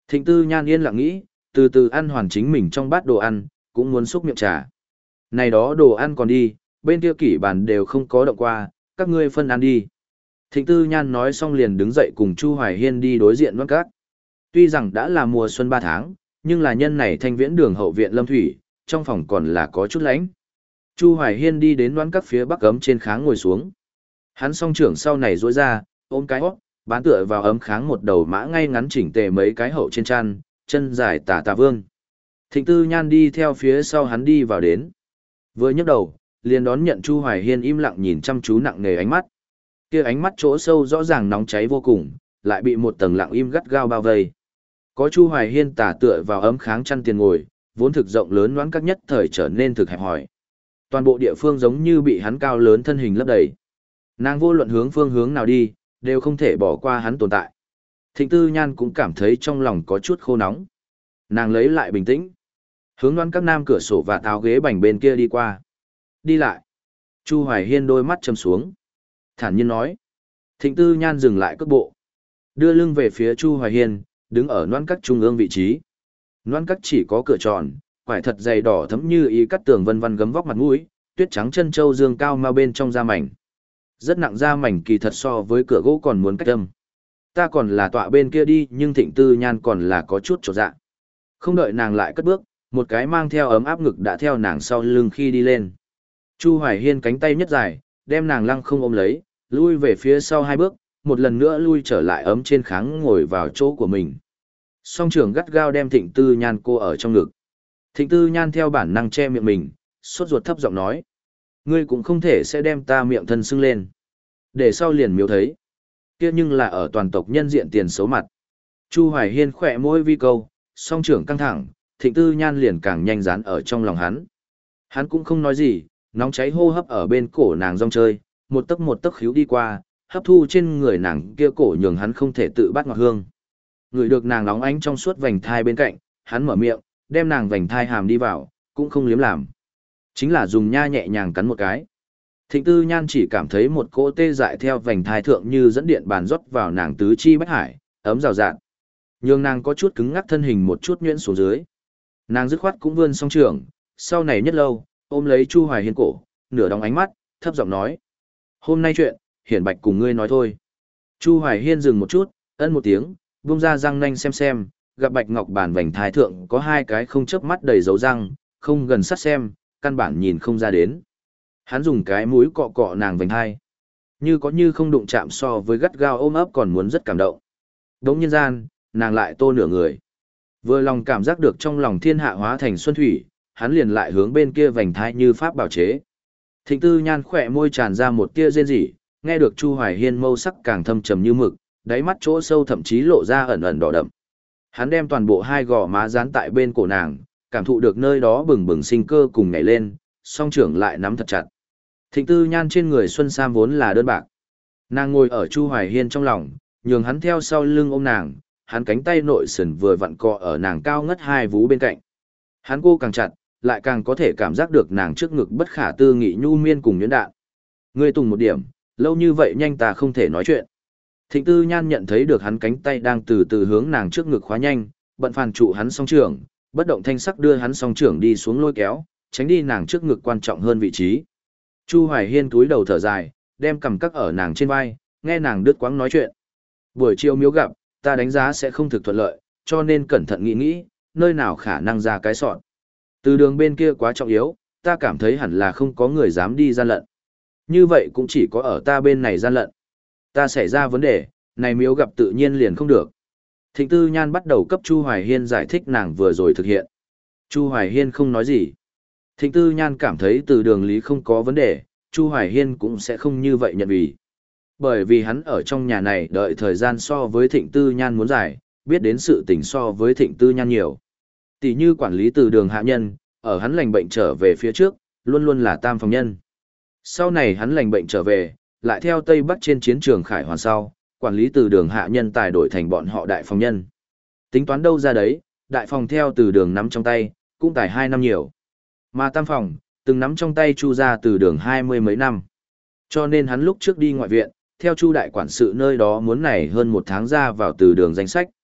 Thịnh Tư Nhan yên lặng nghĩ, từ từ ăn hoàn chính mình trong bát đồ ăn, cũng muốn xúc miệng trà. Này đó đồ ăn còn đi, bên kia kỷ bàn đều không có động qua, các ngươi phân ăn đi. Thịnh Tư Nhan nói xong liền đứng dậy cùng Chu Hoài Hiên đi đối diện Loan Các. Tuy rằng đã là mùa xuân ba tháng, nhưng là nhân này thanh viễn đường hậu viện lâm thủy, trong phòng còn là có chút lạnh. Chu Hoài Hiên đi đến Loan Các phía bắc ấm trên kháng ngồi xuống. Hắn song trưởng sau này duỗi ra, ôm cái hót, bán tựa vào ấm kháng một đầu mã ngay ngắn chỉnh tề mấy cái hậu trên chăn, chân dài tả tà vương. Thịnh Tư Nhan đi theo phía sau hắn đi vào đến. Vừa nhấc đầu, liền đón nhận Chu Hoài Hiên im lặng nhìn chăm chú nặng nề ánh mắt. Kia ánh mắt chỗ sâu rõ ràng nóng cháy vô cùng, lại bị một tầng lặng im gắt gao bao vây. Có Chu Hoài Hiên tả tựa vào ấm kháng chăn tiền ngồi, vốn thực rộng lớn loãng các nhất thời trở nên thực hẹp hòi. Toàn bộ địa phương giống như bị hắn cao lớn thân hình lấp đầy. Nàng vô luận hướng phương hướng nào đi, đều không thể bỏ qua hắn tồn tại. Thịnh Tư Nhan cũng cảm thấy trong lòng có chút khô nóng. Nàng lấy lại bình tĩnh. Hướng đoán các nam cửa sổ và táo ghế bành bên kia đi qua. Đi lại. Chu Hoài Hiên đôi mắt châm xuống. Thản nhiên nói. Thịnh Tư Nhan dừng lại cước bộ. Đưa lưng về phía Chu Hoài Hiên, đứng ở noan các trung ương vị trí. Noan các chỉ có cửa tròn, quải thật dày đỏ thấm như ý cắt tường vân vân gấm vóc mặt mũi, tuyết trắng chân châu dương cao mà bên trong da mảnh. Rất nặng da mảnh kỳ thật so với cửa gỗ còn muốn cách âm. Ta còn là tọa bên kia đi, nhưng Thịnh Tư Nhan còn là có chút chột dạ. Không đợi nàng lại cất bước, một cái mang theo ấm áp ngực đã theo nàng sau lưng khi đi lên. Chu Hoài Hiên cánh tay nhất dài, đem nàng lăng không ôm lấy, lui về phía sau hai bước, một lần nữa lui trở lại ấm trên kháng ngồi vào chỗ của mình. Song trưởng gắt gao đem Thịnh Tư Nhan cô ở trong ngực. Thịnh Tư Nhan theo bản năng che miệng mình, sốt ruột thấp giọng nói. Ngươi cũng không thể sẽ đem ta miệng thân sưng lên. Để sau liền miếu thấy. Kia nhưng là ở toàn tộc nhân diện tiền xấu mặt. Chu Hoài Hiên khỏe môi vi câu, song trưởng căng thẳng, Thịnh Tư Nhan liền càng nhanh dán ở trong lòng hắn. Hắn cũng không nói gì, nóng cháy hô hấp ở bên cổ nàng rong chơi, một tấc một tấc khíu đi qua, hấp thu trên người nàng kia cổ nhường hắn không thể tự bắt ngọt hương. Ngửi được nàng nóng ánh trong suốt vành thai bên cạnh, hắn mở miệng, đem nàng vành thai hàm đi vào, cũng không liếm làm. Chính là dùng nha nhẹ nhàng cắn một cái. Thịnh Tư Nhan chỉ cảm thấy một cỗ tê dại theo vành thai thượng như dẫn điện bàn rót vào nàng tứ chi bách hải, ấm rào rạt. Nhưng nàng có chút cứng ngắc thân hình một chút nhuyễn xuống dưới. Nàng dứt khoát cũng vươn song trường, sau này nhất lâu, ôm lấy Chu Hoài Hiên cổ, nửa đóng ánh mắt, thấp giọng nói. Hôm nay chuyện, Hiển Bạch cùng ngươi nói thôi. Chu Hoài Hiên dừng một chút, ân một tiếng, vung ra răng nanh xem xem, gặp Bạch Ngọc bản vành thai thượng có hai cái không chớp mắt đầy dấu răng, không gần sát xem, căn bản nhìn không ra đến. Hắn dùng cái mũi cọ cọ nàng vành thai. Như có như không đụng chạm so với gắt gao ôm ấp còn muốn rất cảm động. Đống nhân gian, nàng lại tô nửa người. Vừa lòng cảm giác được trong lòng thiên hạ hóa thành xuân thủy, hắn liền lại hướng bên kia vành thai như pháp bảo chế. Thịnh Tư Nhan khỏe môi tràn ra một tia rên rỉ, nghe được Chu Hoài Hiên mâu sắc càng thâm trầm như mực, đáy mắt chỗ sâu thậm chí lộ ra ẩn ẩn đỏ đậm. Hắn đem toàn bộ hai gò má dán tại bên cổ nàng, cảm thụ được nơi đó bừng bừng sinh cơ cùng nhảy lên, song trưởng lại nắm thật chặt. Thịnh Tư Nhan trên người Xuân Sam vốn là đơn bạc. Nàng ngồi ở Chu Hoài Hiên trong lòng, nhường hắn theo sau lưng ôm nàng, hắn cánh tay nội sườn vừa vặn cọ ở nàng cao ngất hai vú bên cạnh. Hắn cô càng chặt, lại càng có thể cảm giác được nàng trước ngực bất khả tư nghị nhu miên cùng nhuyễn đạn. Ngươi tùng một điểm, lâu như vậy nhanh ta không thể nói chuyện. Thịnh Tư Nhan nhận thấy được hắn cánh tay đang từ từ hướng nàng trước ngực khóa nhanh, bận phàn trụ hắn song trưởng, bất động thanh sắc đưa hắn song trưởng đi xuống lôi kéo, tránh đi nàng trước ngực quan trọng hơn vị trí. Chu Hoài Hiên túi đầu thở dài, đem cầm cắc ở nàng trên vai, nghe nàng đứt quãng nói chuyện. Buổi chiều miếu gặp, ta đánh giá sẽ không thực thuận lợi, cho nên cẩn thận nghĩ nghĩ, nơi nào khả năng ra cái sọn. Từ đường bên kia quá trọng yếu, ta cảm thấy hẳn là không có người dám đi gian lận. Như vậy cũng chỉ có ở ta bên này gian lận. Ta xảy ra vấn đề, này miếu gặp tự nhiên liền không được. Thịnh Tư Nhan bắt đầu cấp Chu Hoài Hiên giải thích nàng vừa rồi thực hiện. Chu Hoài Hiên không nói gì. Thịnh Tư Nhan cảm thấy từ đường lý không có vấn đề, Chu Hoài Hiên cũng sẽ không như vậy nhận vì. Bởi vì hắn ở trong nhà này đợi thời gian so với Thịnh Tư Nhan muốn giải, biết đến sự tình so với Thịnh Tư Nhan nhiều. Tỷ như quản lý từ đường hạ nhân, ở hắn lành bệnh trở về phía trước, luôn luôn là tam phòng nhân. Sau này hắn lành bệnh trở về, lại theo Tây Bắc trên chiến trường Khải Hoàn sau, quản lý từ đường hạ nhân tài đổi thành bọn họ đại phòng nhân. Tính toán đâu ra đấy, đại phòng theo từ đường nắm trong tay, cũng tài hai năm nhiều. Mà tam phòng, từng nắm trong tay Chu ra từ đường hai mươi mấy năm. Cho nên hắn lúc trước đi ngoại viện, theo Chu đại quản sự nơi đó muốn này hơn một tháng ra vào từ đường danh sách.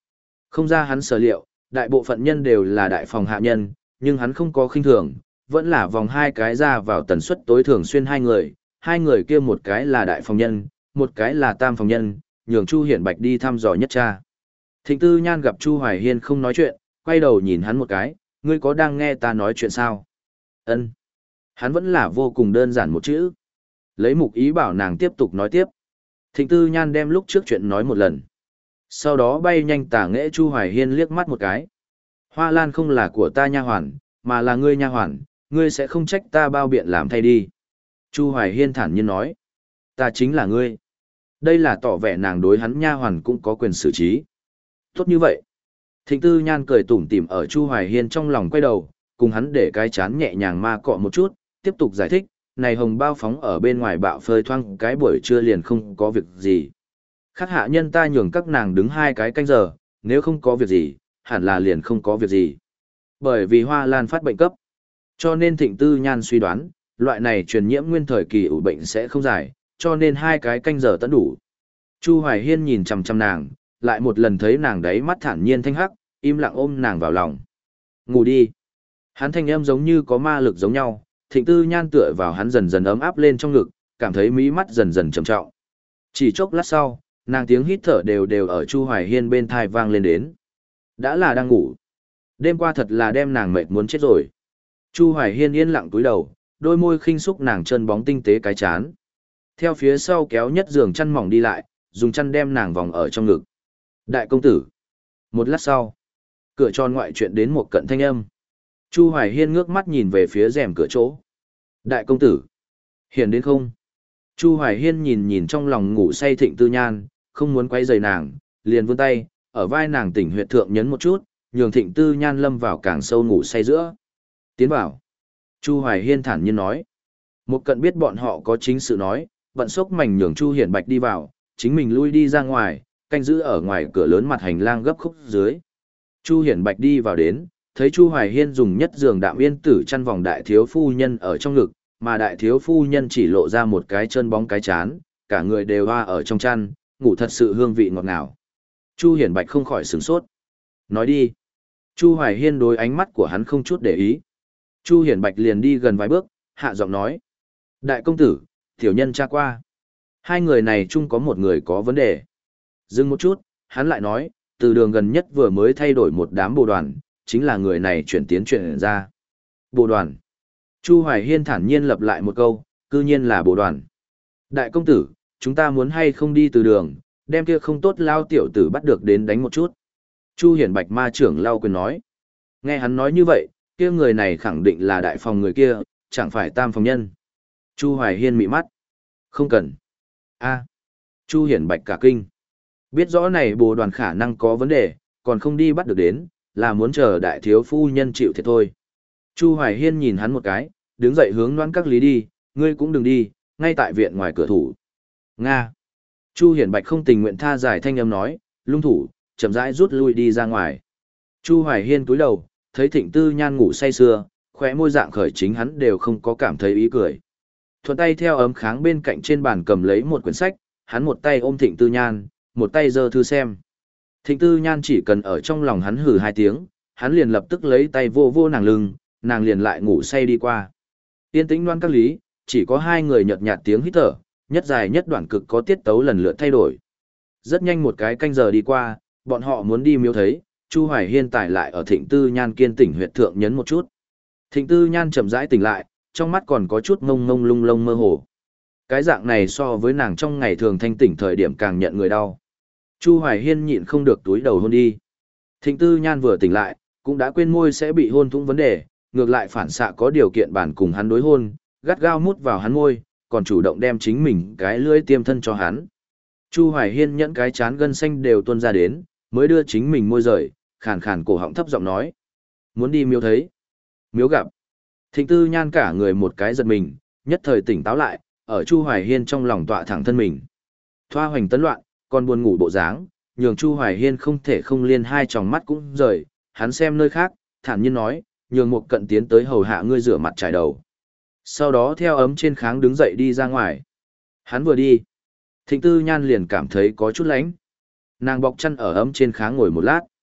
Không ra hắn sở liệu, đại bộ phận nhân đều là đại phòng hạ nhân, nhưng hắn không có khinh thường, vẫn là vòng hai cái ra vào tần suất tối thường xuyên hai người, hai người kia một cái là đại phòng nhân, một cái là tam phòng nhân, nhường Chu Hiển Bạch đi thăm dò nhất cha. Thịnh Tư Nhan gặp Chu Hoài Hiên không nói chuyện, quay đầu nhìn hắn một cái, ngươi có đang nghe ta nói chuyện sao? Ân. Hắn vẫn là vô cùng đơn giản một chữ. Lấy mục ý bảo nàng tiếp tục nói tiếp. Thịnh Tư Nhan đem lúc trước chuyện nói một lần. Sau đó bay nhanh tả nghệ Chu Hoài Hiên liếc mắt một cái. Hoa Lan không là của ta nha hoàn, mà là ngươi nha hoàn, ngươi sẽ không trách ta bao biện làm thay đi. Chu Hoài Hiên thản nhiên nói. Ta chính là ngươi. Đây là tỏ vẻ nàng đối hắn nha hoàn cũng có quyền xử trí. Tốt như vậy. Thịnh Tư Nhan cười tủm tỉm ở Chu Hoài Hiên trong lòng quay đầu, cùng hắn để cái chán nhẹ nhàng ma cọ một chút, tiếp tục giải thích, này hồng bao phóng ở bên ngoài bạo phơi thoang cái buổi trưa liền không có việc gì. Khác hạ nhân ta nhường các nàng đứng hai cái canh giờ, nếu không có việc gì, hẳn là liền không có việc gì. Bởi vì Hoa Lan phát bệnh cấp, cho nên Thịnh Tư Nhan suy đoán, loại này truyền nhiễm nguyên thời kỳ ủ bệnh sẽ không dài, cho nên hai cái canh giờ tận đủ. Chu Hoài Hiên nhìn chằm chằm nàng, lại một lần thấy nàng đấy mắt thản nhiên thanh hắc, im lặng ôm nàng vào lòng. Ngủ đi. Hắn thanh âm giống như có ma lực giống nhau, Thịnh Tư Nhan tựa vào hắn dần dần ấm áp lên trong ngực, cảm thấy mí mắt dần dần trầm trọng. Chỉ chốc lát sau, nàng tiếng hít thở đều đều ở Chu Hoài Hiên bên thai vang lên đến. Đã là đang ngủ. Đêm qua thật là đem nàng mệt muốn chết rồi. Chu Hoài Hiên yên lặng túi đầu, đôi môi khinh xúc nàng chân bóng tinh tế cái chán. Theo phía sau kéo nhất giường chăn mỏng đi lại, dùng chăn đem nàng vòng ở trong ngực. Đại công tử. Một lát sau, cửa tròn ngoại chuyện đến một cận thanh âm. Chu Hoài Hiên ngước mắt nhìn về phía rèm cửa chỗ. Đại công tử. Hiền đến không? Chu Hoài Hiên nhìn nhìn trong lòng ngủ say Thịnh Tư Nhan, không muốn quay rời nàng, liền vươn tay, ở vai nàng tỉnh huyệt thượng nhấn một chút, nhường Thịnh Tư Nhan lâm vào càng sâu ngủ say giữa. Tiến vào. Chu Hoài Hiên thản nhiên nói. Một cận biết bọn họ có chính sự nói, vận sốc mảnh nhường Chu Hiển Bạch đi vào, chính mình lui đi ra ngoài, canh giữ ở ngoài cửa lớn mặt hành lang gấp khúc dưới. Chu Hiển Bạch đi vào đến, thấy Chu Hoài Hiên dùng nhất giường đạm yên tử chăn vòng đại thiếu phu nhân ở trong ngực, mà đại thiếu phu nhân chỉ lộ ra một cái chân bóng cái chán, cả người đều hoa ở trong chăn, ngủ thật sự hương vị ngọt ngào. Chu Hiển Bạch không khỏi sửng sốt. Nói đi. Chu Hoài Hiên đối ánh mắt của hắn không chút để ý. Chu Hiển Bạch liền đi gần vài bước, hạ giọng nói. Đại công tử, tiểu nhân tra qua. Hai người này chung có một người có vấn đề. Dừng một chút, hắn lại nói, từ đường gần nhất vừa mới thay đổi một đám bộ đoàn, chính là người này chuyển tiến chuyển ra. Bộ đoàn. Chu Hoài Hiên thản nhiên lặp lại một câu, cư nhiên là bộ đoàn. Đại công tử, chúng ta muốn hay không đi từ đường, đem kia không tốt lao tiểu tử bắt được đến đánh một chút. Chu Hiển Bạch ma trưởng lao quyền nói. Nghe hắn nói như vậy, kia người này khẳng định là đại phòng người kia, chẳng phải tam phòng nhân. Chu Hoài Hiên mị mắt. Không cần. A. Chu Hiển Bạch cả kinh. Biết rõ này bồ đoàn khả năng có vấn đề, còn không đi bắt được đến, là muốn chờ đại thiếu phu nhân chịu thiệt thôi. Chu Hoài Hiên nhìn hắn một cái, đứng dậy hướng đoán các lý đi, ngươi cũng đừng đi, ngay tại viện ngoài cửa thủ. Nga. Chu Hiển Bạch không tình nguyện tha giải thanh âm nói, lung thủ, chậm rãi rút lui đi ra ngoài. Chu Hoài Hiên cúi đầu, thấy Thịnh Tư Nhan ngủ say sưa, khóe môi dạng khởi chính hắn đều không có cảm thấy ý cười. Thuận tay theo ấm kháng bên cạnh trên bàn cầm lấy một quyển sách, hắn một tay ôm Thịnh Tư Nhan, một tay giơ thư xem. Thịnh Tư Nhan chỉ cần ở trong lòng hắn hừ hai tiếng, hắn liền lập tức lấy tay vô vô nàng lưng, nàng liền lại ngủ say đi qua. Tiên tĩnh đoan các lý, chỉ có hai người nhợt nhạt tiếng hít thở, nhất dài nhất đoạn cực có tiết tấu lần lượt thay đổi. Rất nhanh một cái canh giờ đi qua, bọn họ muốn đi miếu thấy, Chu Hoài Hiên tải lại ở Thịnh Tư Nhan kiên tỉnh huyệt thượng nhấn một chút. Thịnh Tư Nhan chậm rãi tỉnh lại, trong mắt còn có chút ngông ngông lung lung mơ hồ. Cái dạng này so với nàng trong ngày thường thanh tỉnh thời điểm càng nhận người đau. Chu Hoài Hiên nhịn không được túi đầu hôn đi. Thịnh Tư Nhan vừa tỉnh lại, cũng đã quên môi sẽ bị hôn thủng vấn đề, ngược lại phản xạ có điều kiện bản cùng hắn đối hôn, gắt gao mút vào hắn môi, còn chủ động đem chính mình cái lưỡi tiêm thân cho hắn. Chu Hoài Hiên nhẫn cái chán gân xanh đều tuôn ra đến, mới đưa chính mình môi rời, khàn khàn cổ họng thấp giọng nói. Muốn đi miếu thấy. Miếu gặp. Thịnh Tư Nhan cả người một cái giật mình, nhất thời tỉnh táo lại, ở Chu Hoài Hiên trong lòng tọa thẳng thân mình. Thoa hoành tấn loạn, còn buồn ngủ bộ dáng, nhường Chu Hoài Hiên không thể không liên hai tròng mắt cũng rời, hắn xem nơi khác, thản nhiên nói, nhường một cận tiến tới hầu hạ ngươi rửa mặt trải đầu. Sau đó theo ấm trên kháng đứng dậy đi ra ngoài. Hắn vừa đi, Thịnh Tư Nhan liền cảm thấy có chút lánh. Nàng bọc chân ở ấm trên kháng ngồi một lát.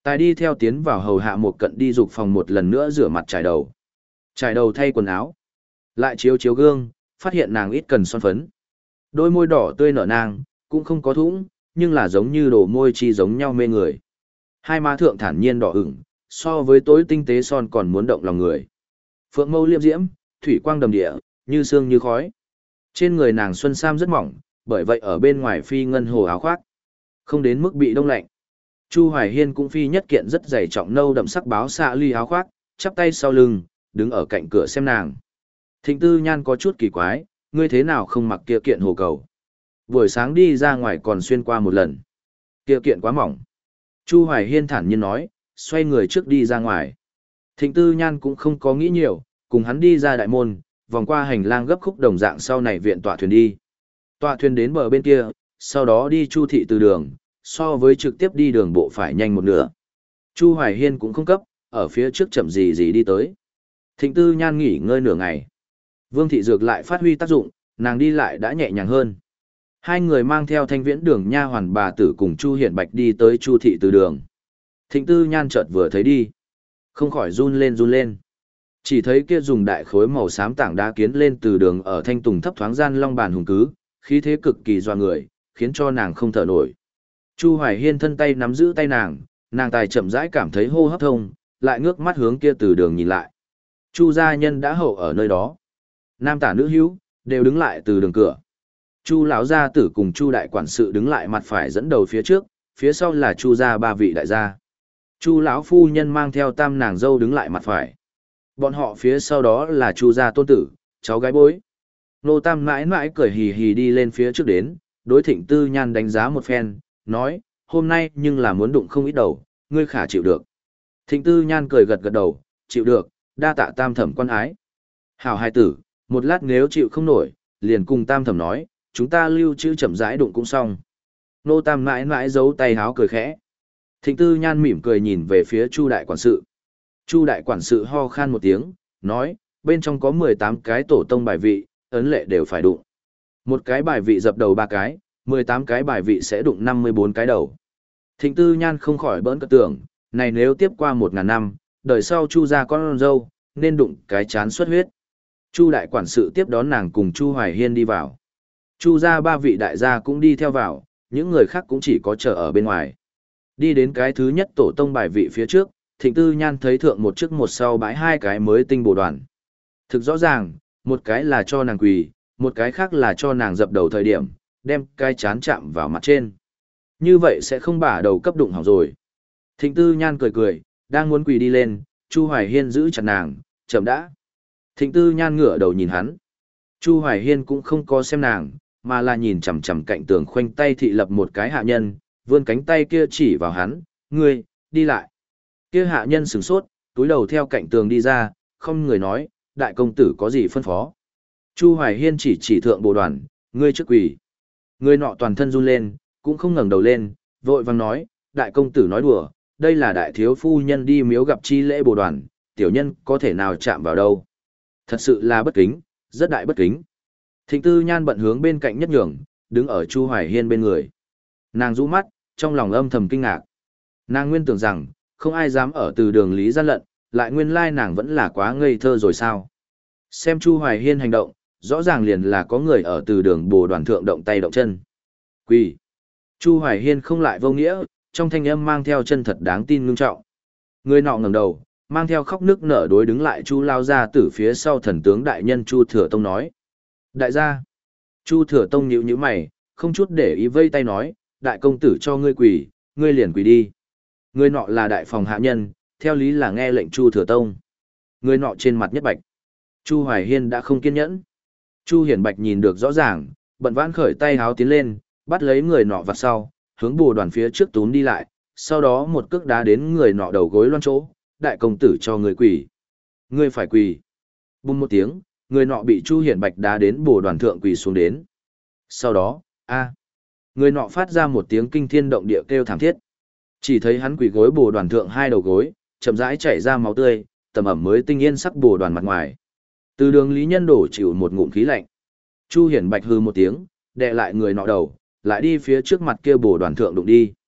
Tài đi theo tiến vào hầu hạ một cận đi dục phòng một lần nữa rửa mặt trải đầu. Trải đầu thay quần áo. Lại chiếu chiếu gương, phát hiện nàng ít cần son phấn. Đôi môi đỏ tươi nở nàng, cũng không có thủng, nhưng là giống như đồ môi chi giống nhau mê người. Hai má thượng thản nhiên đỏ ửng, so với tối tinh tế son còn muốn động lòng người. Phượng mâu liêm diễm, thủy quang đầm địa, như sương như khói. Trên người nàng xuân sam rất mỏng, bởi vậy ở bên ngoài phi ngân hồ áo khoác, không đến mức bị đông lạnh. Chu Hoài Hiên cũng phi nhất kiện rất dày trọng nâu đậm sắc báo xạ ly áo khoác, chắp tay sau lưng, đứng ở cạnh cửa xem nàng. Thịnh Tư Nhan có chút kỳ quái, ngươi thế nào không mặc kia kiện hồ cầu? Buổi sáng đi ra ngoài còn xuyên qua một lần. Kia kiện quá mỏng. Chu Hoài Hiên thản nhiên nói, xoay người trước đi ra ngoài. Thịnh Tư Nhan cũng không có nghĩ nhiều, cùng hắn đi ra đại môn, vòng qua hành lang gấp khúc đồng dạng sau này viện tọa thuyền đi. Tọa thuyền đến bờ bên kia, sau đó đi Chu thị từ đường, so với trực tiếp đi đường bộ phải nhanh một nửa. Chu Hoài Hiên cũng không cấp, ở phía trước chậm gì gì đi tới. Thịnh Tư Nhan nghỉ ngơi nửa ngày. Vương thị dược lại phát huy tác dụng, nàng đi lại đã nhẹ nhàng hơn. Hai người mang theo Thanh Viễn Đường nha hoàn bà tử cùng Chu Hiển Bạch đi tới Chu thị từ đường. Thịnh Tư Nhan chợt vừa thấy đi, không khỏi run lên run lên. Chỉ thấy kia dùng đại khối màu xám tảng đá kiến lên từ đường ở thanh tùng thấp thoáng gian long bàn hùng cứ, khí thế cực kỳ doa người, khiến cho nàng không thở nổi. Chu Hoài Hiên thân tay nắm giữ tay nàng, nàng tài chậm rãi cảm thấy hô hấp thông, lại ngước mắt hướng kia từ đường nhìn lại. Chu gia nhân đã hậu ở nơi đó. Nam tả nữ hữu đều đứng lại từ đường cửa. Chu lão gia tử cùng Chu đại quản sự đứng lại mặt phải dẫn đầu phía trước, phía sau là Chu gia ba vị đại gia. Chu lão phu nhân mang theo tam nàng dâu đứng lại mặt phải. Bọn họ phía sau đó là Chu gia tôn tử, cháu gái bối. Nô tam mãi mãi cười hì hì đi lên phía trước đến, đối Thịnh Tư Nhan đánh giá một phen, nói, hôm nay nhưng là muốn đụng không ít đầu, ngươi khả chịu được. Thịnh Tư Nhan cười gật gật đầu, chịu được, đa tạ tam thẩm quan ái. Hảo hai tử, một lát nếu chịu không nổi, liền cùng tam thẩm nói, chúng ta lưu trữ chậm rãi đụng cũng xong. Nô tam mãi mãi giấu tay háo cười khẽ. Thịnh Tư Nhan mỉm cười nhìn về phía Chu đại quản sự. Chu đại quản sự ho khan một tiếng, nói, bên trong có mười tám cái tổ tông bài vị, ấn lệ đều phải đụng. Một cái bài vị dập đầu ba cái, mười tám cái bài vị sẽ đụng năm mươi bốn cái đầu. Thịnh Tư Nhan không khỏi bỡn cợt tưởng, này nếu tiếp qua một ngàn năm, đời sau Chu gia con dâu, nên đụng cái chán xuất huyết. Chu đại quản sự tiếp đón nàng cùng Chu Hoài Hiên đi vào. Chu gia ba vị đại gia cũng đi theo vào, những người khác cũng chỉ có chờ ở bên ngoài. Đi đến cái thứ nhất tổ tông bài vị phía trước, Thịnh Tư Nhan thấy thượng một trước một sau bãi hai cái mới tinh bồ đoàn. Thực rõ ràng, một cái là cho nàng quỳ, một cái khác là cho nàng dập đầu thời điểm, đem cái chán chạm vào mặt trên. Như vậy sẽ không bả đầu cấp đụng hỏng rồi. Thịnh Tư Nhan cười cười, đang muốn quỳ đi lên, Chu Hoài Hiên giữ chặt nàng, chậm đã. Thịnh Tư Nhan ngửa đầu nhìn hắn. Chu Hoài Hiên cũng không có xem nàng, mà là nhìn chằm chằm cạnh tường khoanh tay thị lập một cái hạ nhân, vươn cánh tay kia chỉ vào hắn, ngươi, đi lại. Kia hạ nhân sửng sốt, túi đầu theo cạnh tường đi ra, không người nói, đại công tử có gì phân phó. Chu Hoài Hiên chỉ chỉ thượng bồ đoàn, ngươi trước quỳ. Người nọ toàn thân run lên, cũng không ngẩng đầu lên, vội vàng nói, đại công tử nói đùa, đây là đại thiếu phu nhân đi miếu gặp chi lễ bồ đoàn, tiểu nhân có thể nào chạm vào đâu. Thật sự là bất kính, rất đại bất kính. Thịnh Tư Nhan bận hướng bên cạnh nhất nhường, đứng ở Chu Hoài Hiên bên người. Nàng rũ mắt, trong lòng âm thầm kinh ngạc. Nàng nguyên tưởng rằng, không ai dám ở từ đường lý gian lận, lại nguyên lai nàng vẫn là quá ngây thơ rồi sao. Xem Chu Hoài Hiên hành động, rõ ràng liền là có người ở từ đường bồ đoàn thượng động tay động chân. Quỳ. Chu Hoài Hiên không lại vô nghĩa, trong thanh âm mang theo chân thật đáng tin ngưng trọng. Người nọ ngẩng đầu, mang theo khóc nước nở đối đứng lại Chu lao ra từ phía sau thần tướng đại nhân Chu Thừa Tông nói. Đại gia. Chu Thừa Tông nhíu nhíu mày, không chút để ý vây tay nói, đại công tử cho ngươi quỳ, ngươi liền quỳ đi. Người nọ là đại phòng hạ nhân, theo lý là nghe lệnh Chu Thừa Tông. Người nọ trên mặt nhất bạch. Chu Hoài Hiên đã không kiên nhẫn. Chu Hiển Bạch nhìn được rõ ràng, bận vãn khởi tay háo tiến lên, bắt lấy người nọ vặt sau, hướng bồ đoàn phía trước túm đi lại, sau đó một cước đá đến người nọ đầu gối loan chỗ, đại công tử cho người quỳ. Ngươi phải quỳ. Bùm một tiếng, người nọ bị Chu Hiển Bạch đá đến bồ đoàn thượng quỳ xuống đến. Sau đó, a, người nọ phát ra một tiếng kinh thiên động địa kêu thảm thiết. Chỉ thấy hắn quỳ gối bồ đoàn thượng hai đầu gối, chậm rãi chảy ra máu tươi, tầm ẩm mới tinh yên sắc bồ đoàn mặt ngoài. Từ đường Lý Nhân đổ chịu một ngụm khí lạnh. Chu Hiển Bạch hư một tiếng, đè lại người nọ đầu, lại đi phía trước mặt kia bồ đoàn thượng đụng đi.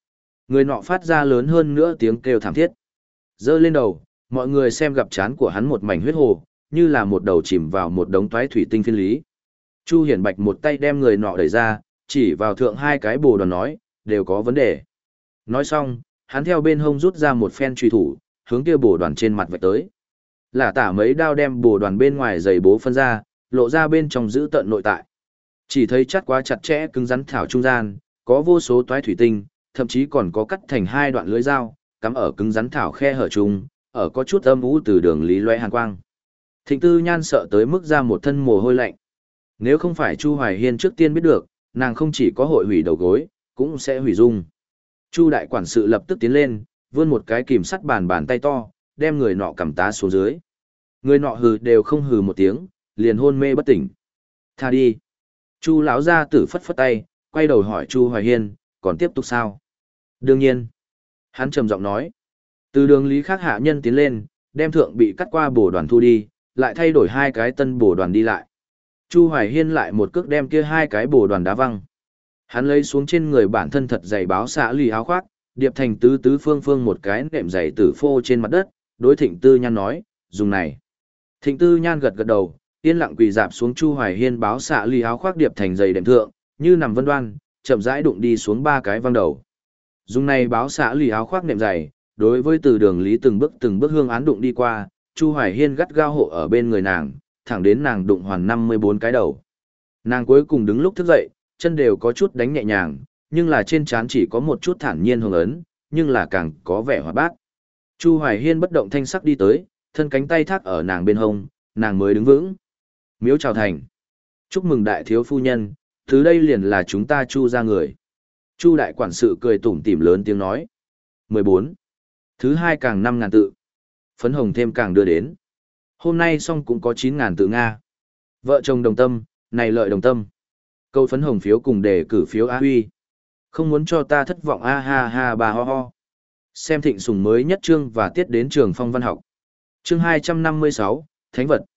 Người nọ phát ra lớn hơn nữa tiếng kêu thảm thiết. Giơ lên đầu, mọi người xem gặp trán của hắn một mảnh huyết hồ, như là một đầu chìm vào một đống toái thủy tinh phiên lý. Chu Hiển Bạch một tay đem người nọ đẩy ra, chỉ vào thượng hai cái bồ đoàn nói, đều có vấn đề. Nói xong, hắn theo bên hông rút ra một phen truy thủ, hướng kia bồ đoàn trên mặt vạch tới. Lả tả mấy đao đem bồ đoàn bên ngoài giày bố phân ra, lộ ra bên trong giữ tận nội tại. Chỉ thấy chắt quá chặt chẽ cứng rắn thảo trung gian, có vô số toái thủy tinh, thậm chí còn có cắt thành hai đoạn lưới dao, cắm ở cứng rắn thảo khe hở chung, ở có chút âm u từ đường lý loe hàn quang. Thịnh Tư Nhan sợ tới mức ra một thân mồ hôi lạnh. Nếu không phải Chu Hoài Hiên trước tiên biết được, nàng không chỉ có hội hủy đầu gối, cũng sẽ hủy dung. Chu đại quản sự lập tức tiến lên, vươn một cái kìm sắt bàn bàn tay to, đem người nọ cầm tá xuống dưới. Người nọ hừ đều không hừ một tiếng, liền hôn mê bất tỉnh. Tha đi. Chu lão gia tử phất phất tay, quay đầu hỏi Chu Hoài Hiên, còn tiếp tục sao? Đương nhiên. Hắn trầm giọng nói. Từ đường lý khác hạ nhân tiến lên, đem thượng bị cắt qua bổ đoàn thu đi, lại thay đổi hai cái tân bổ đoàn đi lại. Chu Hoài Hiên lại một cước đem kia hai cái bổ đoàn đá văng. Hắn lấy xuống trên người bản thân thật dày báo xạ lì áo khoác, điệp thành tứ tứ phương phương một cái nệm dày tử phô trên mặt đất, đối Thịnh Tư Nhan nói, dùng này. Thịnh Tư Nhan gật gật đầu, yên lặng quỳ dạp xuống Chu Hoài Hiên báo xạ lì áo khoác điệp thành dày đệm thượng, như nằm vân đoan, chậm rãi đụng đi xuống ba cái văng đầu. Dùng này báo xạ lì áo khoác nệm dày, đối với từ đường lý từng bước từng bước hương án đụng đi qua, Chu Hoài Hiên gắt gao hộ ở bên người nàng, thẳng đến nàng đụng hoàn năm mươi bốn cái đầu. Nàng cuối cùng đứng lúc thức dậy, chân đều có chút đánh nhẹ nhàng, nhưng là trên trán chỉ có một chút thản nhiên hồng ấn, nhưng là càng có vẻ hoạt bát. Chu Hoài Hiên bất động thanh sắc đi tới, thân cánh tay thác ở nàng bên hông, nàng mới đứng vững. Miếu chào thành. Chúc mừng đại thiếu phu nhân, từ đây liền là chúng ta Chu ra người. Chu đại quản sự cười tủm tỉm lớn tiếng nói. mười bốn. Thứ hai càng năm ngàn tự. Phấn hồng thêm càng đưa đến. Hôm nay xong cũng có chín ngàn tự Nga. Vợ chồng đồng tâm, này lợi đồng tâm. Câu phấn hồng phiếu cùng đề cử phiếu A Huy. Không muốn cho ta thất vọng a ha ha bà ho ho. Xem thịnh sùng mới nhất chương và tiết đến trường phong văn học. Chương hai trăm năm mươi sáu, Thánh vật.